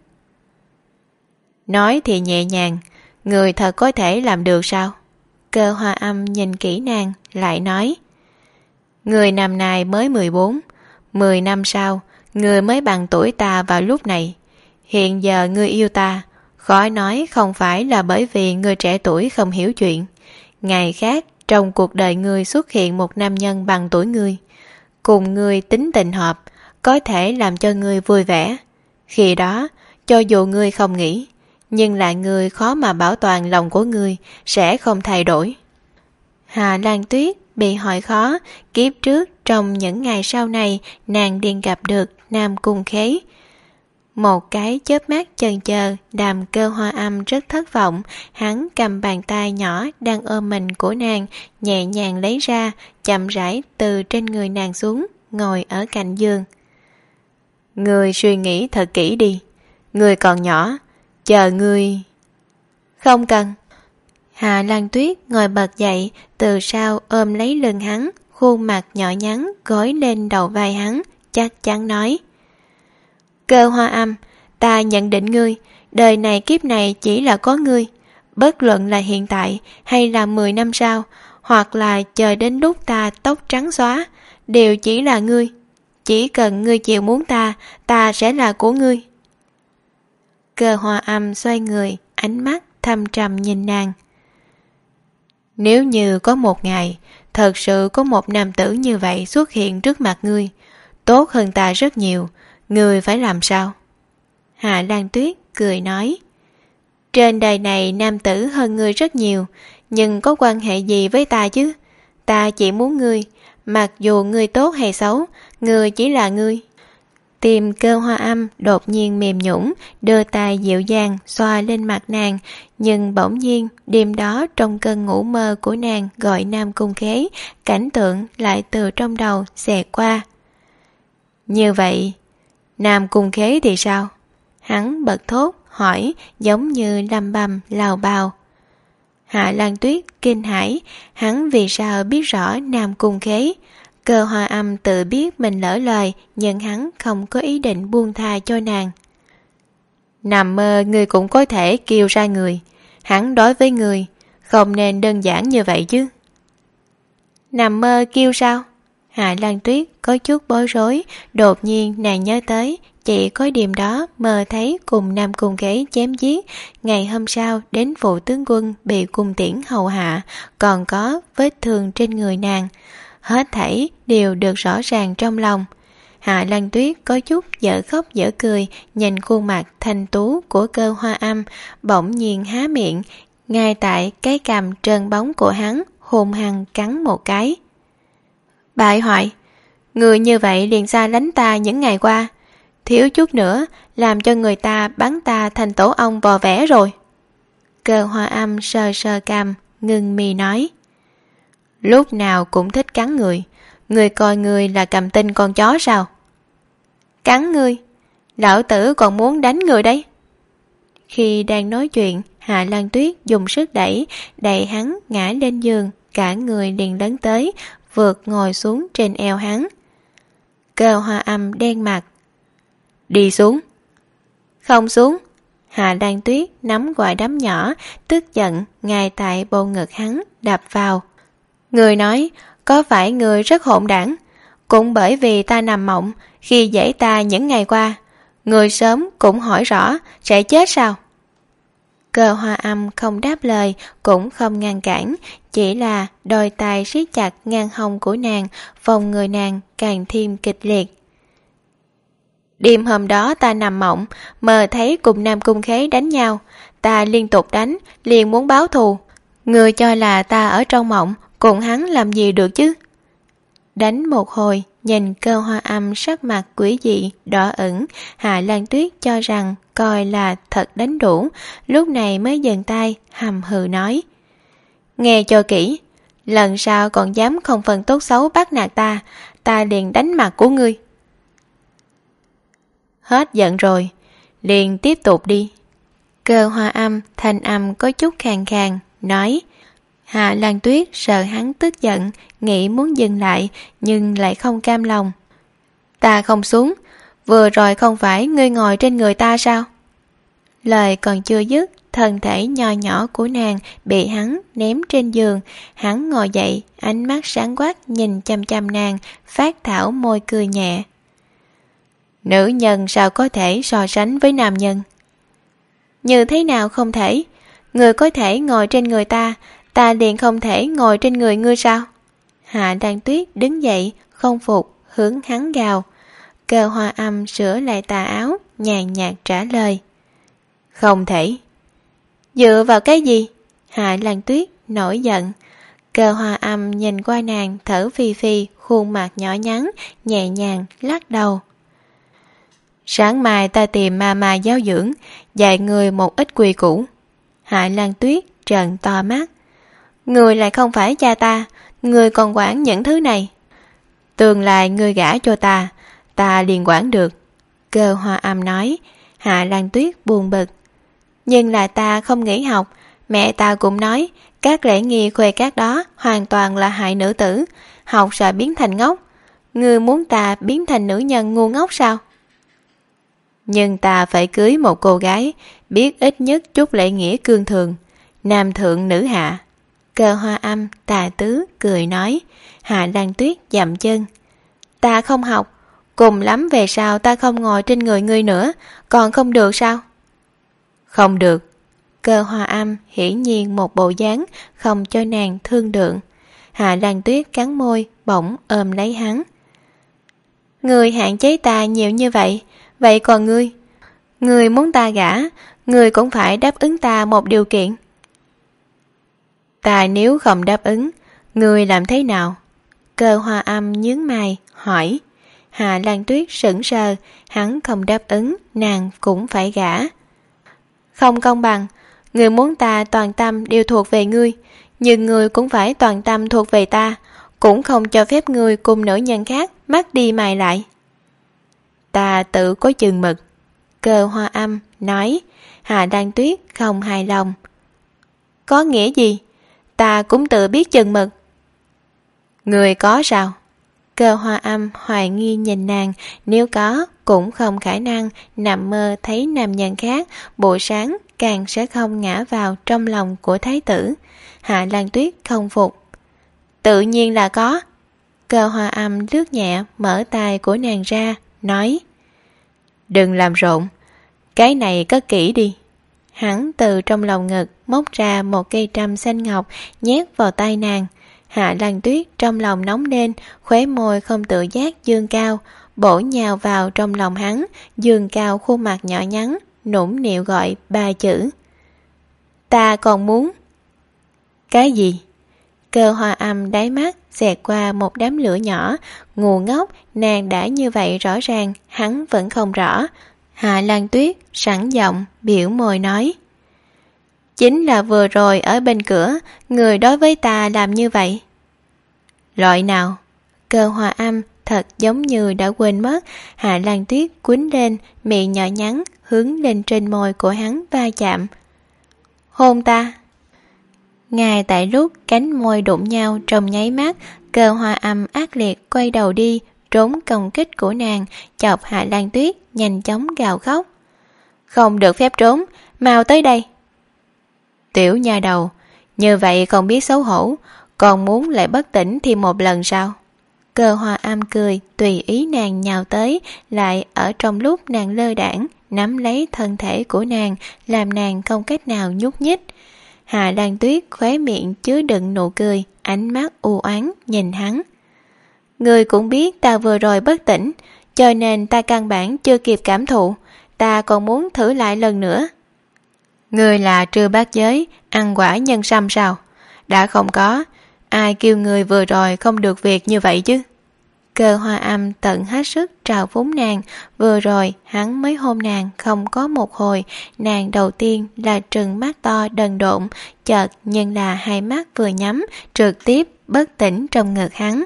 Nói thì nhẹ nhàng, người thật có thể làm được sao? Cơ Hoa Âm nhìn kỹ nàng, lại nói. Người năm nay mới mười bốn, mười năm sau, người mới bằng tuổi ta vào lúc này. Hiện giờ ngươi yêu ta, khỏi nói không phải là bởi vì người trẻ tuổi không hiểu chuyện. Ngày khác, trong cuộc đời ngươi xuất hiện một nam nhân bằng tuổi ngươi, cùng ngươi tính tình hợp, có thể làm cho ngươi vui vẻ. Khi đó, cho dù ngươi không nghĩ, nhưng lại ngươi khó mà bảo toàn lòng của ngươi sẽ không thay đổi. Hà Lan Tuyết bị hỏi khó, kiếp trước trong những ngày sau này nàng liền gặp được Nam Cung Khế. Một cái chớp mắt chần chờ, Đàm Cơ Hoa Âm rất thất vọng. Hắn cầm bàn tay nhỏ đang ôm mình của nàng, nhẹ nhàng lấy ra, chậm rãi từ trên người nàng xuống, ngồi ở cạnh giường. Ngươi suy nghĩ thật kỹ đi, ngươi còn nhỏ, chờ ngươi. Không cần. Hà Lan Tuyết ngồi bật dậy, từ sau ôm lấy lưng hắn, khuôn mặt nhỏ nhắn gối lên đầu vai hắn, chắc chắn nói: Cơ Hoa Âm, ta nhận định ngươi, đời này kiếp này chỉ là có ngươi. Bất luận là hiện tại hay là mười năm sau, hoặc là chờ đến lúc ta tóc trắng xóa, đều chỉ là ngươi. Chỉ cần ngươi chịu muốn ta, ta sẽ là của ngươi. Cơ Hoa Âm xoay người, ánh mắt thâm trầm nhìn nàng. Nếu như có một ngày, thật sự có một nam tử như vậy xuất hiện trước mặt ngươi, tốt hơn ta rất nhiều, ngươi phải làm sao? Hạ Lan Tuyết cười nói: Trên đời này nam tử hơn ngươi rất nhiều, nhưng có quan hệ gì với ta chứ? Ta chỉ muốn ngươi, mặc dù ngươi tốt hay xấu, ngươi chỉ là ngươi. Tim Cơ Hoa Âm đột nhiên mềm nhũn, đưa tay dịu dàng xoa lên mặt nàng, nhưng bỗng nhiên đêm đó trong cơn ngủ mơ của nàng gọi Nam Cung Khế, cảnh tượng lại từ trong đầu xẹt qua. Như vậy, Nam Cung Khế thì sao? Hắn bật thốt hỏi, giống như lầm bầm lào bào. Hạ Lan Tuyết kinh hãi, hắn vì sao biết rõ Nam Cung Khế? Cơ Hoa Âm tự biết mình lỡ lời, nhưng hắn không có ý định buông tha cho nàng. Nằm mơ người cũng có thể kêu ra người, hắn đối với người không nên đơn giản như vậy chứ. Nằm mơ kêu sao? Hạ Lan Tuyết có chút bối rối, đột nhiên nàng nhớ tới chỉ có đêm đó mơ thấy cùng Nam Cung Khế chém giết, ngày hôm sau đến phụ tướng quân bị cung tiễn hầu hạ, còn có vết thương trên người nàng. Hết thảy đều được rõ ràng trong lòng. Hạ Lan Tuyết có chút dở khóc dở cười, nhìn khuôn mặt thanh tú của Cơ Hoa Âm, bỗng nhiên há miệng, ngay tại cái cằm trơn bóng của hắn hung hăng cắn một cái. Bại hoại, người như vậy liền xa lánh ta những ngày qua, thiếu chút nữa làm cho người ta bắn ta thành tổ ong vò vẽ rồi. Cơ Hoa Âm sờ sờ cằm, ngưng mi nói: Lúc nào cũng thích cắn người, người coi người là cầm tinh con chó sao? Cắn ngươi, lão tử còn muốn đánh người đấy. Khi đang nói chuyện, Hạ Lan Tuyết dùng sức đẩy, đẩy hắn ngã lên giường, cả người liền lấn tới, vượt ngồi xuống trên eo hắn. Cơ Hoa Âm đen mặt: Đi xuống. Không xuống. Hạ Lan Tuyết nắm quả đấm nhỏ, tức giận ngay tại bộ ngực hắn đập vào. Người nói, có phải người rất hỗn đảng? Cũng bởi vì ta nằm mộng khi dãy ta những ngày qua, người sớm cũng hỏi rõ sẽ chết sao? Cơ Hoa Âm không đáp lời, cũng không ngăn cản, chỉ là đôi tay siết chặt ngang hông của nàng, vòng người nàng càng thêm kịch liệt. Đêm hôm đó ta nằm mộng, mơ thấy cùng Nam Cung Khế đánh nhau, ta liên tục đánh, liền muốn báo thù. Người cho là ta ở trong mộng, cùng hắn làm gì được chứ? Đánh một hồi, nhìn Cơ Hoa Âm sắc mặt quỷ dị, đỏ ửng, Hạ Lan Tuyết cho rằng coi là thật đánh đủ, lúc này mới dừng tay, hầm hừ nói: Nghe cho kỹ, lần sau còn dám không phân tốt xấu bắt nạt ta, ta liền đánh mặt của ngươi. Hết giận rồi, liền tiếp tục đi. Cơ Hoa Âm thanh âm có chút khàn khàn, nói. Hạ Lan Tuyết sợ hắn tức giận, nghĩ muốn dừng lại, nhưng lại không cam lòng. Ta không xuống, vừa rồi không phải ngươi ngồi trên người ta sao? Lời còn chưa dứt, thân thể nho nhỏ của nàng bị hắn ném trên giường. Hắn ngồi dậy, ánh mắt sáng quắc nhìn chăm chăm nàng, phát thảo môi cười nhẹ. Nữ nhân sao có thể so sánh với nam nhân? Như thế nào không thể? Người có thể ngồi trên người ta, ta liền không thể ngồi trên người ngươi sao? Hạ Lan Tuyết đứng dậy, không phục, hướng hắn gào. Cơ Hoa Âm sửa lại tà áo, nhàn nhạt trả lời. Không thể. Dựa vào cái gì? Hạ Lan Tuyết nổi giận. Cơ Hoa Âm nhìn qua nàng, thở phì phì, khuôn mặt nhỏ nhắn, nhẹ nhàng lắc đầu. Sáng mai ta tìm ma ma giáo dưỡng, dạy người một ít quy củ. Hạ Lan Tuyết trợn to mắt. Người lại không phải cha ta, người còn quản những thứ này. Tương lai người gả cho ta, ta liền quản được. Cơ Hoa Âm nói. Hạ Lan Tuyết buồn bực. Nhưng là ta không nghĩ học, mẹ ta cũng nói các lễ nghi khuê các đó hoàn toàn là hại nữ tử, học sợ biến thành ngốc. Ngươi muốn ta biến thành nữ nhân ngu ngốc sao? Nhưng ta phải cưới một cô gái biết ít nhất chút lễ nghĩa cương thường, nam thượng nữ hạ. Cơ Hoa Âm tà tứ cười nói. Hạ Lan Tuyết dậm chân. Ta không học, cùng lắm về sau ta không ngồi trên người ngươi nữa, còn không được sao? Không được. Cơ Hoa Âm hiển nhiên một bộ dáng không cho nàng thương lượng. Hạ Lan Tuyết cắn môi, bỗng ôm lấy hắn. Ngươi hạn chế ta nhiều như vậy, vậy còn ngươi? Ngươi muốn ta gả, ngươi cũng phải đáp ứng ta một điều kiện. Ta nếu không đáp ứng, ngươi làm thế nào? Cơ Hoa Âm nhướng mày, hỏi. Hạ Lan Tuyết sững sờ, hắn không đáp ứng, nàng cũng phải gả. Không công bằng, ngươi muốn ta toàn tâm đều thuộc về ngươi, nhưng ngươi cũng phải toàn tâm thuộc về ta, cũng không cho phép ngươi cùng nữ nhân khác mắt đi mày lại. Ta tự có chừng mực. Cơ Hoa Âm nói. Hạ Lan Tuyết không hài lòng. Có nghĩa gì? Ta cũng tự biết chừng mực. Người có sao? Cơ Hoa Âm hoài nghi nhìn nàng, nếu có cũng không khả năng nằm mơ thấy nam nhân khác, buổi sáng càng sẽ không ngã vào trong lòng của thái tử. Hạ Lan Tuyết không phục. Tự nhiên là có. Cơ Hoa Âm lướt nhẹ mở tay của nàng ra, nói. Đừng làm rộn, cái này cất kỹ đi. Hắn từ trong lòng ngực móc ra một cây trâm xanh ngọc nhét vào tay nàng. Hạ Lan Tuyết trong lòng nóng lên, khóe môi không tự giác dương cao, bổ nhào vào trong lòng hắn, dương cao khuôn mặt nhỏ nhắn, nũng nịu gọi ba chữ. Ta còn muốn. Cái gì? Cơ Hoa Âm đáy mắt xẹt qua một đám lửa nhỏ, ngu ngốc, nàng đã như vậy rõ ràng, hắn vẫn không rõ. Hạ Lan Tuyết sẵn giọng biểu môi nói. Chính là vừa rồi ở bên cửa, người đối với ta làm như vậy. Loại nào? Cơ Hoa Âm thật giống như đã quên mất. Hạ Lan Tuyết quýnh lên, miệng nhỏ nhắn hướng lên trên môi của hắn va chạm. Hôn ta. Ngay tại lúc cánh môi đụng nhau trong nháy mắt, Cơ Hoa Âm ác liệt quay đầu đi, trốn công kích của nàng, chọc Hạ Lan Tuyết nhanh chóng gào khóc. Không được phép trốn, mau tới đây. Tiểu nha đầu, như vậy không biết xấu hổ, còn muốn lại bất tỉnh thì một lần sao? Cơ Hoa Âm cười, tùy ý nàng nhào tới, lại ở trong lúc nàng lơ đãng nắm lấy thân thể của nàng, làm nàng không cách nào nhúc nhích. Hạ Lan Tuyết khóe miệng chứa đựng nụ cười, ánh mắt u oán nhìn hắn. Người cũng biết ta vừa rồi bất tỉnh, cho nên ta căn bản chưa kịp cảm thụ, ta còn muốn thử lại lần nữa. Người là trư bát giới, ăn quả nhân sâm sao? Đã không có, ai kêu người vừa rồi không được việc như vậy chứ? Cơ Hoa Âm tận hết sức trào phúng nàng, vừa rồi hắn mới hôn nàng không có một hồi, nàng đầu tiên là trừng mắt to đần độn, chợt nhưng là hai mắt vừa nhắm, trực tiếp bất tỉnh trong ngực hắn.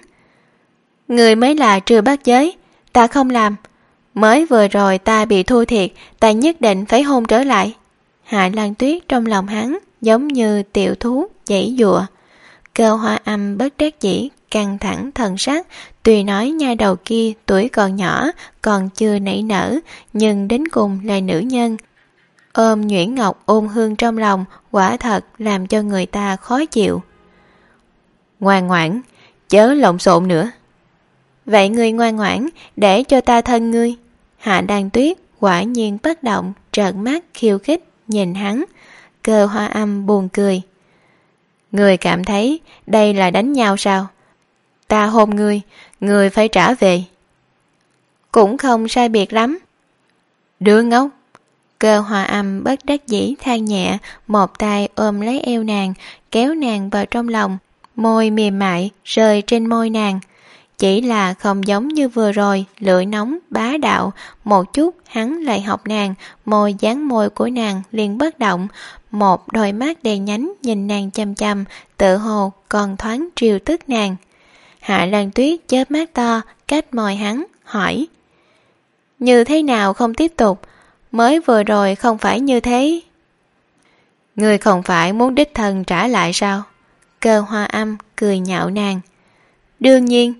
Người mới là trừ bát giới, ta không làm. Mới vừa rồi ta bị thua thiệt, ta nhất định phải hôn trở lại. Hạ Lan Tuyết trong lòng hắn giống như tiểu thú giãy giụa. Cơ Hoa Âm bất đắc dĩ căng thẳng thần sắc, tuy nói nha đầu kia tuổi còn nhỏ, còn chưa nảy nở, nhưng đến cùng là nữ nhân. ôm nhuyễn ngọc ôn hương trong lòng, quả thật làm cho người ta khó chịu. Ngoan ngoãn, chớ lộn xộn nữa. Vậy ngươi ngoan ngoãn, để cho ta thân ngươi. Hạ Lan Tuyết quả nhiên bất động, trợn mắt khiêu khích nhìn hắn. Cơ Hoa Âm buồn cười. Ngươi cảm thấy đây là đánh nhau sao? Ta hôn ngươi, ngươi phải trả về. Cũng không sai biệt lắm. Đứa ngốc. Cơ Hoa Âm bất đắc dĩ than nhẹ, một tay ôm lấy eo nàng, kéo nàng vào trong lòng, môi mềm mại rơi trên môi nàng. Chỉ là không giống như vừa rồi, lưỡi nóng bá đạo, một chút hắn lại học nàng, môi dán môi của nàng liền bất động, một đôi mắt đèn nhánh nhìn nàng chăm chăm, tự hồ còn thoáng triều tức nàng. Hạ Lan Tuyết chớp mắt to, cách môi hắn, hỏi: Như thế nào không tiếp tục? Mới vừa rồi không phải như thế. Ngươi không phải muốn đích thân trả lại sao? Cơ Hoa Âm cười nhạo nàng. Đương nhiên.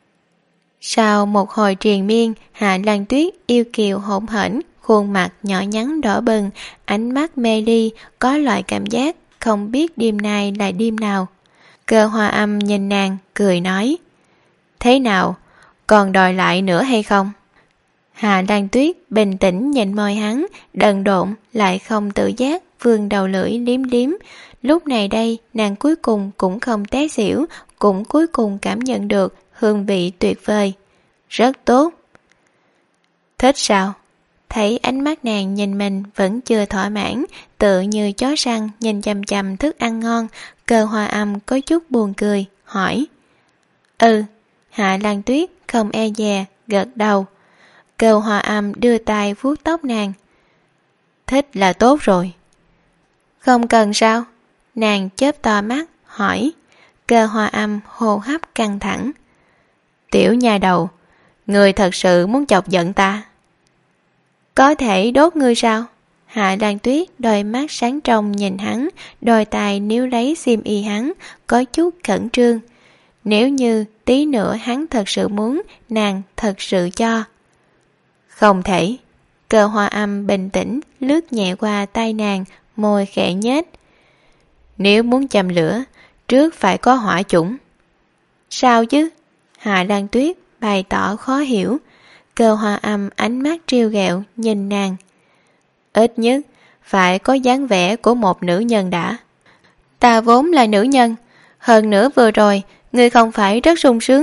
Sau một hồi triền miên, Hạ Lan Tuyết yêu kiều hỗn hển, khuôn mặt nhỏ nhắn đỏ bừng, ánh mắt mê ly, có loại cảm giác không biết đêm nay là đêm nào. Cơ Hoa Âm nhìn nàng, cười nói: Thế nào, còn đòi lại nữa hay không? Hạ Lan Tuyết bình tĩnh nhìn môi hắn, đần độn lại không tự giác vươn đầu lưỡi liếm liếm. Lúc này đây, nàng cuối cùng cũng không té xỉu, cũng cuối cùng cảm nhận được hương vị tuyệt vời. Rất tốt. Thích sao? Thấy ánh mắt nàng nhìn mình vẫn chưa thỏa mãn, tự như chó săn nhìn chằm chằm thức ăn ngon. Cơ Hoa Âm có chút buồn cười, hỏi. Ừ. Hạ Lan Tuyết không e dè, gật đầu. Cơ Hoa Âm đưa tay vuốt tóc nàng. Thích là tốt rồi. Không cần sao? Nàng chớp to mắt, hỏi. Cơ Hoa Âm hô hấp căng thẳng. Tiểu nha đầu, ngươi thật sự muốn chọc giận ta? Có thể đốt ngươi sao? Hạ Lan Tuyết đôi mắt sáng trong nhìn hắn, đôi tay níu lấy xiêm y hắn, có chút khẩn trương. Nếu như tí nữa hắn thật sự muốn, nàng thật sự cho. Không thể. Cơ Hoa Âm bình tĩnh lướt nhẹ qua tay nàng, môi khẽ nhếch. Nếu muốn châm lửa, trước phải có hỏa chủng. Sao chứ? Hạ Lan Tuyết bày tỏ khó hiểu. Cơ Hoa Âm ánh mắt trêu ghẹo nhìn nàng. Ít nhất phải có dáng vẻ của một nữ nhân đã. Ta vốn là nữ nhân, hơn nữa vừa rồi ngươi không phải rất sung sướng.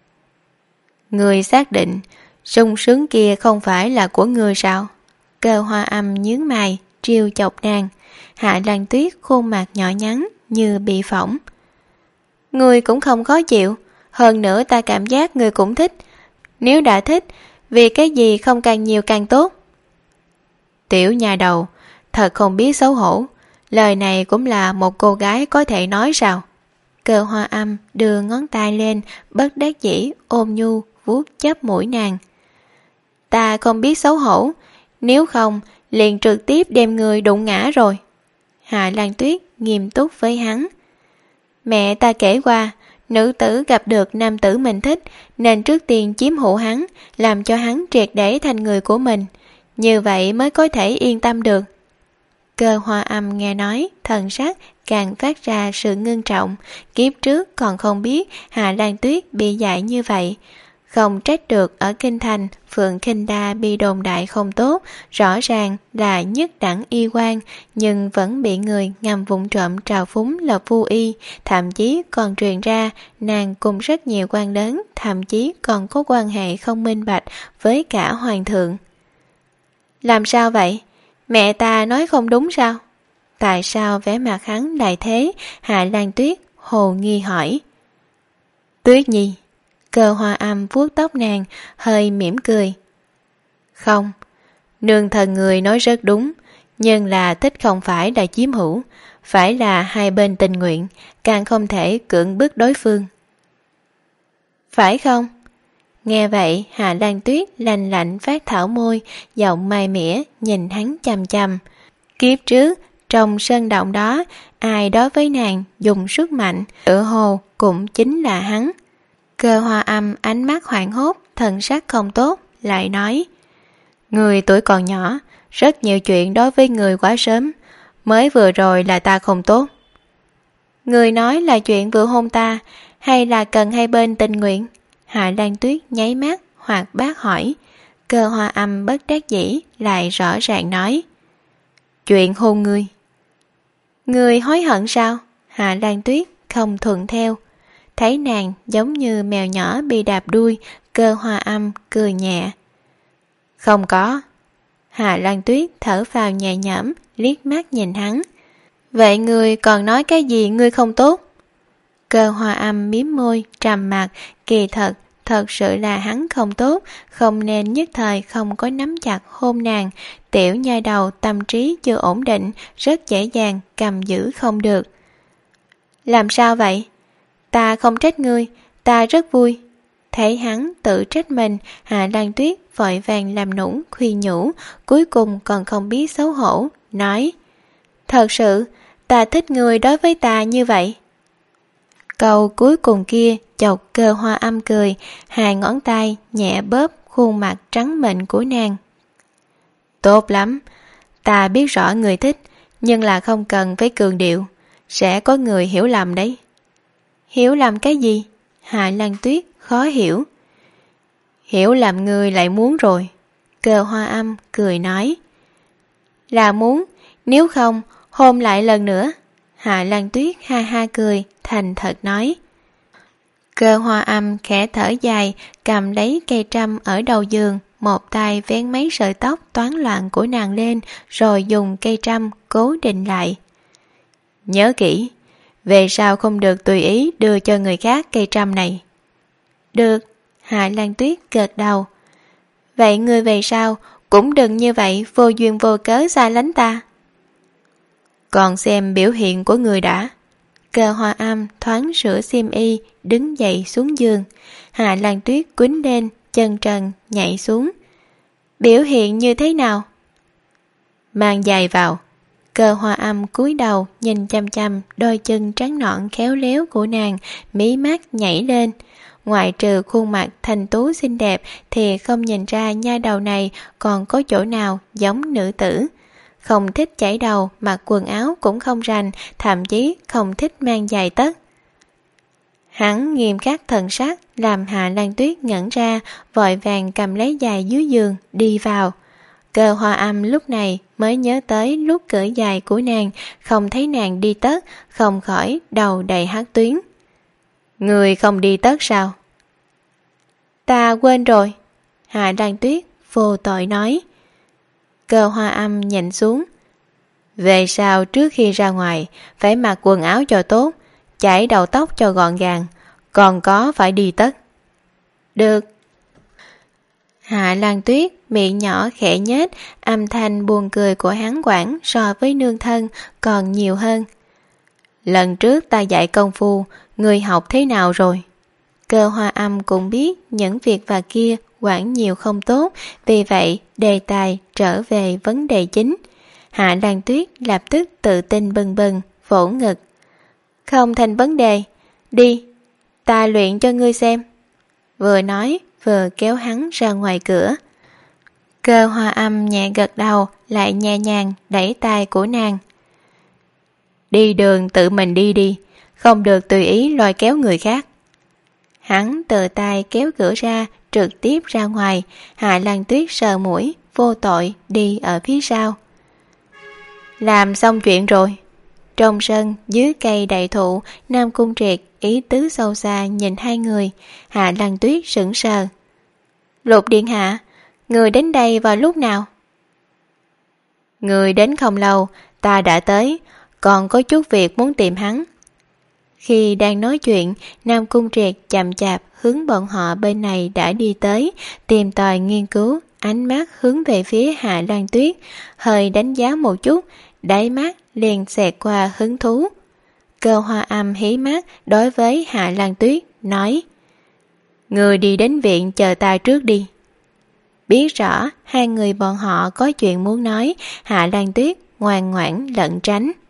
Ngươi xác định sung sướng kia không phải là của ngươi sao? Cơ Hoa Âm nhướng mày trêu chọc nàng. Hạ Lan Tuyết khuôn mặt nhỏ nhắn như bị phỏng. Ngươi cũng không khó chịu, hơn nữa ta cảm giác ngươi cũng thích. Nếu đã thích, vì cái gì không càng nhiều càng tốt? Tiểu nhà đầu, thật không biết xấu hổ. Lời này cũng là một cô gái có thể nói sao? Cơ Hoa Âm đưa ngón tay lên, bất đắc dĩ ôm nhu vuốt chớp mũi nàng. Ta không biết xấu hổ, nếu không liền trực tiếp đem người đụng ngã rồi. Hạ Lan Tuyết nghiêm túc với hắn. Mẹ ta kể qua, nữ tử gặp được nam tử mình thích nên trước tiên chiếm hữu hắn, làm cho hắn triệt để thành người của mình, như vậy mới có thể yên tâm được. Cơ Hoa Âm nghe nói, thần sắc càng phát ra sự ngưng trọng. Kiếp trước còn không biết Hạ Lan Tuyết bị dạy như vậy. Không trách được ở kinh thành Phượng Khinh Đa bị đồn đại không tốt, rõ ràng là nhất đẳng y quan, nhưng vẫn bị người ngầm vụng trộm trào phúng là vô y, thậm chí còn truyền ra nàng cùng rất nhiều quan lớn, thậm chí còn có quan hệ không minh bạch với cả hoàng thượng. Làm sao vậy? Mẹ ta nói không đúng sao? Tại sao vẻ mặt hắn lại thế? Hạ Lan Tuyết hồ nghi hỏi. Tuyết Nhi. Cơ Hoa Âm vuốt tóc nàng, hơi mỉm cười. Không, nương thần người nói rất đúng, nhưng là thích không phải là chiếm hữu, phải là hai bên tình nguyện, càng không thể cưỡng bức đối phương. Phải không? Nghe vậy, Hạ Lan Tuyết lạnh lạnh phát thảo môi, giọng mai mỉa nhìn hắn chằm chằm. Kiếp trước, trong sơn động đó, ai đối với nàng dùng sức mạnh, tựa hồ cũng chính là hắn. Cơ Hoa Âm ánh mắt hoảng hốt, thần sắc không tốt, lại nói. Người tuổi còn nhỏ, Rất nhiều chuyện đối với người quá sớm. Mới vừa rồi là ta không tốt. Người nói là chuyện vừa hôn ta, hay là cần hai bên tình nguyện? Hạ Lan Tuyết nháy mắt hoặc bác hỏi. Cơ Hoa Âm bất đắc dĩ lại rõ ràng nói: chuyện hôn ngươi. Ngươi hối hận sao? Hạ Lan Tuyết không thuận theo. Thấy nàng giống như mèo nhỏ bị đạp đuôi, Cơ Hoa Âm cười nhẹ. Không có. Hạ Lan Tuyết thở phào nhẹ nhõm, liếc mắt nhìn hắn. Vậy ngươi còn nói cái gì ngươi không tốt? Cơ Hoa Âm mím môi, trầm mặt. Kỳ thật, thật sự là hắn không tốt, không nên nhất thời không có nắm chặt hôn nàng. Tiểu nha đầu tâm trí chưa ổn định, rất dễ dàng cầm giữ không được. Làm sao vậy? Ta không trách ngươi, ta rất vui. Thấy hắn tự trách mình, Hạ Lan Tuyết vội vàng làm nũng khuyên nhủ, cuối cùng còn không biết xấu hổ, nói: thật sự, ta thích ngươi đối với ta như vậy. Câu cuối cùng kia chọc Cơ Hoa Âm cười, hai ngón tay nhẹ bóp khuôn mặt trắng mịn của nàng. Tốt lắm, ta biết rõ người thích, nhưng là không cần phải cường điệu, sẽ có người hiểu lầm đấy. Hiểu lầm cái gì? Hạ Lan Tuyết khó hiểu. Hiểu lầm người lại muốn rồi. Cơ Hoa Âm cười nói. Là muốn, nếu không hôn lại lần nữa. Hạ Lan Tuyết ha ha cười, thành thật nói. Cơ Hoa Âm khẽ thở dài, cầm lấy cây trâm ở đầu giường, một tay vén mấy sợi tóc toán loạn của nàng lên, rồi dùng cây trâm cố định lại. Nhớ kỹ, về sau không được tùy ý đưa cho người khác cây trâm này. Được. Hạ Lan Tuyết gật đầu. Vậy ngươi về sau cũng đừng như vậy vô duyên vô cớ xa lánh ta. Còn xem biểu hiện của người đã. Cơ Hoa Âm thoáng sửa xiêm y, đứng dậy xuống giường. Hạ Lan Tuyết quýnh lên, chân trần nhảy xuống. Biểu hiện như thế nào? Mang giày vào. Cơ Hoa Âm cúi đầu nhìn chăm chăm đôi chân trắng nõn khéo léo của nàng, mí mắt nhảy lên. Ngoại trừ khuôn mặt thanh tú xinh đẹp thì không nhìn ra nha đầu này còn có chỗ nào giống nữ tử. Không thích chảy đầu, mặc quần áo cũng không rành, thậm chí không thích mang giày tất. Hắn nghiêm khắc thần sắc làm Hạ Lan Tuyết ngẩn ra, vội vàng cầm lấy giày dưới giường đi vào. Cơ Hoa Âm lúc này mới nhớ tới lúc cởi giày của nàng, không thấy nàng đi tất, không khỏi đầu đầy hắc tuyến. Người không đi tất sao? Ta quên rồi. Hạ Lan Tuyết vô tội nói. Cơ Hoa Âm nhìn xuống. Về sau trước khi ra ngoài phải mặc quần áo cho tốt, chải đầu tóc cho gọn gàng, còn có phải đi tất. Được. Hạ Lan Tuyết miệng nhỏ khẽ nhếch, âm thanh buồn cười của hắn quản so với nương thân còn nhiều hơn. Lần trước ta dạy công phu, người học thế nào rồi? Cơ Hoa Âm cũng biết những việc và kia quản nhiều không tốt, vì vậy đề tài trở về vấn đề chính. Hạ Lan Tuyết lập tức tự tin bừng bừng, vỗ ngực. Không thành vấn đề, đi, ta luyện cho ngươi xem. Vừa nói vừa kéo hắn ra ngoài cửa. Cơ Hoa Âm nhẹ gật đầu, lại nhẹ nhàng đẩy tay của nàng. Đi đường tự mình đi đi, không được tùy ý lôi kéo người khác. Hắn tự tay kéo cửa ra, trực tiếp ra ngoài. Hạ Lan Tuyết sờ mũi, vô tội đi ở phía sau. Làm xong chuyện rồi. Trong sân, dưới cây đại thụ, Nam Cung Triệt ý tứ sâu xa nhìn hai người. Hạ Lan Tuyết sững sờ. Lục điện hạ, người đến đây vào lúc nào? Người đến không lâu, ta đã tới, còn có chút việc muốn tìm hắn. Khi đang nói chuyện, Nam Cung Triệt chậm chạp hướng bọn họ bên này đã đi tới, tìm tòi nghiên cứu, ánh mắt hướng về phía Hạ Lan Tuyết, hơi đánh giá một chút, đáy mắt liền xẹt qua hứng thú. Cơ Hoa Âm hí mắt đối với Hạ Lan Tuyết, nói: Người đi đến viện chờ ta trước đi. Biết rõ hai người bọn họ có chuyện muốn nói, Hạ Lan Tuyết ngoan ngoãn lẩn tránh.